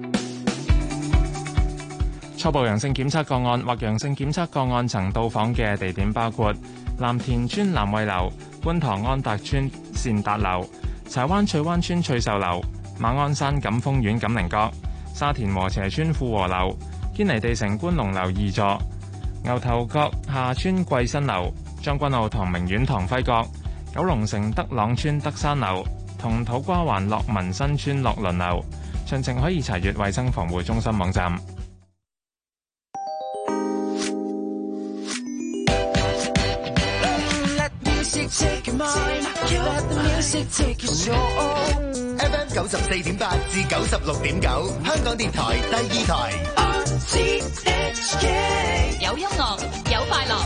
初步陽性檢測個案或陽性檢測個案曾到訪嘅地點包括藍田村南惠樓、觀塘安達邨善達樓、柴灣翠灣村翠秀樓、馬鞍山錦豐苑錦寧閣、沙田禾輋邨富和樓、堅尼地城觀龍樓二座、牛頭角下村貴新樓、將軍澳唐明苑唐輝閣、九龍城德朗村德山樓同土瓜灣樂民新村樂倫樓。詳情可以查閱衛生防護中心網站。 F M 九十四點八至九十六點九，香港電台第二台。 有音樂，有快樂。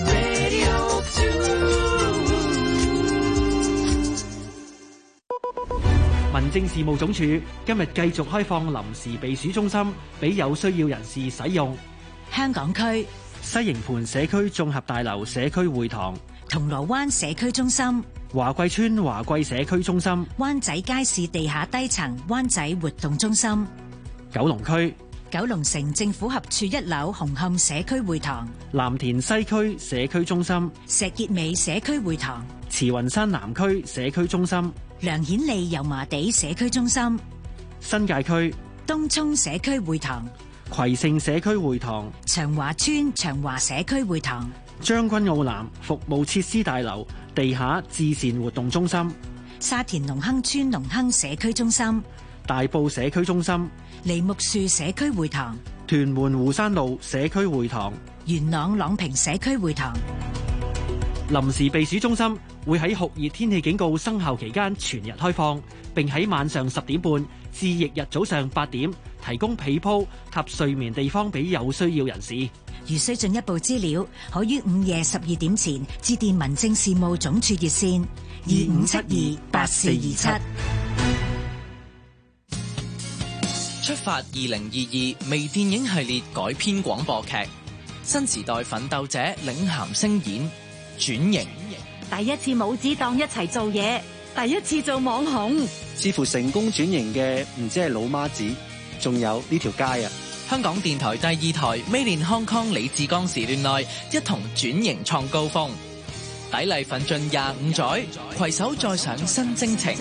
民政事務總署今日繼續開放臨時避暑中心俾有需要人士使用。 香港區西營盤社區綜合大樓社區會堂、 銅鑼灣社區中心、 華貴村華貴社區中心、 灣仔街市地下低層灣仔活動中心、 九龍區九龍城政府合署一樓紅磡社區會堂、 藍田西區社區中心、 石硤尾社區會堂、 慈雲山南區社區中心、 梁顯利油麻地社區中心、 新界區東涌社區會堂、 葵盛社區會堂、 長華村長華社區會堂、 將軍澳南服務設施大樓地下至善活動中心、 沙田隆亨村隆亨社區中心、 大埔社區中心、 梨木樹社區會堂、 屯門湖山路社區會堂、 元朗朗屏社區會堂。 臨時避暑中心會喺酷熱天氣警告生效期間全日開放，並喺晚上十點半至翌日早上八點提供被鋪及睡眠地方俾有需要人士。 如需進一步資料，可於午夜十二點前致電民政事務總署熱線二五七二八四二七。 出發二零二二微電影系列改編廣播劇，新時代奮鬥者領銜聲演轉型。 第一次母子檔一齊做嘢，第一次做網紅， 似乎成功轉型嘅唔止係老媽子，仲有呢條街啊！ 香港電台第二台 Made in Hong Kong 李志剛時段內一同轉型創高峰，砥礪奮進廿五載，攜手再上新征程。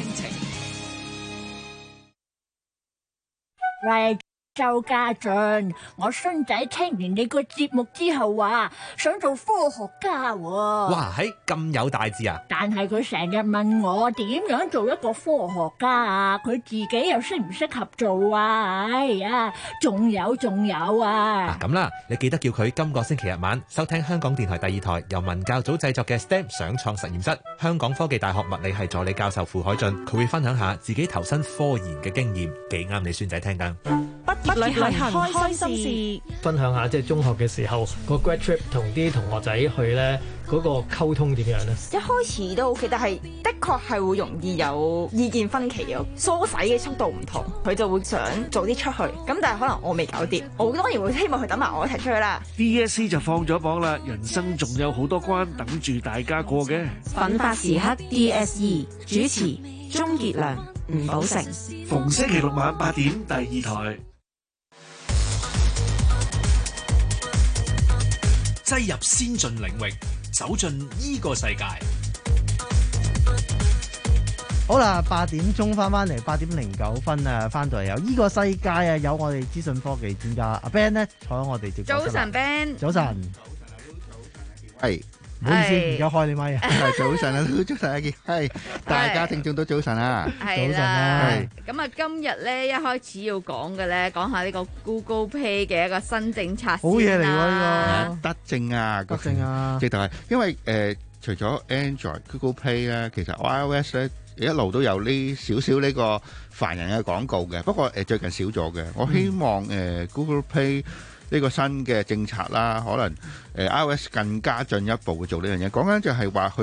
喂，周家俊，我孫仔聽完你個節目之後話想做科學家喎。 哇，係咁有大志啊！ 但係佢成日問我點樣做一個科學家啊，佢自己又適唔適合做啊？哎呀，仲有仲有啊！ 嗱咁啦，你記得叫佢今個星期日晚收聽香港電台第二台由文教組製作嘅 S T E M 想創實驗室，香港科技大學物理系助理教授傅海俊，佢會分享下自己投身科研嘅經驗，幾啱你孫仔聽㗎。 畢業旅行開心事， 分享下即係中學嘅時候個 grad trip 同啲同學仔去咧，嗰個溝通點樣咧？ 一開始都 OK，但係的確係會容易有意見分歧嘅，梳洗嘅速度唔同，佢就會想早啲出去，咁但係可能我未搞掂，我當然會希望佢等埋我一齊出去啦。 D S C 就放咗榜啦，人生仲有好多關等住大家過嘅。 奮發時刻 D S E 主持鍾傑良、吳寶成， 逢星期六晚八點第二台。 擠入先進領域，走進呢個世界。 好啦，八點鐘翻翻嚟，八點零九分啊，翻到嚟有呢個世界啊，有我哋資訊科技專家阿 Ben 咧坐喺我哋直播室。 早晨 Ben， 早晨， 係。 唔好意思，而家開你咪啊！ 係早晨啊，早晨阿傑，係大家聽眾都早晨啊！ 早晨啦，咁啊，今日咧一開始要講嘅咧，講下呢個 Google Pay 嘅一個新政策。 好嘢嚟喎呢個，德政啊， 德政啊！ 直頭係，因為誒除咗 Android、Google Pay 咧，其實 iOS 咧一路都有呢少少呢個煩人嘅廣告嘅，不過誒最近少咗嘅。我希望誒 Google Pay呢個新嘅政策啦，可能誒 iOS 更加進一步去做呢樣嘢。講緊就係話佢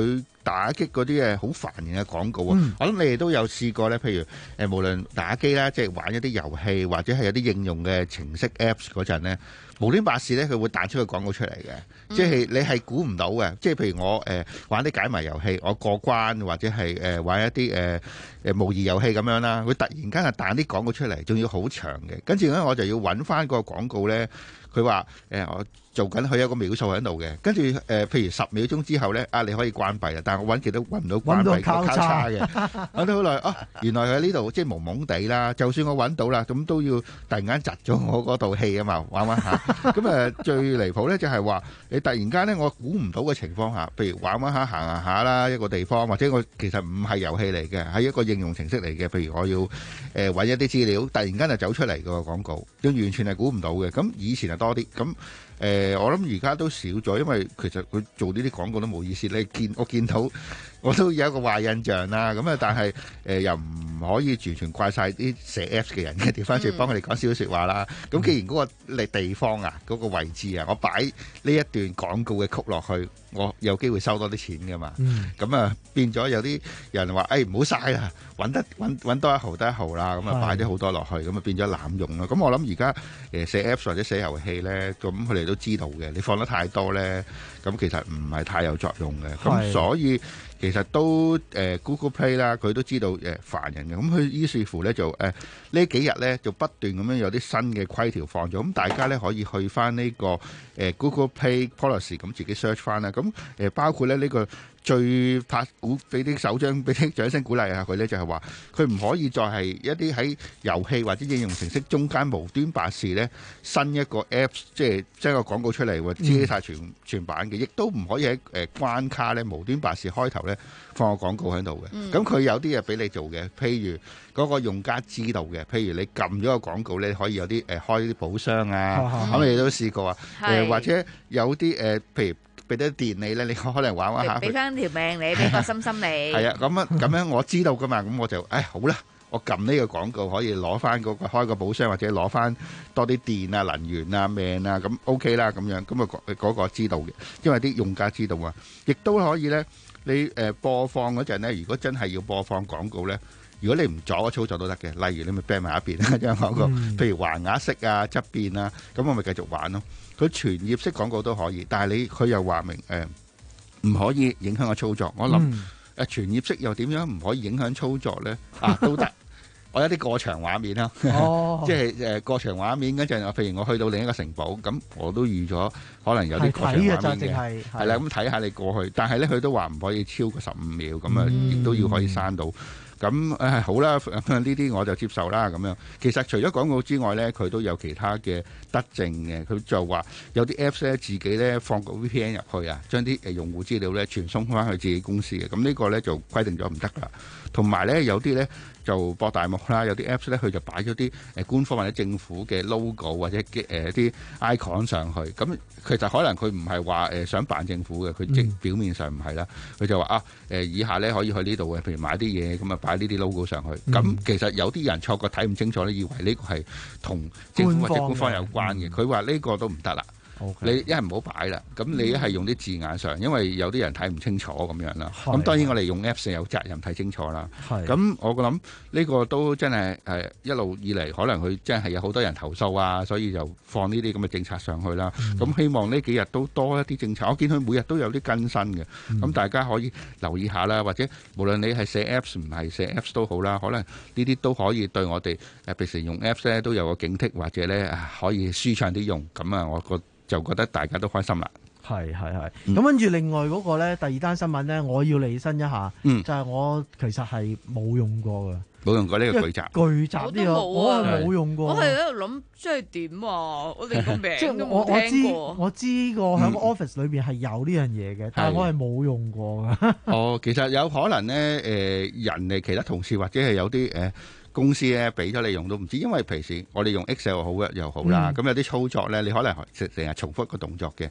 打擊嗰啲誒好煩人嘅廣告啊！ 嗯、 我諗你哋都有試過咧，譬如誒、呃、無論打機啦，即係玩一啲遊戲或者係有啲應用嘅程式 Apps 嗰陣咧，無端白事咧，佢會彈出個廣告出嚟嘅，嗯、即係你係估唔到嘅。即係譬如我誒、呃、玩啲解謎遊戲，我過關或者係誒、呃、玩一啲誒誒模擬遊戲咁樣啦，佢突然間係彈啲廣告出嚟，仲要好長嘅。跟住咧我就要揾翻個廣告咧，佢話誒我做緊佢有個秒數喺度嘅，跟住誒譬如十秒鐘之後咧，啊你可以關閉啦，但係我揾極都揾唔到關閉個交叉嘅，揾到好耐哦，原來佢喺呢度即係蒙蒙地啦。就算我揾到啦，咁都要突然間窒咗我嗰套戲啊嘛，玩玩下。咁誒最離譜咧就係話你突然間咧，我估唔到嘅情況下，譬如玩玩下行行下啦一個地方，或者我其實唔係遊戲嚟嘅，係一個應用程式嚟嘅。譬如我要誒揾一啲資料，突然間就走出嚟個廣告，都完全係估唔到嘅。咁以前係多啲咁。誒、呃，我諗而家都少咗，因為其實佢做呢啲廣告都冇意思。你見我見到我都有一個壞印象啦。咁啊，但係誒、呃、又唔可以完全怪晒啲寫 Apps 嘅人嘅，調翻轉幫佢哋講少少説話啦。咁、嗯、既然嗰個地方啊，嗰、嗰個位置啊，我擺呢一段廣告嘅曲落去，我有機會收多啲錢噶嘛。咁啊、嗯、變咗有啲人話：誒唔好嘥啦，揾得揾揾多一毫得一毫啦。咁啊擺咗好多落去，咁啊變咗濫用啦。咁我諗而家誒寫 Apps 或者寫遊戲咧，咁佢哋都知道嘅，你放得太多咧，咁其實唔係太有作用嘅。咁所以其實都誒、呃、Google Play 啦，佢都知道誒、呃、煩人嘅。咁佢於是乎咧就誒、呃、呢幾日咧就不斷咁樣有啲新嘅規條放咗。咁大家咧可以去翻呢、這個誒、呃、Google Play Policy，咁自己 search 翻啦。咁誒、呃、包括咧呢、這個最拍鼓俾啲手掌俾啲掌聲鼓勵下佢咧，就係話佢唔可以再係一啲喺遊戲或者應用程式中間無端白事咧，新一個 Apps 即係將個廣告出嚟，或者遮晒全、嗯、全版嘅，亦都唔可以喺誒、呃、關卡咧無端白事開頭咧放個廣告喺度嘅。咁佢、嗯、有啲嘢俾你做嘅，譬如嗰個用家知道嘅，譬如你撳咗個廣告咧，可以有啲誒、呃、開啲寶箱啊，咁你都試過啊？誒、呃、或者有啲誒、呃、譬如。俾啲電你咧，你可能玩玩下，俾翻條命你，俾個心心你。係啊，咁啊，咁樣我知道噶嘛，咁我就，誒好啦，我撳呢個廣告可以攞翻嗰個開個寶箱，或者攞翻多啲電啊、能源啊、命啊，咁 OK 啦，咁樣，咁啊嗰個知道嘅，因為啲用家知道啊，亦都可以咧，你誒播放嗰陣咧，如果真係要播放廣告咧。如果你唔阻個操作都得嘅，例如你咪掟埋一邊啦，張廣告，譬如橫額式啊、側邊啊，咁我咪繼續玩咯。佢全頁式廣告都可以，但係你佢又話明誒唔可以影響個操作。我諗誒全頁式又點樣唔可以影響操作咧？啊都得，我有啲過場畫面啦，哦、即係誒過場畫面嗰陣，譬如我去到另一個城堡，咁我都預咗可能有啲過場畫面嘅，係啦，咁睇下你過去，但係咧佢都話唔可以超過十五秒，咁啊亦都要可以刪到。咁誒、哎、好啦，呢啲我就接受啦。咁樣其實除咗廣告之外咧，佢都有其他嘅德政嘅。佢就話有啲 Apps 咧自己咧放個 V P N 入去啊，將啲誒用戶資料咧傳送翻去自己公司嘅。咁呢個咧就規定咗唔得㗎。同埋咧有啲咧就博大幕啦，有啲 Apps 咧佢就擺咗啲誒官方或者政府嘅 logo 或者嘅誒啲 icon 上去。咁其實可能佢唔係話誒想扮政府嘅，佢即表面上唔係啦。佢就話啊誒以下咧可以去呢度嘅，譬如買啲嘢咁啊擺呢啲 logo 上去。咁、嗯、其實有啲人錯覺睇唔清楚咧，以為呢個係同政府或者官方有關嘅。佢話呢個都唔得啦。Okay. 你一係唔好擺啦，咁你一係用啲字眼上，因為有啲人睇唔清楚咁樣啦。咁的當然我哋用 Apps 有責任睇清楚啦。咁的我諗呢個都真係誒一路以嚟，可能佢真係有好多人投訴啊，所以就放呢啲咁嘅政策上去啦。咁、嗯、希望呢幾日都多一啲政策。我見佢每日都有啲更新嘅，咁、嗯、大家可以留意下啦。或者無論你係寫 Apps 唔係寫 Apps 都好啦，可能呢啲都可以對我哋誒平時用 Apps 咧都有個警惕，或者咧可以舒暢啲用。咁啊，我覺就覺得大家都開心啦。 係係係。咁跟住另外嗰個咧，第二單新聞咧，我要釐身一下，嗯、就係我其實係冇用過嘅。冇用過呢個巨集。巨集呢個我係冇用過。 我係喺度諗，即係點啊？我連個名都冇聽過。 我知過喺個 office 裏邊係有呢樣嘢嘅，嗯、但係我係冇用過嘅。 哦，其實有可能咧，誒、呃、人哋其他同事或者係有啲誒。呃公司咧俾咗你用都唔知，因為平時我哋用 Excel 好嘅又好啦，咁、嗯、有啲操作咧，你可能成成日重複個動作嘅，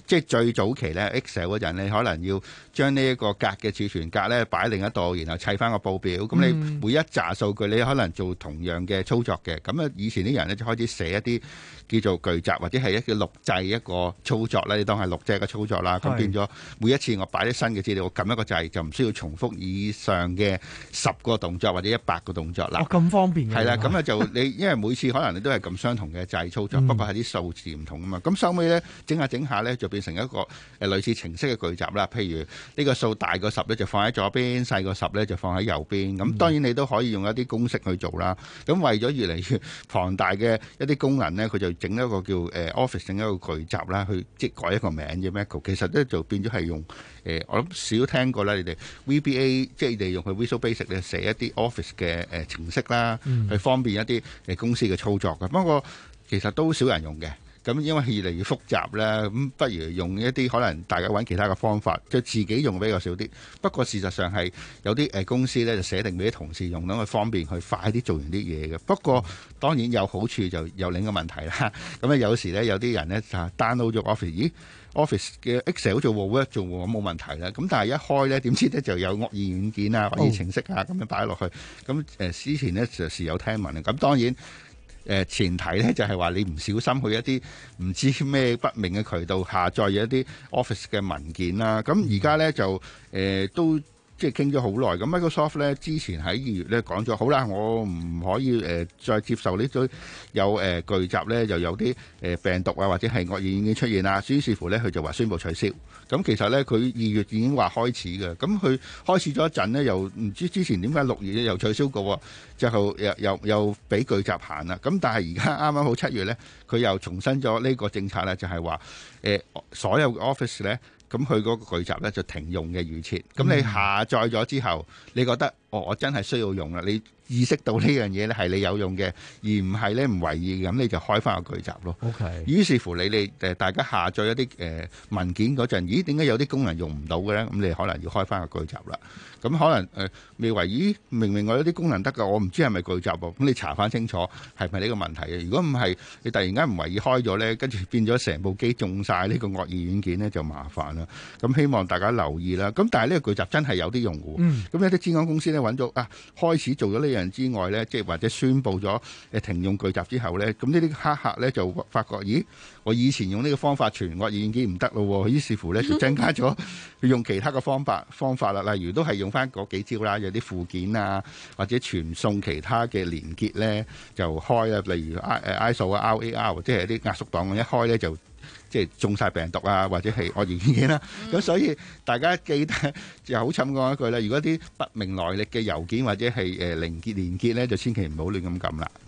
即係最早期咧 Excel 嗰陣，你可能要將呢一個格嘅儲存格咧擺另一度，然後砌翻個報表。咁、嗯、你每一紮數據，你可能做同樣嘅操作嘅。咁啊，以前啲人咧就開始寫一啲叫做巨集或者係一個錄製一個操作咧，你當係錄製嘅操作啦。咁變咗每一次我擺啲新嘅資料，我撳一個掣就唔需要重複以上嘅十個動作或者一百個動作啦。 哦，咁方便嘅。係啦， 咁啊就你因為每次可能你都係咁相同嘅掣操作，嗯、不過係啲數字唔同啊嘛。咁收尾咧整下整下咧就變成一個誒類似程式嘅巨集啦。譬如呢個數大過十咧就放喺左邊，細過十咧就放喺右邊。咁當然你都可以用一啲公式去做啦。咁為咗越嚟越龐大嘅一啲功能咧，佢就整一個叫誒 Office 整一個巨集啦，去即改一個名嘅 Macro。其實咧就變咗係用誒、呃，我諗少聽過啦。你哋 V B A 即係你哋用佢 Visual Basic 咧寫一啲 Office 嘅誒、呃、程式啦，嗯、去方便一啲誒公司嘅操作嘅。不過其實都少人用嘅。咁因為越嚟越複雜啦，咁不如用一啲可能大家揾其他嘅方法，就自己用比較少啲。不過事實上係有啲誒公司咧就寫定俾啲同事用，等佢方便去快啲做完啲嘢嘅。不過當然有好處就有另一個問題啦。咁咧有時咧有啲人咧就 download 咗 Office， 咦 Office 嘅 Excel 做 Word 做咁冇問題啦。咁但係一開咧點知咧就有惡意軟件啊、惡意程式啊咁樣擺落去。咁誒之前咧就時有聽聞啊。咁當然。誒前提咧就係話你唔小心去一啲唔知咩不明嘅渠道下載一啲 Office 嘅文件啦。咁而家咧就誒、呃、都即係傾咗好耐。咁 Microsoft 咧之前喺二月咧講咗，好啦，我唔可以誒、呃、再接受呢種有誒、呃、巨集咧又有啲誒病毒啊或者係惡意軟件出現啦。於是乎咧佢就話宣布取消。咁其實咧佢二月已經話開始嘅，咁佢開始咗一陣咧，又唔知之前點解六月又取消過，之後又又又俾巨集行啦。咁但係而家啱啱好七月咧，佢又重申咗呢個政策咧，就係話誒所有嘅 Office 咧，咁佢嗰個巨集咧就停用嘅預設。咁你下載咗之後，你覺得哦，我真係需要用啦，你意識到呢樣嘢咧係你有用嘅，而唔係咧唔為意嘅，咁你就開翻個巨集咯。 OK。於是乎你哋誒大家下載一啲誒、呃、文件嗰陣，咦點解有啲功能用唔到嘅咧？咁你可能要開翻個巨集啦。咁可能誒、呃、未為咦明明我有啲功能得㗎，我唔知係咪巨集喎？咁你查翻清楚係咪呢個問題嘅？如果唔係，你突然間唔為意開咗咧，跟住變咗成部機中晒呢個惡意軟件咧，就麻煩啦。咁希望大家留意啦。咁但係呢個巨集真係有啲用嘅。嗯。咁有啲諮詢公司咧揾咗啊，開始做咗呢樣之外咧，即係或者宣布咗誒停用巨集之後咧，咁呢啲黑客咧就發覺，咦，我以前用呢個方法傳惡意軟件唔得咯，於是乎咧就增加咗用其他嘅方法方法啦，例如都係用翻嗰幾招啦，有啲附件啊，或者傳送其他嘅連結咧就開啦，例如 I 誒 I S O 啊、R A R 或者係啲壓縮檔，一開咧就即係中晒病毒啊，或者係惡意軟件啦。咁、嗯、所以大家記得就好慘講一句啦，如果啲不明來歷嘅郵件或者係誒連結連結咧，就千祈唔好亂咁撳啦。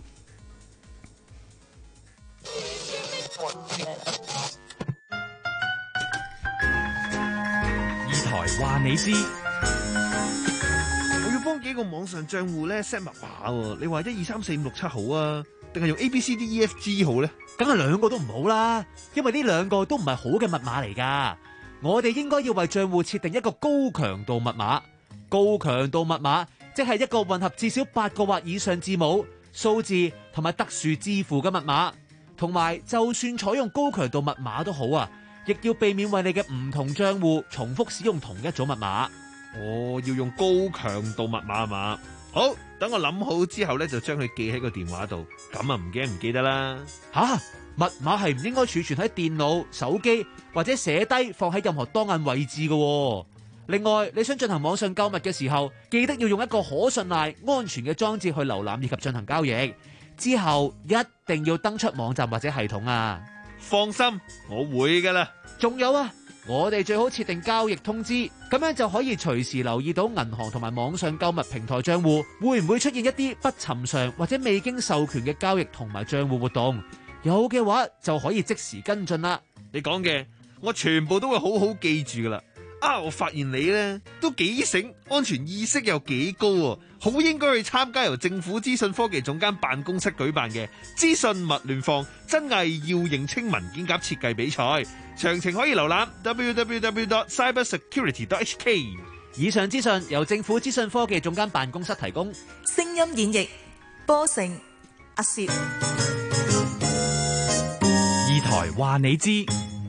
二台話你知， 我要幫幾個網上賬戶咧 set 密碼喎。你話一二三四五六七好啊，定係用 A B C D E F G 好咧？ 梗係兩個都唔好啦，因為呢兩個都唔係好嘅密碼嚟噶。我哋應該要為賬戶設定一個高強度密碼。高強度密碼即係一個混合至少八個或以上字母、數字同埋特殊字符嘅密碼。同埋，就算採用高強度密碼都好啊，亦要避免為你嘅唔同賬戶重複使用同一組密碼。 我要用高強度密碼嘛？好，等我諗好之後咧，就將佢記喺個電話度，咁啊唔驚唔記得啦。 吓、啊，密碼係唔應該儲存喺電腦、手機或者寫低放喺任何當眼位置嘅。另外，你想進行網上購物嘅時候，記得要用一個可信賴、安全嘅裝置去瀏覽以及進行交易。之後一定要登出網站或者系統啊！ 放心，我會噶啦。 仲有啊，我哋最好設定交易通知，咁樣就可以隨時留意到銀行同埋網上購物平台賬戶會唔會出現一啲不尋常或者未經授權嘅交易同埋賬戶活動。有嘅話就可以即時跟進啦。 你講嘅，我全部都會好好記住噶啦。啊！我發現你呢都幾醒，安全意識又幾高喎，好應該去參加由政府資訊科技總監辦公室舉辦嘅資訊勿亂放真偽要認清文件夾設計比賽，詳情可以瀏覽 w w w dot cyber security dot h k。 以上資訊由政府資訊科技總監辦公室提供。 聲音演繹波成阿薛。 二台話你知。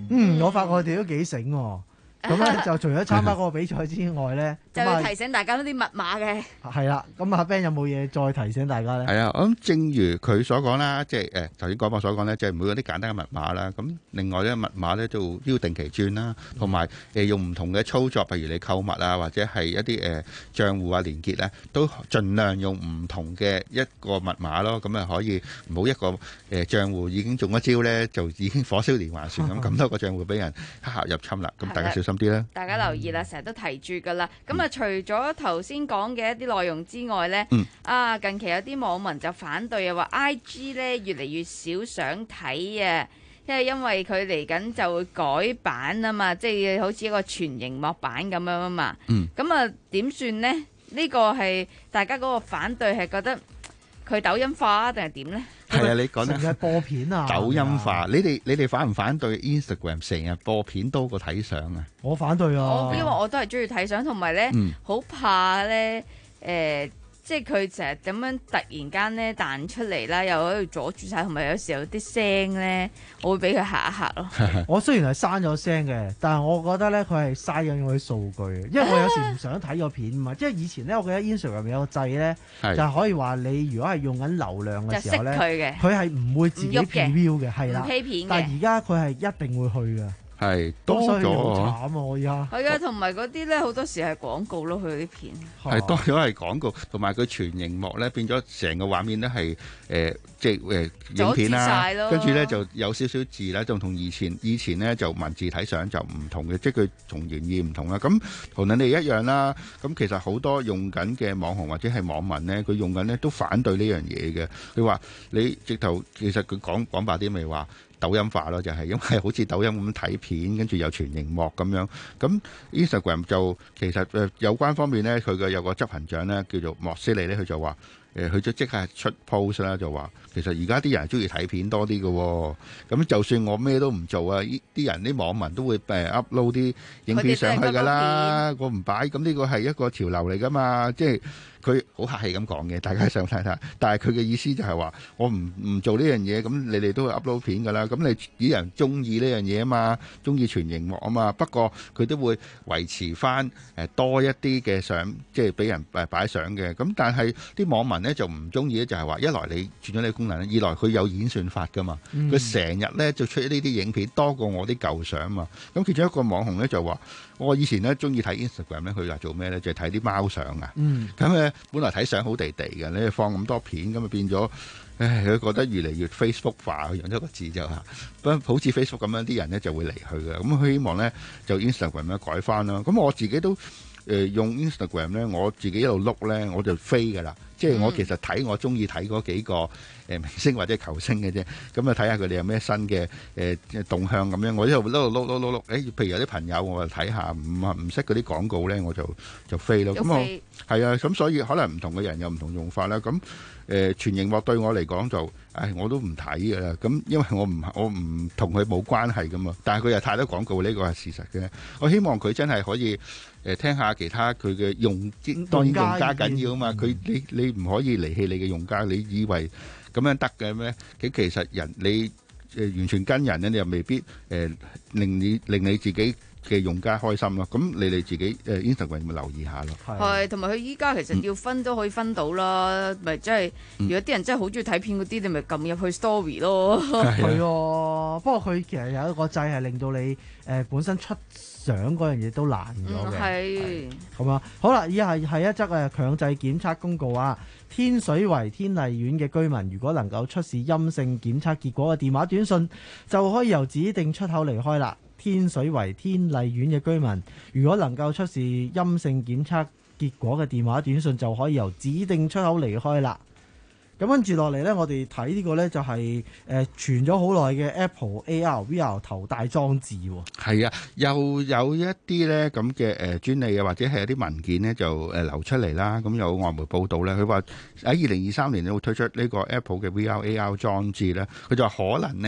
嗯，我發覺佢哋都幾醒喎。咁咧就除咗參加嗰個比賽之外咧， 就要提醒大家嗰啲密碼嘅。 係啦，咁阿 Ben 有冇嘢再提醒大家咧？ 係啊，我諗正如佢所講啦，即係誒頭先講我所講咧，即係唔會有啲簡單嘅密碼啦。咁另外咧密碼咧就要定期轉啦，同埋誒用唔同嘅操作，譬如你購物啊，或者係一啲誒帳戶啊連結咧，都盡量用唔同嘅一個密碼咯。咁啊可以唔好一個誒帳戶已經中咗招咧，就已經火燒連環船咁，咁多個帳戶俾人黑客入侵啦。咁大家小心啲啦。 大家留意啦，成日都提住噶啦。咁啊，除咗頭先講嘅一啲內容之外咧，嗯、啊近期有啲網民就反對啊，話 I G 咧越嚟越少想睇啊，因為因為佢嚟緊就會改版啊嘛，即係好似一個全螢幕版咁樣啊嘛。咁啊點算呢？呢個係大家嗰個反對係覺得佢抖音化定係點咧？ 係啊，你講得成日播片啊， 抖音化，你哋你哋反唔反對 Instagram 成日播片多過睇相啊？ 我反對啊， 我因為我都係中意睇相，同埋咧好怕咧誒。呃即係佢成日咁樣突然間咧彈出嚟啦，又喺度阻住晒，同埋有時候啲聲咧，我會俾佢嚇一嚇咯。 我雖然係刪咗聲嘅，但係我覺得咧佢係嘥緊我啲數據，因為我有時唔想睇個片嘛。即係以前咧，我記得 Instagram 有個掣咧，就係可以話你如果係用緊流量嘅時候咧，佢係唔會自己 preview 嘅，係啦。但係而家佢係一定會去嘅。 係多咗， 好慘啊！我而家係啊，同埋嗰啲咧好多時係廣告咯，佢啲片係多咗係廣告，同埋佢全螢幕咧變咗成個畫面咧係誒即係誒影片啦，跟住咧就有少少字啦，仲同以前以前咧就文字睇相就唔同嘅，即係佢同原意唔同啦。咁同你哋一樣啦。咁其實好多用緊嘅網紅或者係網民咧，佢用緊咧都反對呢樣嘢嘅。佢話你直頭其實佢講講白啲咪話。抖音化咯，就係因為好似抖音咁睇片，跟住有全螢幕咁樣。咁 Instagram 就其實誒有關方面咧，佢嘅有個執行長咧叫做莫斯利咧，佢就話誒，佢就即刻出 post 啦，就話其實而家啲人中意睇片多啲嘅。咁就算我咩都唔做啊，啲人啲網民都會誒 upload 啲影片上去㗎啦。我唔擺，咁呢個係一個潮流嚟㗎嘛，即係。佢好客氣咁講嘅，大家想睇睇。但係佢嘅意思就係話，我唔唔做呢樣嘢，咁你哋都會 upload 片㗎啦。咁你啲人中意呢樣嘢啊嘛，中意全螢幕啊嘛。不過佢都會維持翻誒多一啲嘅相，即係俾人誒擺相嘅。咁但係啲網民咧就唔中意咧，就係話一來你轉咗呢個功能，二來佢有演算法㗎嘛。佢成日咧就出呢啲影片多過我啲舊相啊嘛。咁其中一個網紅咧就話，我以前咧中意睇 Instagram 咧，佢話做咩咧？就係睇啲貓相啊。咁誒。本來睇相好地地嘅，你放咁多片，咁啊變咗，唉，佢覺得越嚟越 Facebook 化，用咗個字就嚇，不好似 Facebook 咁樣，啲人咧就會離去嘅。咁佢希望咧就 Instagram 咧改翻啦。咁我自己都誒、呃、用 Instagram 咧，我自己一路碌咧，我就飛㗎啦。即係我其實睇我中意睇嗰幾個誒明星或者球星嘅啫，咁啊睇下佢哋有咩新嘅誒、呃、動向咁樣。我一路碌碌碌碌碌，誒，譬如有啲朋友我就睇下，唔唔識嗰啲廣告咧，我就就飛咯。咁我係啊，咁所以可能唔同嘅人有唔同用法啦。咁誒、呃、全螢幕對我嚟講就，唉，我都唔睇㗎啦。咁因為我唔我唔同佢冇關係㗎嘛。但係佢又太多廣告，呢個係事實嘅。我希望佢真係可以。誒聽下其他佢嘅用，當然用家緊要啊嘛！佢你你唔可以離棄你嘅用家，你以為咁樣得嘅咩？佢其實人你誒完全跟人咧，你又未必誒令你令你自己嘅用家開心咯。咁你哋自己誒 Instagram 咪留意下咯。 係，同埋佢依家其實要分都可以分到啦，咪即係如果啲人真係好中意睇片嗰啲，你咪撳入去 story 咯。 係啊，不過佢其實有一個掣係令到你誒本身出相嗰樣嘢都難咗嘅，係咁啊！好啦，以下係一則誒強制檢測公告啊！天水圍天麗苑嘅居民，如果能夠出示陰性檢測結果嘅電話短信，就可以由指定出口離開啦。天水圍天麗苑嘅居民，如果能夠出示陰性檢測結果嘅電話短信，就可以由指定出口離開啦。咁跟住落嚟呢，我哋睇呢個呢就係誒傳咗好耐嘅 Apple A R V R 頭戴裝置喎。係啊，又有一啲呢咁嘅誒專利啊，或者係有啲文件呢就誒流出嚟啦。咁有外媒報道呢，佢話喺二零二三年呢會推出呢個 Apple 嘅 V R A R 裝置呢，佢就話可能呢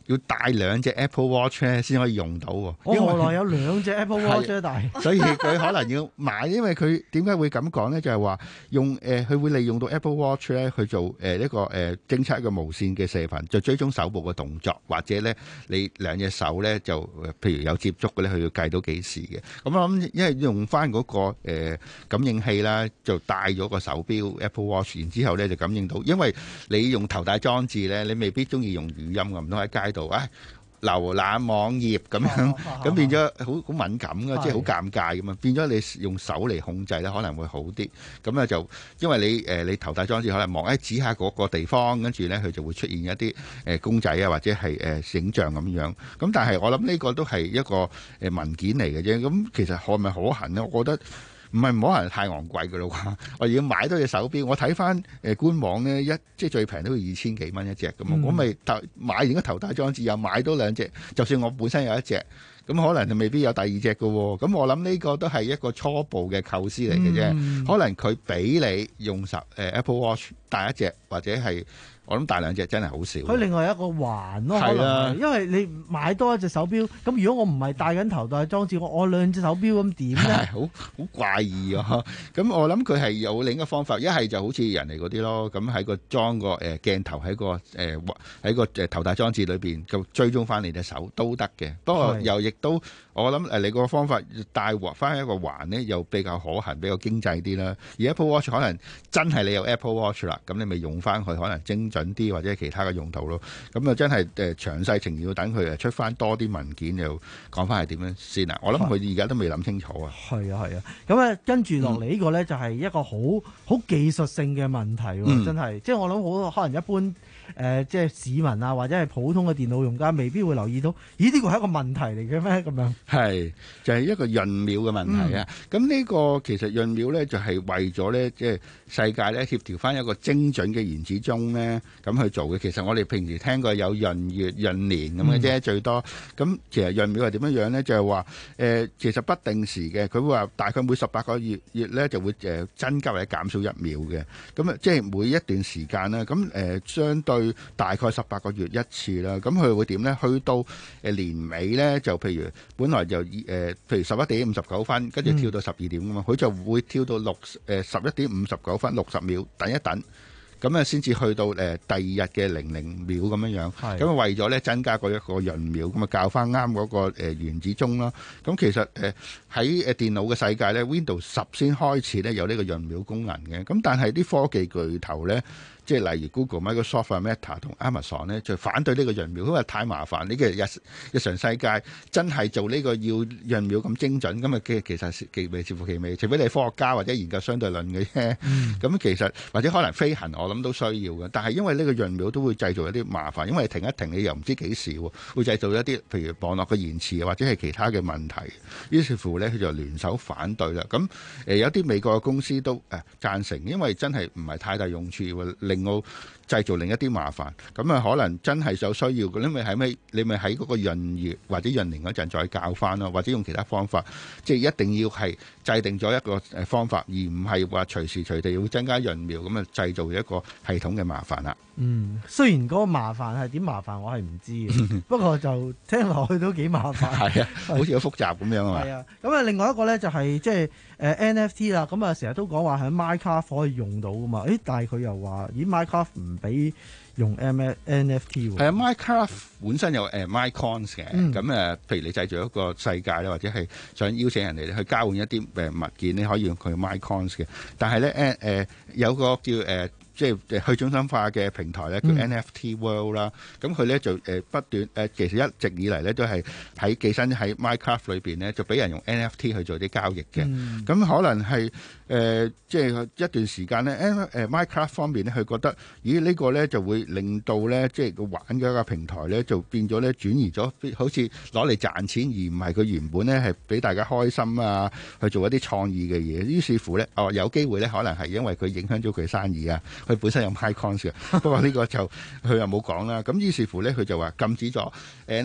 要帶兩隻 Apple Watch 咧先可以用到喎。 我後來有兩隻 Apple Watch 咧，但係所以佢可能要買，因為佢點解會咁講咧？就係話用誒，佢、呃、會利用到 Apple Watch 咧去做誒、呃、一個誒、呃、偵測一個無線嘅射頻，就追蹤手部嘅動作，或者咧你兩隻手咧就譬如有接觸嘅咧，佢要計到幾時嘅。咁我諗，因為用翻嗰、那個、呃、感應器啦，就帶咗個手錶 Apple Watch，然之後咧就感應到，因為你用頭戴裝置咧，你未必中意用語音㗎，唔通喺街度啊？瀏覽網頁咁樣，咁變咗好好敏感嘅，即係好尷尬咁嘛。變咗你用手嚟控制咧，可能會好啲。咁咧就因為你誒你頭戴裝置可能望一指下嗰個地方，跟住咧佢就會出現一啲誒公仔啊，或者係誒影像咁樣。咁但係我諗呢個都係一個誒文件嚟嘅啫。咁其實可唔係可行咧？我覺得。唔係唔可能太昂貴㗎咯喎！我要買多隻手錶，我睇翻誒官網咧，一即係最平都要二千幾蚊一隻咁、嗯、我咪頭買完個頭戴裝置，又買多兩隻，就算我本身有一隻，咁可能就未必有第二隻㗎喎。咁我諗呢個都係一個初步嘅構思嚟嘅啫。嗯、可能佢俾你用十誒 Apple Watch 戴一隻，或者係。我諗大兩隻真係好少。佢另外一個環咯， 係啊， 因為你買多一隻手錶，咁如果我唔係戴緊頭戴裝置，我我兩隻手錶咁點咧？ 係好好怪異啊！咁我諗佢係有另一個方法，一係就好似人哋嗰啲咯，咁喺個裝個誒鏡頭喺個誒喺、呃、個誒頭戴裝置裏邊，就追蹤翻你隻手都得嘅。不過又亦都我諗誒，你個方法帶翻一個環呢，又比較可行，比較經濟啲啦。而 Apple Watch 可能真係你有 Apple Watch 啦，咁你咪用翻佢，可能精準啲或者其他嘅用途咯。咁啊真係誒詳細情要等佢誒出翻多啲文件，又講翻係點樣先啊。我諗佢而家都未諗清楚啊。 係啊係啊，咁啊跟住落嚟呢個咧就係一個好好技術性嘅問題喎，嗯、真係即係我諗好可能一般誒、呃、即係市民啊或者係普通嘅電腦用家未必會留意到，咦呢個係一個問題嚟嘅咩咁樣？係就係、是、一個閏秒嘅問題啊！咁呢、嗯、個其實閏秒咧就係為咗咧即係世界咧協調翻一個精準嘅原子鐘咧咁去做嘅。其實我哋平時聽過有閏月、閏年咁嘅啫，嗯、最多。咁其實閏秒係點樣樣咧？就係話誒，其實不定時嘅，佢會話大概每十八個月月咧就會誒增加或者減少一秒嘅。咁啊，即係每一段時間啦。咁誒、呃，相對大概十八個月一次啦。咁佢會點咧？去到誒年尾咧，就譬如本來就誒、呃，譬如十一點五十九分，跟住跳到十二點㗎嘛，佢、嗯、就會跳到六誒十一點五十九分六十秒，等一等。咁啊，先至去到誒第二日嘅零零秒咁樣樣，咁啊為咗咧增加嗰一個閏秒，咁啊校翻啱嗰個誒原子鐘啦。咁其實誒喺誒電腦嘅世界咧，Windows 十先開始咧有呢個閏秒功能嘅。咁但係啲科技巨頭咧，即係例如 Google、Microsoft、Meta 同 Amazon 咧，就反對呢個閏秒，因為太麻煩。呢個日日常世界真係做呢個要閏秒咁精準，咁啊嘅其實極微似乎其微，除非你係科學家或者研究相對論嘅啫。咁、嗯、其實或者可能飛行，我諗都需要嘅。但係因為呢個閏秒都會製造一啲麻煩，因為停一停你又唔知幾時喎，會製造一啲譬如網絡嘅延遲或者係其他嘅問題。於是乎咧，佢就聯手反對啦。咁誒、呃、有啲美國嘅公司都誒、呃、贊成，因為真係唔係太大用處喎。令我製造另一啲麻煩，咁啊可能真係有需要嘅，因為喺咩？你咪喺嗰個閏月或者閏年嗰陣再校翻咯，或者用其他方法，即係一定要係制定咗一個誒方法，而唔係話隨時隨地要增加閏秒，咁啊製造一個系統嘅麻煩啦。 嗯，雖然嗰個麻煩係點麻煩，我係唔知嘅，不過就聽落去都幾麻煩。係啊，好似好複雜咁樣啊嘛。係啊，咁啊另外一個咧就係即係誒 N F T 啦，咁啊成日都講話喺 Minecraft 可以用到噶嘛，誒但係佢又話咦 Minecraft 唔俾用 N F T 喎。係啊 ，Minecraft 本身有誒 Minecoins 嘅，咁誒、嗯、譬如你製造一個世界咧，或者係想邀請人哋去交換一啲誒物件，你可以用佢 Minecoins 嘅，但係咧誒誒有個叫誒。呃即係去中心化嘅平台咧，叫 N F T World 啦、嗯。咁佢咧就誒不斷誒，其實一直以嚟咧都係喺寄身喺 Minecraft 裏邊咧，就俾人用 N F T 去做啲交易嘅。咁、嗯、可能係誒、呃、即係一段時間咧，誒、呃、Minecraft 方面咧，佢覺得咦、這個、呢個咧就會令到咧即係個玩嘅一個平台咧，就變咗咧轉移咗，好似攞嚟賺錢，而唔係佢原本咧係俾大家開心啊，去做一啲創意嘅嘢。於是乎咧，哦有機會咧，可能係因為佢影響咗佢生意啊。佢本身有 Minecoins 嘅，不過呢個就佢又冇講啦。咁於是乎咧，佢就話禁止咗誒誒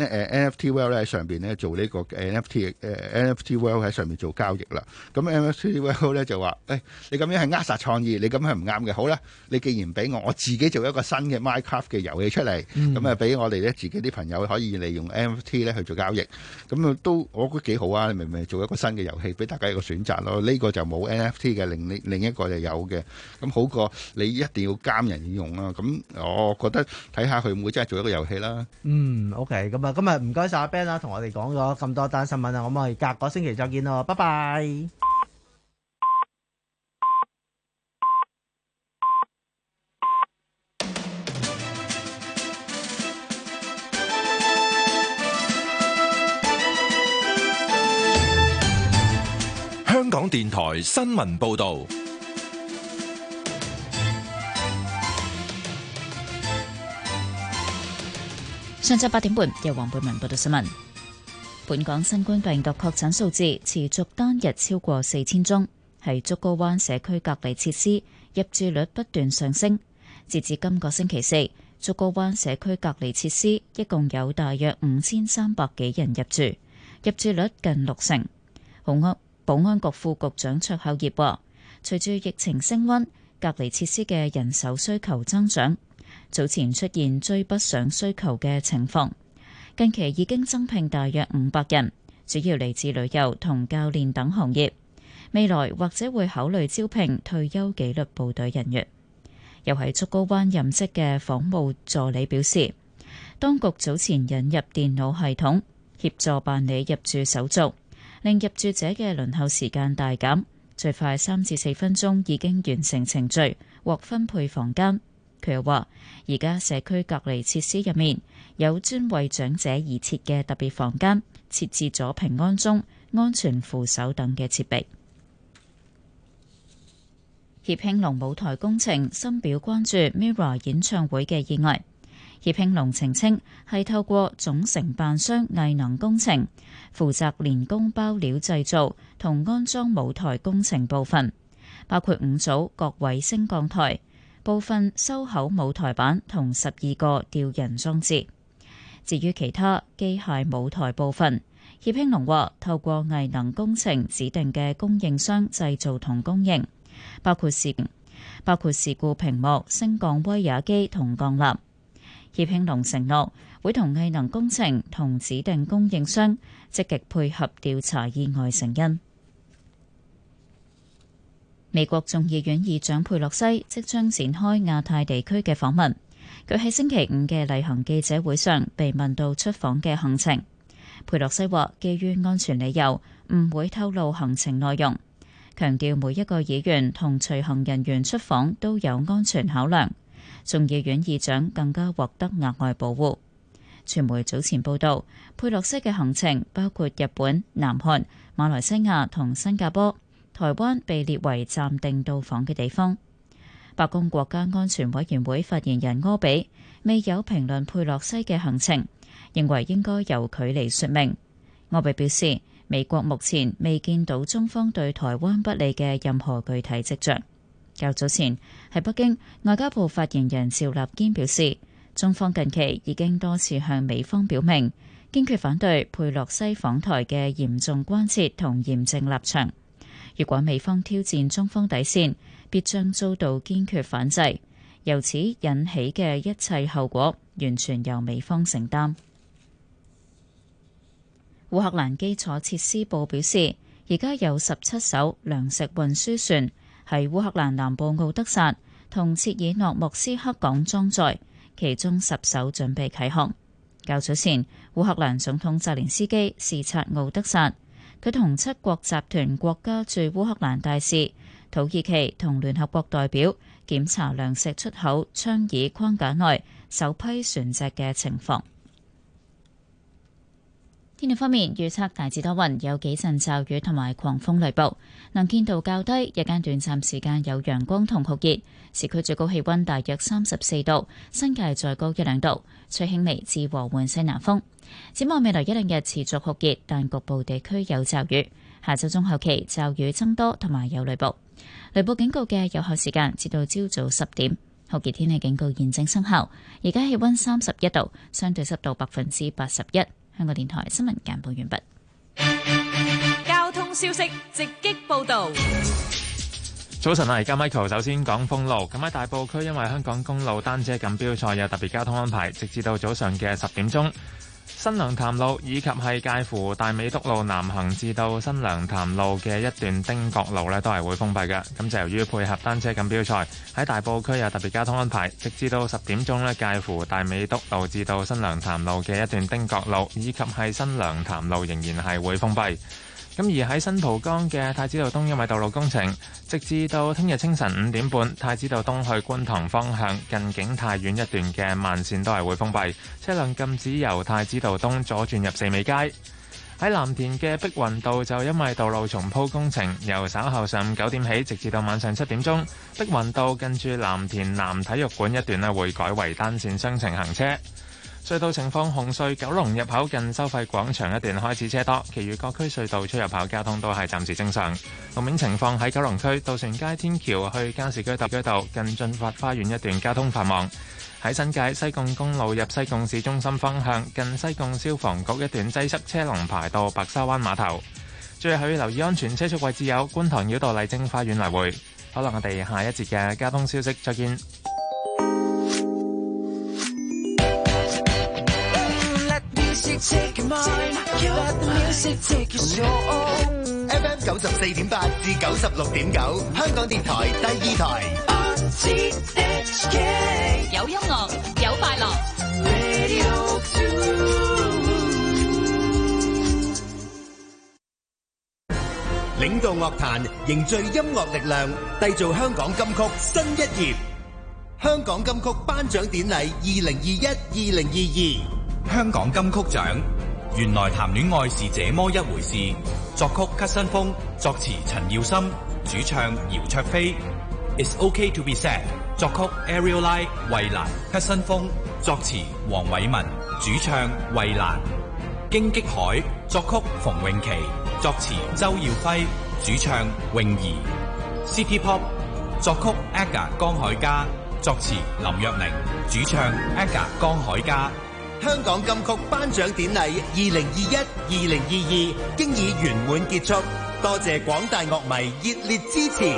N F T World 咧喺上邊咧做呢個 N F T 誒 N F T World 喺上面做交易啦。咁 N F T World 咧就話誒，你咁樣係扼殺創意，你咁樣係唔啱嘅。好啦，你既然俾我，我自己做一個新嘅 Minecraft 嘅遊戲出嚟，咁啊俾我哋咧自己啲朋友可以利用 N F T 咧去做交易，咁啊都我覺得幾好啊！你明唔明？做一個新嘅遊戲俾大家一個選擇咯。呢、這個就冇 N F T 嘅，另另一個就有嘅，咁好過你一定要監人用啦。咁我覺得睇下佢會唔會真係做一個遊戲啦。 嗯，OK，咁啊，今日唔該晒阿 Ben 啦，同我哋講咗咁多單新聞啊，我哋隔個星期再見咯，拜拜。 香港電台新聞報道。 上晝八點半，由黃貝文報道新聞。本港新冠病毒確診數字持續單日超過四千宗，喺竹篙灣社區隔離設施入住率不斷上升。截至今個星期四，竹篙灣社區隔離設施一共有大約五千三百幾人入住，入住率近六成。保安保安局副局長卓孝業話，隨住疫情升溫，隔離設施嘅人手需求增長。早前出現追不上需求嘅情況，近期已經增聘大約五百人，主要嚟自旅遊同教練等行業。未來或者會考慮招聘退休紀律部隊人員。又喺竹篙灣任職嘅房務助理表示，當局早前引入電腦系統協助辦理入住手續，令入住者嘅輪候時間大減，最快三至四分鐘已經完成程序，獲分配房間。佢又話，而家社區隔離設施入面有專為長者而設嘅特別房間，設置咗平安鐘、安全扶手等嘅設備。協興隆舞台工程深表關注 MIRROR 演唱會嘅意外。協興隆澄清係透過總承辦商藝能工程負責連工包料製造同安裝舞台工程部分，包括五組各位升降台、部分收口舞台板同十二個吊人裝置。至於其他機械舞台部分，協興隆話透過藝能工程指定嘅供應商製造同供應，包括事包括事故屏幕、升降威亞機同鋼纜。協興隆承諾會同藝能工程同指定供應商積極配合調查意外成因。美國眾議院議長佩洛西即將展開亞太地區嘅訪問。佢喺星期五嘅例行記者會上被問到出訪嘅行程，佩洛西話基於安全理由唔會透露行程內容，強調每一個議員同隨行人員出訪都有安全考量。眾議院議長更加獲得額外保護。傳媒早前報道，佩洛西嘅行程包括日本、南韓、馬來西亞同新加坡。台灣被列為暫定到訪嘅地方。白宮國家安全委員會發言人柯比未有評論佩洛西嘅行程，認為應該由佢嚟說明。柯比表示，美國目前未見到中方對台灣不利嘅任何具體跡象。較早前喺北京，外交部發言人趙立堅表示，中方近期已經多次向美方表明，堅決反對佩洛西訪台嘅嚴重關切同嚴正立場。如果美方挑戰中方底線，必將遭到堅決反制。由此引起嘅一切後果，完全由美方承擔。烏克蘭基礎設施部表示，而家有十七艘糧食運輸船喺烏克蘭南部敖德薩同切爾諾莫斯克港裝載，其中十艘準備啟航。較早前，烏克蘭總統澤連斯基視察敖德薩。佢同七國集團國家駐烏克蘭大使、土耳其同聯合國代表檢查糧食出口倡議框架內首批船隻嘅情況。天氣方面，預測大致多雲，有幾陣驟雨同埋狂風雷暴，能見度較低，日間短暫時間有陽光同酷熱，市區最高氣溫大約三十四度，新界再高一兩度，吹輕微至和緩西南風。展望未來一兩日持續酷熱，但局部地區有驟雨。下週中後期驟雨增多，同埋有雷暴。雷暴警告嘅有效時間至到朝早十點。酷熱天氣警告現正生效。而家氣溫三十一度，相對濕度百分之八十一。香港電台新聞簡報完畢。 交通消息直擊報道。 早晨啊，而家 Michael 首先講封路。咁喺大埔區，因為香港公路單車錦標賽有特別交通安排，直至到早上嘅十點鐘。新娘潭路以及係介乎大美督路南行至到新娘潭路嘅一段汀角路呢，都係會封閉嘅。咁就由於配合單車錦標賽，喺大埔區有特別交通安排，直至到十點鐘呢，介乎大美督路至到新娘潭路嘅一段汀角路以及係新娘潭路仍然係會封閉。咁而喺新蒲崗嘅太子道東，因為道路工程，直至到聽日清晨五點半，太子道東去觀塘方向近景泰苑一段嘅慢線都係會封閉，車輛禁止由太子道東左轉入四美街。喺藍田嘅碧雲道就因為道路重鋪工程，由稍後上午九點起，直至到晚上七點鐘，碧雲道近住藍田南體育館一段呢會改為單線雙程行車。隧道情況：紅隧九龍入口近收費廣場一段開始車多，其餘各區隧道出入口交通都係暫時正常。路面情況喺九龍區渡船街天橋去加士居道居道近進發花園一段交通繁忙。喺新界西貢公路入西貢市中心方向近西貢消防局一段擠塞，車龍排到白沙灣碼頭。最後要留意安全車速位置有觀塘繞道麗晶花園來回。好啦，我哋下一節嘅交通消息再見。 F M 九十四點八至九十六點九，香港電台第二台。 有音樂，有快樂。 領導樂壇，凝聚音樂力量，締造香港金曲新一頁。香港金曲頒獎典禮二零二一、二零二二。 香港金曲獎，原來談戀愛是這麼一回事。作曲咳新風，作詞陳耀森，主唱姚焯菲。It's OK to be sad。作曲 Ariel Lai、衛蘭，咳新風，作詞黃偉文，主唱衛蘭。荊棘海，作曲馮詠琪，作詞周耀輝，主唱泳兒。City Pop，作曲 Aga 江海嘉，作詞林若寧，主唱 Aga 江海嘉。 香港金曲頒獎典禮二零二一、二零二二經已圓滿結束，多謝廣大樂迷熱烈支持。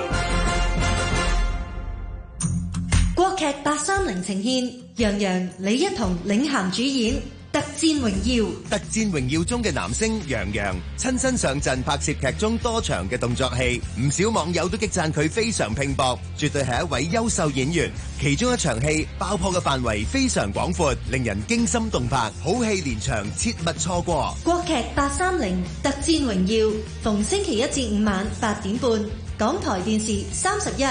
國劇八三零呈現楊洋、李一桐領銜主演《特戰榮耀》。 特戰榮耀中嘅男星楊洋親身上陣拍攝劇中多場嘅動作戲，唔少網友都激讚佢非常拼搏，絕對係一位優秀演員。其中一場戲爆破嘅範圍非常廣闊，令人驚心動魄，好戲連場，切勿錯過。 國劇八三零《特戰榮耀》，逢星期一至五晚八點半，港台電視三十一。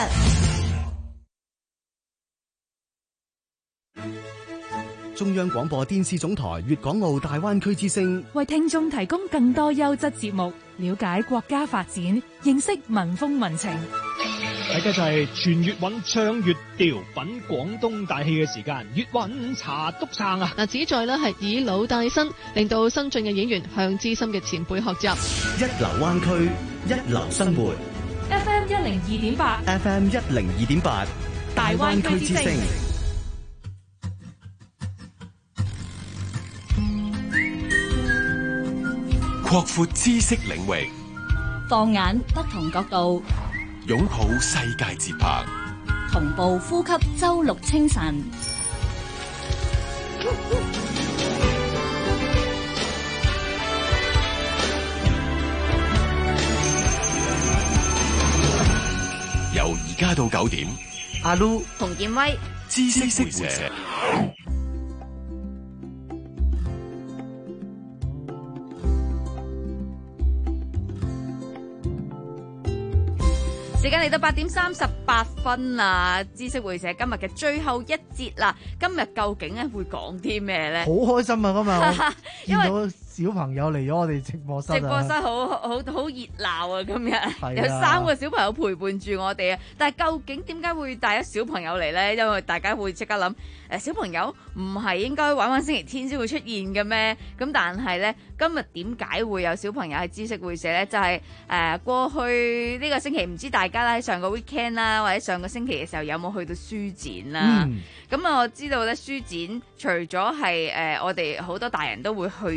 中央廣播電視總台粵港澳大灣區之聲， 為聽眾提供更多優質節目，了解國家發展，認識民風民情。 大家就係全粵韻唱粵調，品廣東大戲嘅時間，粵韻茶篤撐啊！ 嗱，旨在咧係以老帶新，令到新進嘅演員向資深嘅前輩學習。 一流灣區，一流生活。 F M 一零二點八 ，F M 一零二點八，大灣區之聲。 擴闊知識領域， 放眼不同角度， 擁抱世界節拍， 同步呼吸周六清晨。 由而家到九點， 阿 Lu、馮建威， 知識會社。 時間嚟到八點三十八分啦，知識會社今日嘅最後一節啦。今日究竟咧會講啲咩咧？ 好開心啊！今日見到小朋友嚟咗我哋直播室，直播室好好好熱鬧啊！今日有三個小朋友陪伴住我哋啊！但係究竟點解會帶咗小朋友嚟咧？因為大家會即刻諗，誒，小朋友唔係應該玩玩星期天先會出現嘅咩？咁但係咧，今日點解會有小朋友喺知識會社咧？就係、是、誒、呃、過去呢個星期，唔知大家咧喺上個 weekend 啦，或者上個星期嘅時候有冇去到書展啦？咁啊、嗯，我知道咧書展除咗係誒我哋好多大人都會去之外，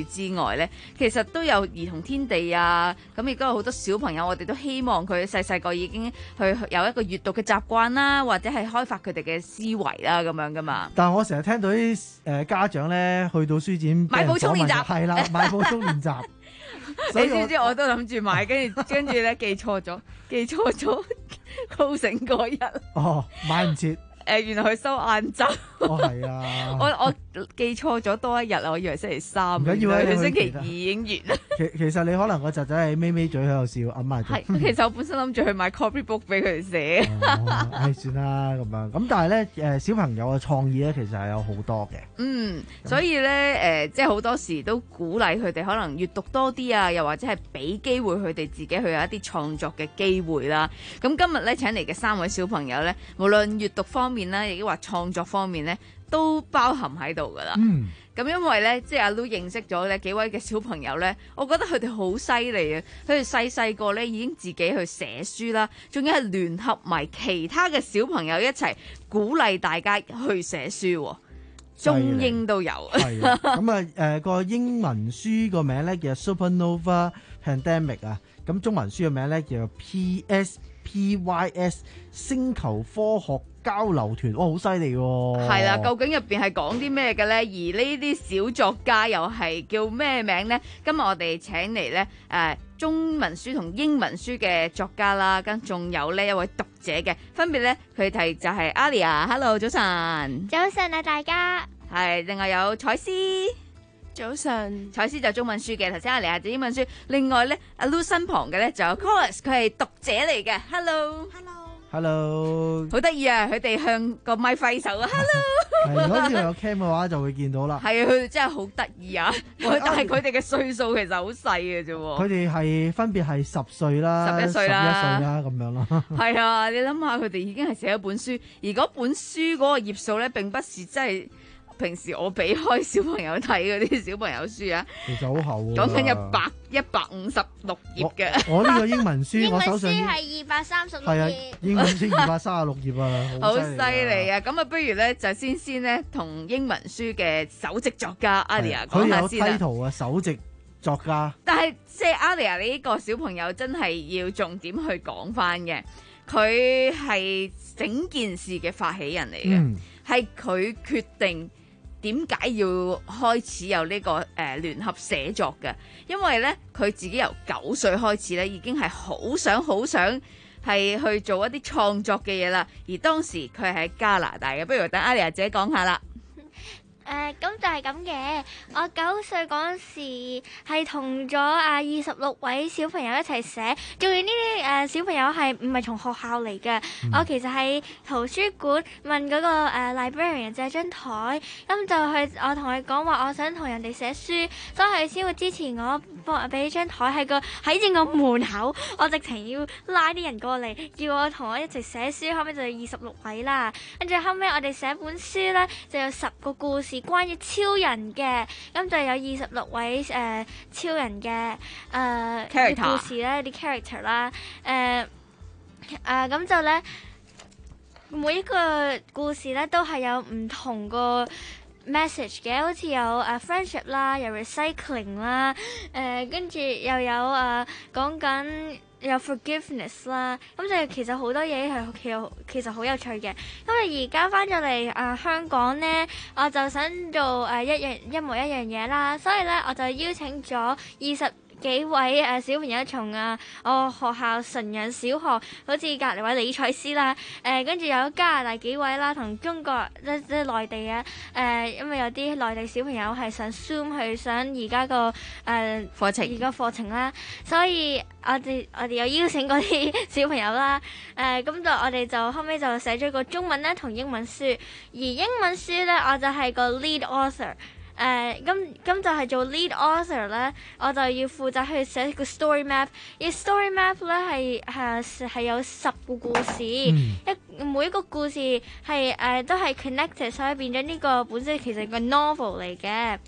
外咧，其實都有兒童天地啊，咁亦都有好多小朋友，我哋都希望佢細細個已經去有一個閱讀嘅習慣啦，或者係開發佢哋嘅思維啦，咁樣噶嘛。 但係我成日聽到啲誒、呃、家長咧去到書展買補充練習， 係啦，買補充練習。 你知唔知我都諗住買，跟住跟住咧記錯咗，記錯咗高盛嗰日。 哦，買唔切。 誒，原來佢收晏晝。 哦，係啊。 我我記錯咗多一日啊，我以為星期三。 唔緊要啊， 佢星期二已經完啦。 其其實你可能個侄仔喺咪咪嘴喺度笑，揞埋嘴。 係，其實我本身諗住去買 copybook 俾佢哋寫。 哦，唉，算啦咁樣。咁但係咧，誒小朋友嘅創意咧，其實係有好多嘅。 嗯，所以咧，誒，即係好多時都鼓勵佢哋可能閱讀多啲啊，又或者係俾機會佢哋自己去有一啲創作嘅機會啦。咁今日咧請嚟嘅三位小朋友咧，無論閱讀方面啦，亦都話創作方面咧，都包含喺度噶啦。 嗯。 咁因為咧，即係阿 Lu 認識咗咧幾位嘅小朋友咧，我覺得佢哋好犀利啊！佢哋細細個咧已經自己去寫書啦，仲要係聯合埋其他嘅小朋友一齊鼓勵大家去寫書，中英都有。 係啊，咁啊誒個英文書個名咧叫 Supernova Pandemic 啊，咁中文書嘅名咧叫 P S P Y S 星球科學交流團，哇，好犀利喎！ 係啦，究竟入邊係講啲咩嘅呢？而呢啲小作家又係叫咩名呢？今日我哋請嚟咧誒中文書同英文書嘅作家啦，跟仲有呢一位讀者嘅，分別咧佢哋就係 Alia，Hello， 早晨， 早晨啊大家， 係另外有彩絲。 早晨， 彩絲就中文書嘅，頭先阿黎亞就英文書。另外咧，阿 Lu 身旁嘅咧就有 Chorus， 佢係讀者嚟嘅。Hello，Hello，Hello， 好得意啊！佢哋向個咪揮手啊 ，Hello。 係，如果呢度有 cam 嘅話，就會見到啦。 係啊，佢哋真係好得意啊！但係佢哋嘅歲數其實好細嘅啫。 佢哋係分別係十歲啦、 十一歲啦、 十一歲啦咁樣咯。 係啊，你諗下，佢哋已經係寫一本書，而嗰本書嗰個頁數咧，並不是真係。平時我俾開小朋友睇嗰啲小朋友書啊， 其實好厚喎， 講緊一百一百五十六頁嘅。 我呢個英文書，我手上英文書係二百三十六頁。 係啊，英文書二百三十六頁啊， 好犀利啊！咁啊，不如咧就先先咧同英文書嘅首席作家 Alia 講下先啦。 佢有 title 啊，首席作家。 但係即係 Alia，你呢個小朋友真係要重點去講翻嘅，佢係整件事嘅發起人嚟嘅，係佢、嗯、決定。點解要開始有呢、這個誒、呃、聯合寫作嘅？因為咧佢自己由九歲開始咧，已經係好想好想係去做一啲創作嘅嘢啦。而當時佢係喺加拿大嘅，不如等 Alia 姐講下啦。 誒咁、呃、就係咁嘅，我九歲嗰陣時係同咗啊二十六位小朋友一齊寫，仲要呢啲誒小朋友係唔係從學校嚟嘅？嗯、我其實喺圖書館問嗰、嗰個、呃、librarian 借張台，咁、嗯、就去我同佢講話，我想同人哋寫書，所以佢先會支持我，幫俾張台喺個喺正個門口，我直情要拉啲人過嚟，叫我同我一齊寫書，後尾就有二十六位啦，跟住後尾我哋寫本書咧，就有十個故事。關於超人嘅，咁就有二十六位誒、呃、超人嘅誒、呃、故事咧，啲 character 啦，誒誒咁就咧每一個故事咧都係有唔同個 message 嘅，好似有誒、uh, friendship 啦，有 recycling 啦，誒跟住又有誒講緊。有 forgiveness 啦，咁就其實好多嘢係其實其實好有趣嘅。咁啊而家翻咗嚟啊香港咧，我就想做誒、呃、一樣一模一樣嘢啦，所以咧我就邀請咗二十幾位誒、呃、小朋友從啊我學校純陽小學，好似隔離位李彩絲啦，誒跟住有加拿大幾位啦，同中國即即內地啊，誒、呃、因為有啲內地小朋友係想 Zoom 去上而家個誒課程而家課程啦，所以我哋我哋有邀請嗰啲小朋友啦，誒、呃、咁就我哋就後尾就寫咗個中文咧同英文書，而英文書咧我就係個 lead author。誒咁咁就係做 lead author 咧，我就要負責去寫個 story map。而 story map 咧係係係有十個故事，嗯、一每一個故事係誒、呃、都係 connected，所以變咗呢個本身其實係個 novel 嚟嘅。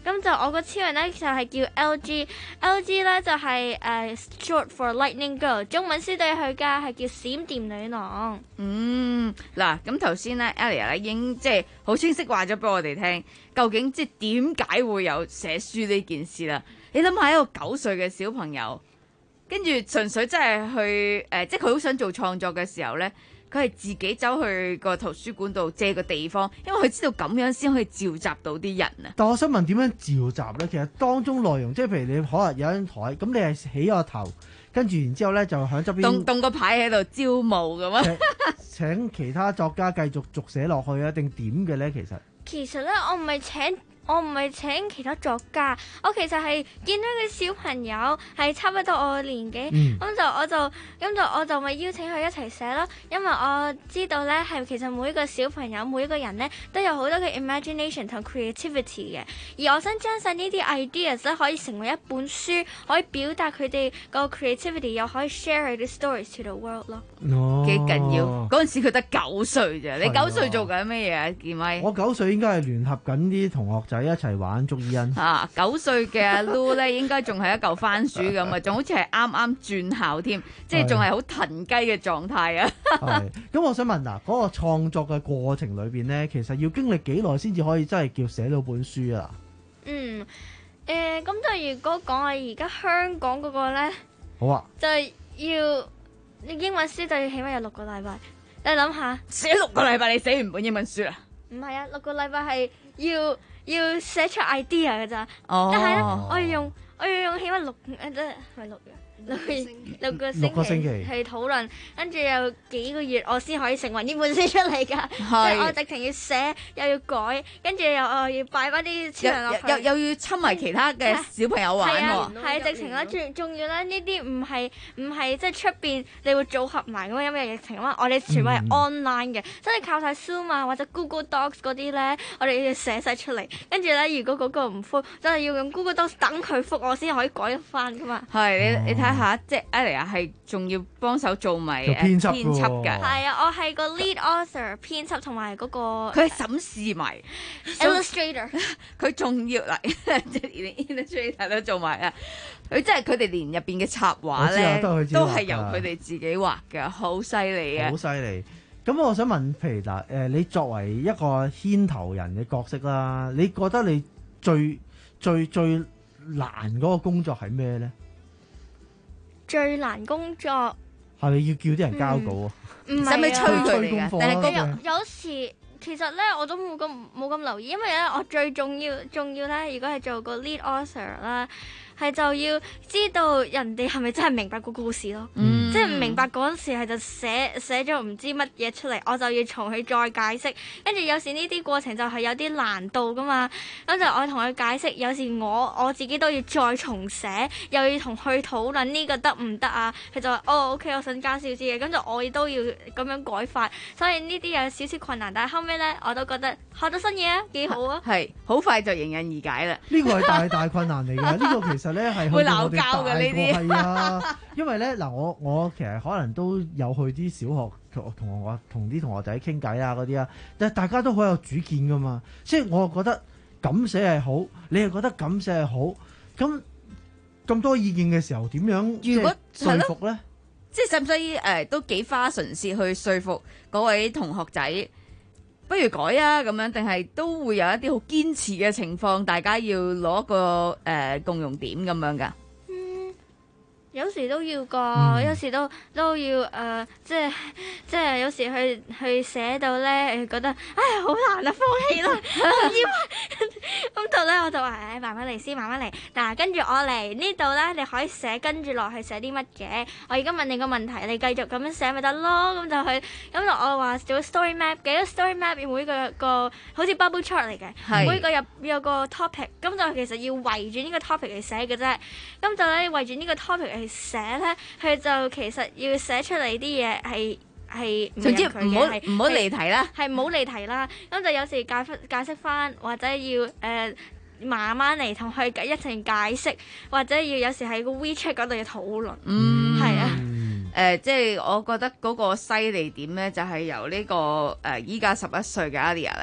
咁就我個超人咧就係叫 L G，L G 咧就係誒 short for Lightning Girl， 中文書對佢㗎係叫閃電女郎。 嗯，嗱，咁頭先咧 Alia 咧已經即係好清晰話咗俾我哋聽，究竟即係點解會有寫書呢件事啦？你諗下一個九歲嘅小朋友，跟住純粹真係去誒、呃，即係佢好想做創作嘅時候咧。佢係自己走去個圖書館度借個地方，因為佢知道咁樣先可以召集到啲人啊。 但我想問點樣召集呢？其實當中內容，即係譬如你可能有張台，咁你係起個頭，跟住然之後呢，就喺側邊棟棟個牌喺度招募咁啊。 請其他作家繼續續寫落去啊？定點嘅呢？其實其實咧，我唔係請。我唔係請其他作家，我其實係見到個小朋友係差唔多我年紀，咁、嗯、就我就咁就我就咪邀請佢一齊寫咯。因為我知道咧，係其實每一個小朋友每一個人咧都有好多嘅 imagination 同 creativity 嘅，而我想將晒呢啲 ideas 咧可以成為一本書，可以表達佢哋個 creativity， 又可以 share 佢啲 stories to the world 咯。 哦， 幾緊要！嗰陣時佢得九歲啫，你九歲做緊咩嘢啊？健威？ 我九歲應該係聯合緊啲同學仔一齊玩捉伊人啊！九歲嘅阿 Lu 咧，應該仲係一嚿番薯咁啊，仲好似係啱啱轉校添，即係仲係好騰雞嘅狀態啊！ 係咁，我想問嗱，嗰、嗰個創作嘅過程裏邊咧，其實要經歷幾耐先至可以真係叫寫到本書啊？ 嗯，誒，咁就如果講下而家香港嗰個咧， 好啊， 就係要你英文書就要起碼有六個禮拜，你諗下， 寫六個禮拜你寫完本英文書啊？ 唔係啊，六個禮拜係要要寫出 idea 㗎咋， 哦、 但係咧我要用我要用起碼六誒即係咪六日六個六個星期，六個星期去討論，跟住有幾個月我先可以成為呢本書出嚟㗎，即係我直情要寫又要改，跟住又我要擺翻啲超人落去， 又又要侵埋其他嘅小朋友玩喎， 係直情啦，仲仲要咧呢啲唔係唔係即係出邊你會組合埋咁樣，因為疫情啊嘛，我哋全部係 online 嘅，真係靠晒 Zoom 啊或者 Google Docs 嗰啲咧，我哋要寫晒出嚟，跟住咧如果嗰個唔覆，真係要用 Google Docs 等佢覆我先可以改得翻㗎嘛。 係你你睇下，即係 Alia 係仲要幫手做埋編輯㗎。 係啊，我係個 lead author 編輯同埋嗰個佢係審視埋 illustrator， 佢仲要嗱，即係連 illustrator 都做埋啊！佢即係佢哋連入邊嘅插畫咧，都係由佢哋自己畫嘅，好犀利啊！ 好犀利！咁我想問，譬如嗱，誒，你作為一個牽頭人嘅角色啦，你覺得你最最最難嗰個工作係咩咧？ 最難工作係咪要叫啲人交稿啊？ 唔係使唔使催佢哋㗎？ 但係有有時其實咧我都冇咁冇咁留意，因為咧我最重要重要咧，如果係做個 lead author 啦，係就要知道人哋係咪真係明白個故事咯，嗯、即係唔明白嗰陣時係就寫寫咗唔知乜嘢出嚟，我就要從佢再解釋，跟住有時呢啲過程就係有啲難度噶嘛，咁就我同佢解釋，有時我我自己都要再重寫，又要同佢討論呢個得唔得啊？佢就話哦 OK， 我想加少少嘢，咁就我亦都要咁樣改法，所以呢啲有少少困難，但係後尾咧我都覺得學到新嘢啊，幾好啊， 係好快就迎刃而解啦。 呢個係大大困難嚟㗎，呢個其實咧係會鬧交嘅呢啲， 係啊，因為咧嗱，我我其實可能都有去啲小學同同學同啲同學仔傾偈啊嗰啲啊，但係大家都好有主見㗎嘛，即係我覺得咁寫係好，你又覺得咁寫係好，咁咁多意見嘅時候點樣如果說服咧？ 即係使唔使誒都幾花唇舌去說服嗰位同學仔？不如改啊咁樣，定係都會有一啲好堅持嘅情況，大家要攞一個誒、呃、共用點咁樣㗎。 嗯，有時都要個， 嗯、 有時都都要誒、呃，即係即係有時去去寫到咧，覺得唉好難啊，放棄啦，唔要咁到咧我就話誒慢慢嚟先，慢慢嚟。嗱，跟住我嚟呢度咧，你可以寫跟住落去寫啲乜嘅。我而家問你個問題，你繼續咁樣寫咪得咯。咁就去咁就我話做 story map 嘅，個 story map 每個個好似 bubble chart 嚟嘅，每個入有個 topic，咁就其實要圍住呢個 topic 嚟寫嘅啫。咁就咧圍住呢個 topic 嚟寫咧，佢就其實要寫出嚟啲嘢係係總之唔好唔好離題啦， 係唔好離題啦。咁就有時解解釋翻，或者要誒、呃、慢慢嚟同佢一齊解釋，或者要有時喺個 WeChat 嗰度要討論。 嗯， 係啊。 誒、呃，即係我覺得嗰個犀利點咧，就係由呢個誒依家十一歲嘅 Alia 咧，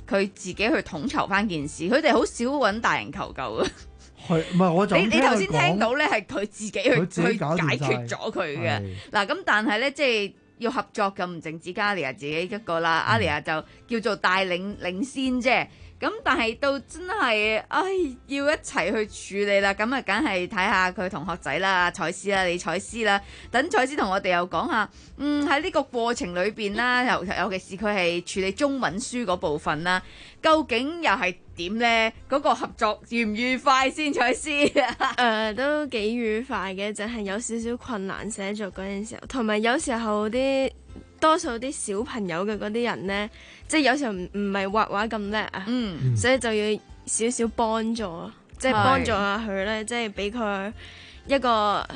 佢自己去統籌翻件事，佢哋好少揾大人求救啊。 係唔係？我就你你頭先聽到咧，係佢自己去佢自己去搞掂解決咗佢嘅。嗱咁，但係咧，即係要合作咁，唔淨止 Alia 自己一個啦。Alia 就叫做帶領領先啫。咁但係到真係，唉，要一齊去處理啦。咁啊，梗係睇下佢同學仔啦，彩絲啦，李彩絲啦。等彩絲同我哋又講下，嗯，喺呢個過程裏邊啦，尤尤其是佢係處理中文書嗰部分啦，究竟又係點呢？嗰、嗰個合作愉唔愉快先？彩絲誒、呃，都幾愉快嘅，就係、係、有少少困難寫作嗰陣時候，同埋有，有時候啲多數啲小朋友嘅嗰啲人呢，即係有時候唔唔係畫畫咁叻啊， 嗯， 所以就要少少幫助，即係幫助下佢咧，即係俾佢一個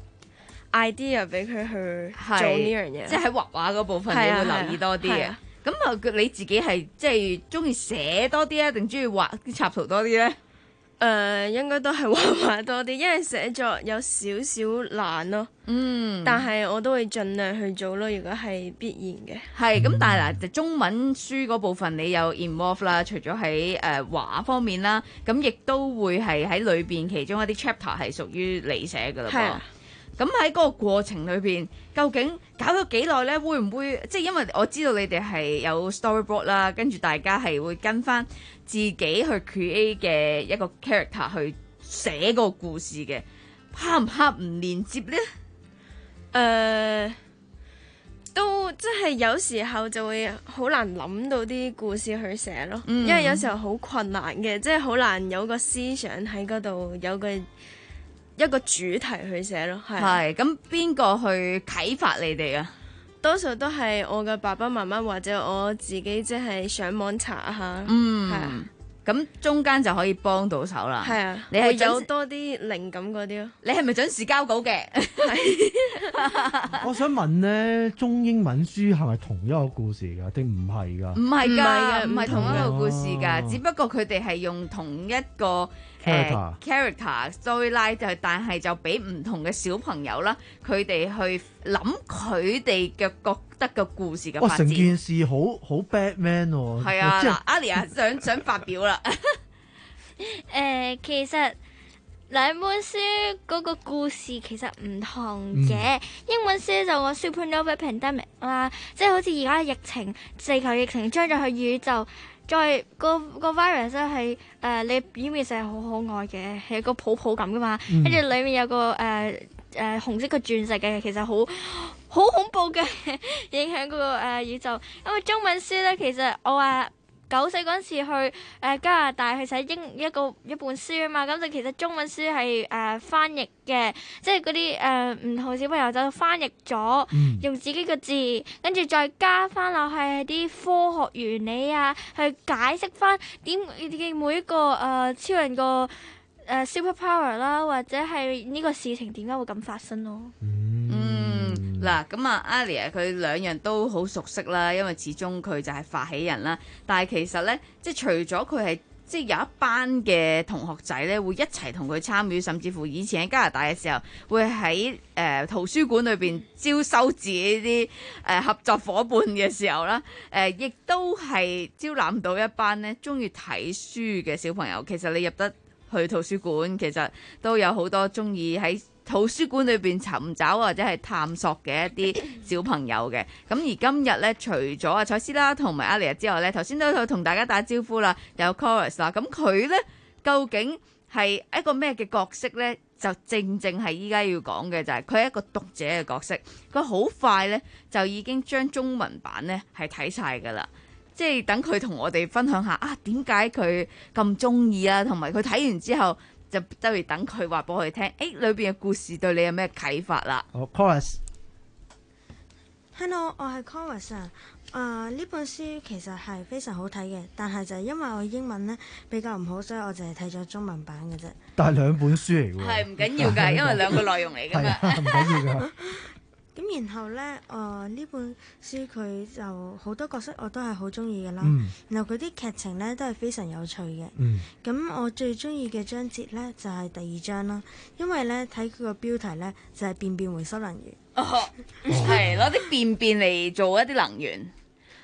idea 俾佢去做呢樣嘢， 即係喺畫畫嗰部分你會留意多啲嘅。咁啊，你自己係即係中意寫多啲啊，定中意畫啲插圖多啲咧？ 誒、呃，應該都係畫畫多啲，因為寫作有少少難咯。 嗯， 但係我都會盡量去做咯。如果係必然嘅， 係咁。但係嗱，中文書嗰部分你有 involve 啦，除咗喺誒畫方面啦，咁亦都會係喺裏邊其中一啲 chapter 係屬於你寫噶啦噃。咁喺嗰個過程裏邊，究竟搞咗幾耐呢？會唔會即係因為我知道你哋係有 storyboard 啦，跟住大家係會跟翻自己去 create 嘅一個 character 去寫個故事嘅，怕唔怕唔連接呢？ 誒、呃，都即係有時候就會好難諗到啲故事去寫咯，嗯、因為有時候好困難嘅，即係好難有個思想喺嗰度，有個一個主題去寫咯。 係咁，邊個去啟發你哋啊？ 多數都係我嘅爸爸媽媽或者我自己，即係上網查下。 嗯， 係啊。 咁中間就可以幫到手啦。 係啊， 你係有多啲靈感嗰啲咯。 你係咪準時交稿嘅？ 我想問呢，中英文書係咪同一個故事㗎？定唔係㗎？ 唔係㗎，唔係唔同一個故事㗎， 哦只不過佢哋係用同一個誒 character storyline，就但係就俾唔同嘅小朋友啦，佢哋去諗佢哋嘅覺得嘅故事嘅發展。 哇！成件事好好 Batman 喎。 係啊，嗱，Alia想想發表啦。 誒、呃，其實兩本書嗰個故事其實唔同嘅。嗯、英文書就個 Supernova Pandemic 啦，即係好似而家疫情，地球疫情將咗去宇宙，再個個 virus 咧係誒你表面上係好可愛嘅，係個泡泡咁噶嘛，跟住、嗯、裡面有個誒誒、呃呃、紅色嘅鑽石嘅，其實好好恐怖嘅影響嗰、那個、呃、宇宙。因為中文書咧，其實我話。九歲嗰陣時去誒、呃、加拿大去寫英一個一本書啊嘛，咁就其實中文書係誒、呃、翻譯嘅，即係嗰啲誒唔同小朋友就翻譯咗，嗯、用自己嘅字，跟住再加翻落去啲科學原理啊，去解釋翻點嘅每一個誒、呃、超人個誒、呃、super power 啦，或者係呢個事情點解會咁發生咯。 嗱，咁啊，Alia 佢兩樣都好熟悉啦，因為始終佢就係發起人啦。但係其實咧，即係除咗佢係即係有一班嘅同學仔咧，會一齊同佢參與，甚至乎以前喺加拿大嘅時候，會喺誒、呃、圖書館裏邊招收自己啲誒、呃、合作伙伴嘅時候啦，誒、呃、亦都係招攬到一班咧中意睇書嘅小朋友。其實你入得去圖書館，其實都有好多中意喺圖書館裏邊尋找或者係探索嘅一啲小朋友嘅。咁而今日咧，除咗阿彩絲啦同埋 Alia 之外咧，頭先都有同大家打招呼啦，有 Chorus 啦。咁佢咧究竟係一個咩嘅角色咧？就正正係依家要講嘅就係佢係一個讀者嘅角色。佢好快咧就已經將中文版咧係睇晒㗎啦。即係等佢同我哋分享下啊，點解佢咁中意啊，同埋佢睇完之後。就都要等佢話俾我哋聽，誒裏邊嘅故事對你有咩啟發啦？ 好 Chorus Hello， 我係 Chorus 啊。誒呢本書其實係非常好睇嘅，但係就係因為我英文咧比較唔好，所以我就係睇咗中文版嘅啫。 但係兩本書嚟㗎喎。係唔緊要㗎，因為兩個內容嚟㗎嘛。 唔緊要㗎。 咁然後咧，誒、呃、呢本書佢就好多角色我都係好中意嘅啦。 嗯、 然後佢啲劇情咧都係非常有趣嘅。咁、嗯、我最中意嘅章節咧就係、是、第二章啦，因為咧睇佢個標題咧就係、是、便便回收能源。 哦，係攞啲便便嚟做一啲能源。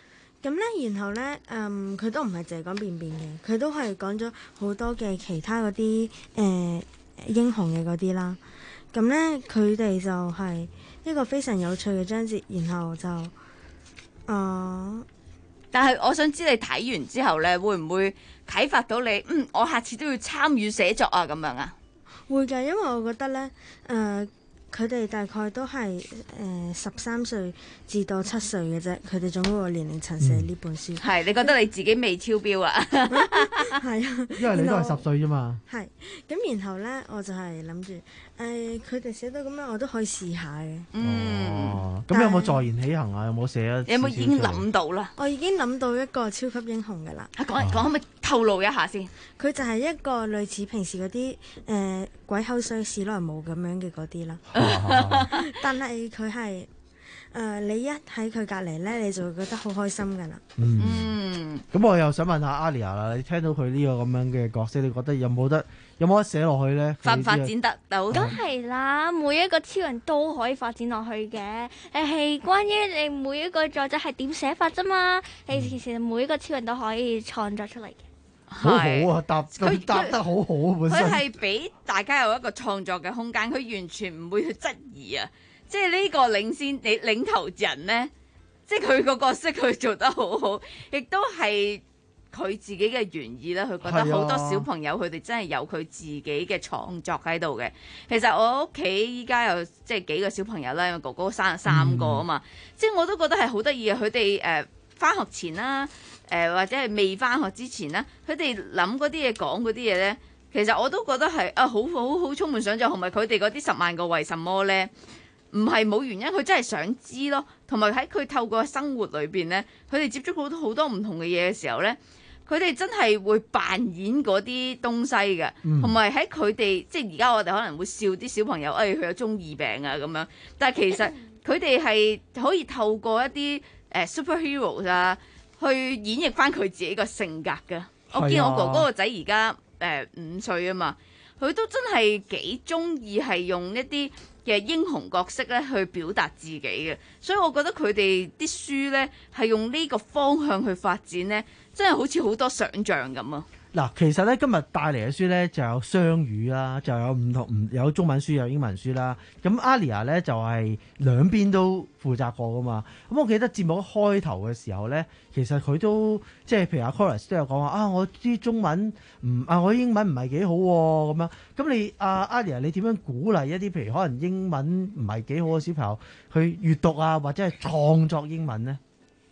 咁咧，然後咧，嗯，佢都唔係淨係講便便嘅，佢都係講咗好多嘅其他嗰啲誒英雄嘅嗰啲啦。咁咧，佢哋就係一個非常有趣嘅章節，然後就誒，呃、 但係我想知你睇完之後咧，會唔會啟發到你？嗯，我下次都要參與寫作啊，咁樣啊？ 會㗎，因為我覺得咧，誒、呃。佢哋大概都係誒十三歲至到七歲嘅啫，佢哋總嗰個年齡層寫呢本書。 係、嗯，你覺得你自己未超標啊？ 係啊， 因為你都係十歲啫嘛。 係，咁然後咧，我就係諗住誒，佢哋寫到咁樣，我都可以試下嘅。 嗯。 哦，咁有冇坐言起行啊？有冇寫啊？ 有冇已經諗到啦？ 我已經諗到一個超級英雄㗎啦。 講講可唔可以透露一下先？ 佢就係一個類似平時嗰啲誒鬼口水史萊姆咁樣嘅嗰啲啦。但係佢係誒，你一喺佢隔離咧，你就會覺得好開心噶啦。 嗯，咁我又想問下 Alia 啦，你聽到佢呢個咁樣嘅角色，你覺得有冇得有冇得寫落去咧？ 發唔發展得到？ 梗係啦，每一個超人都可以發展落去嘅。誒係關於你每一個作者係點寫法啫嘛。你、嗯、其實每一個超人都可以創作出嚟嘅。 好好啊，答佢答得好好啊，本身佢係俾大家有一個創作嘅空間，佢完全唔會去質疑啊！即係呢個領先你領頭人呢，即係佢個角色佢做得好好，亦都係佢自己嘅原意啦。佢覺得好多小朋友佢哋真係有佢自己嘅創作喺度嘅。其實我屋企依家有即係幾個小朋友啦，因為哥哥生咗三個啊嘛，嗯、即係我都覺得係好得意啊！佢哋誒返學前啦。誒、呃、或者係未返學之前咧，佢哋諗嗰啲嘢講嗰啲嘢咧，其實我都覺得係啊好好好充滿想像，同埋佢哋嗰啲十萬個為什麼咧，唔係冇原因，佢真係想知咯。同埋喺佢透過生活裏邊咧，佢哋接觸好多好多唔同嘅嘢嘅時候咧，佢哋真係會扮演嗰啲東西嘅，同埋喺佢哋即係而家我哋可能會笑啲小朋友，誒佢有中二病啊咁樣，但係其實佢哋係可以透過一啲誒、呃、superheroes 啊。去演繹翻佢自己個性格嘅。我見我哥哥個仔而家誒五歲啊嘛，佢都真係幾中意係用一啲嘅英雄角色咧去表達自己嘅，所以我覺得佢哋啲書咧係用呢個方向去發展咧，真係好似好多想像咁啊！ 嗱，其實咧今日帶嚟嘅書咧就有雙語啦，就有唔同唔有中文書有英文書啦。咁 Alia 咧就係兩邊都負責過噶嘛。咁我記得節目開頭嘅時候咧，其實佢都即係譬如阿 Chorus 都有講話啊，我啲中文唔啊，我英文唔係幾好喎咁樣。咁你阿 Alia 你點樣鼓勵一啲譬如可能英文唔係幾好嘅小朋友去閱讀啊，或者係創作英文咧？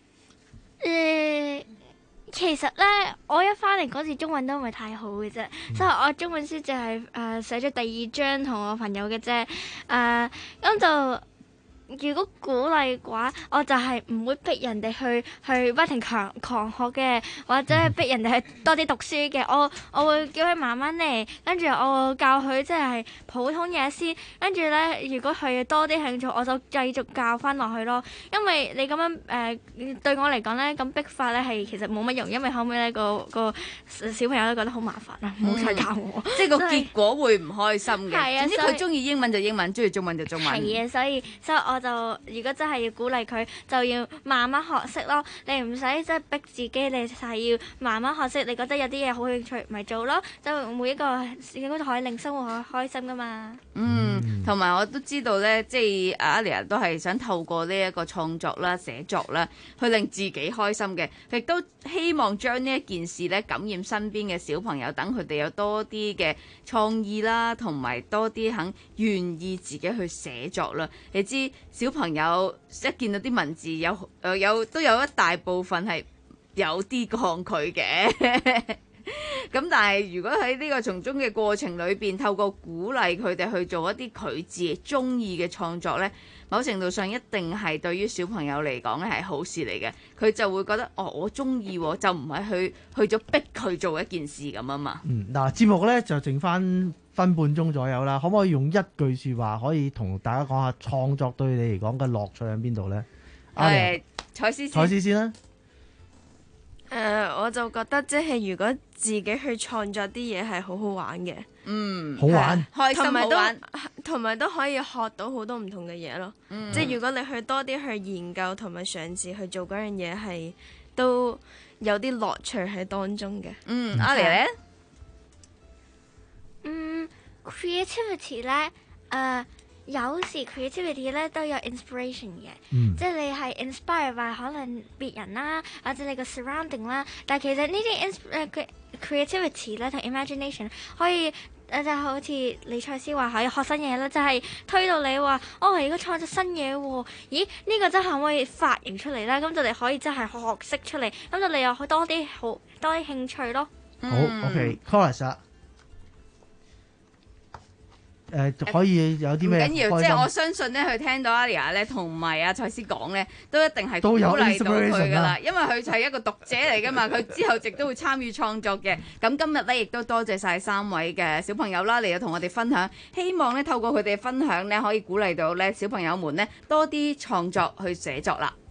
誒。其實咧，我一翻嚟嗰時中文都唔係太好嘅啫，嗯、所以我中文書就係、是、誒、呃、寫咗第二章同我朋友嘅啫，誒、呃、咁就。如果鼓勵嘅話，我就係唔會逼人哋去去不停狂狂學嘅，或者係逼人哋去多啲讀書嘅。我我會叫佢慢慢嚟，跟住我會教佢即係普通嘢先。跟住咧，如果佢多啲興趣，我就繼續教翻落去咯。因為你咁樣誒、呃、對我嚟講咧，咁逼法咧係其實冇乜用，因為後尾咧個個小朋友都覺得好麻煩啦，唔好再教我。 嗯、即係個結果會唔開心嘅。 係啊， 總之佢中意英文就英文，中意中文就中文。 係啊，所以所以我就如果真係要鼓勵佢，就要慢慢學識咯。你唔使即係逼自己，你係要慢慢學識。你覺得有啲嘢好興趣，咪做咯。就每一個應該都可以令生活開心噶嘛。 嗯，同埋我都知道咧，即係 Alia 都係想透過呢一個創作啦、寫作啦，去令自己開心嘅，亦都希望將呢一件事咧感染身邊嘅小朋友，等佢哋有多啲嘅創意啦，同埋多啲肯願意自己去寫作啦。你知小朋友一見到啲文字有誒有都有一大部分係有啲抗拒嘅。咁但係如果喺呢個從中嘅過程裏邊，透過鼓勵佢哋去做一啲佢自己中意嘅創作呢，某程度上一定係對於小朋友嚟講咧係好事嚟嘅。佢就會覺得哦，我中意，就唔係去去咗逼佢做一件事咁啊嘛。 嗯，嗱，節目呢就剩翻分半鐘左右啦，可唔可以用一句說話可以同大家講下創作對你嚟講嘅樂趣喺邊度呢？ 誒，彩絲先， 彩絲先啦。 誒，uh, 我就覺得即係如果自己去創作啲嘢係好好玩嘅， 嗯， 好玩， 開心好玩， 同埋都可以學到好多唔同嘅嘢咯。嗯、即係如果你去多啲去研究同埋嘗試去做嗰樣嘢，係都有啲樂趣喺當中嘅。 嗯，阿妮咧， 嗯 ，creativity 咧，誒、呃。有時 creativity 咧都有 inspiration 嘅， 嗯、 即係你係 inspire by 可能別人啦，或者你個 surrounding 啦。但係其實呢啲 ins creativity 咧同 imagination 可以誒、呃、就好似李賽斯話可以學新嘢啦，就係、是、推到你話哦，而家創作新嘢喎，咦呢、呢個真係可以發明出嚟啦，咁就你可以真係學識出嚟，咁就你又多啲好多啲興趣咯。 好 ，OK，chorus 啊。誒、呃、可以有啲咩？ 唔緊要，即係我相信咧，佢聽到 Alia 咧同埋阿賽斯講咧，都一定係鼓勵到佢噶啦，因為佢就係一個讀者嚟噶嘛，佢之後亦都會參與創作嘅。咁今日咧亦都多謝晒三位嘅小朋友啦，嚟到同我哋分享，希望咧透過佢哋嘅分享咧，可以鼓勵到咧小朋友們咧多啲創作去寫作啦。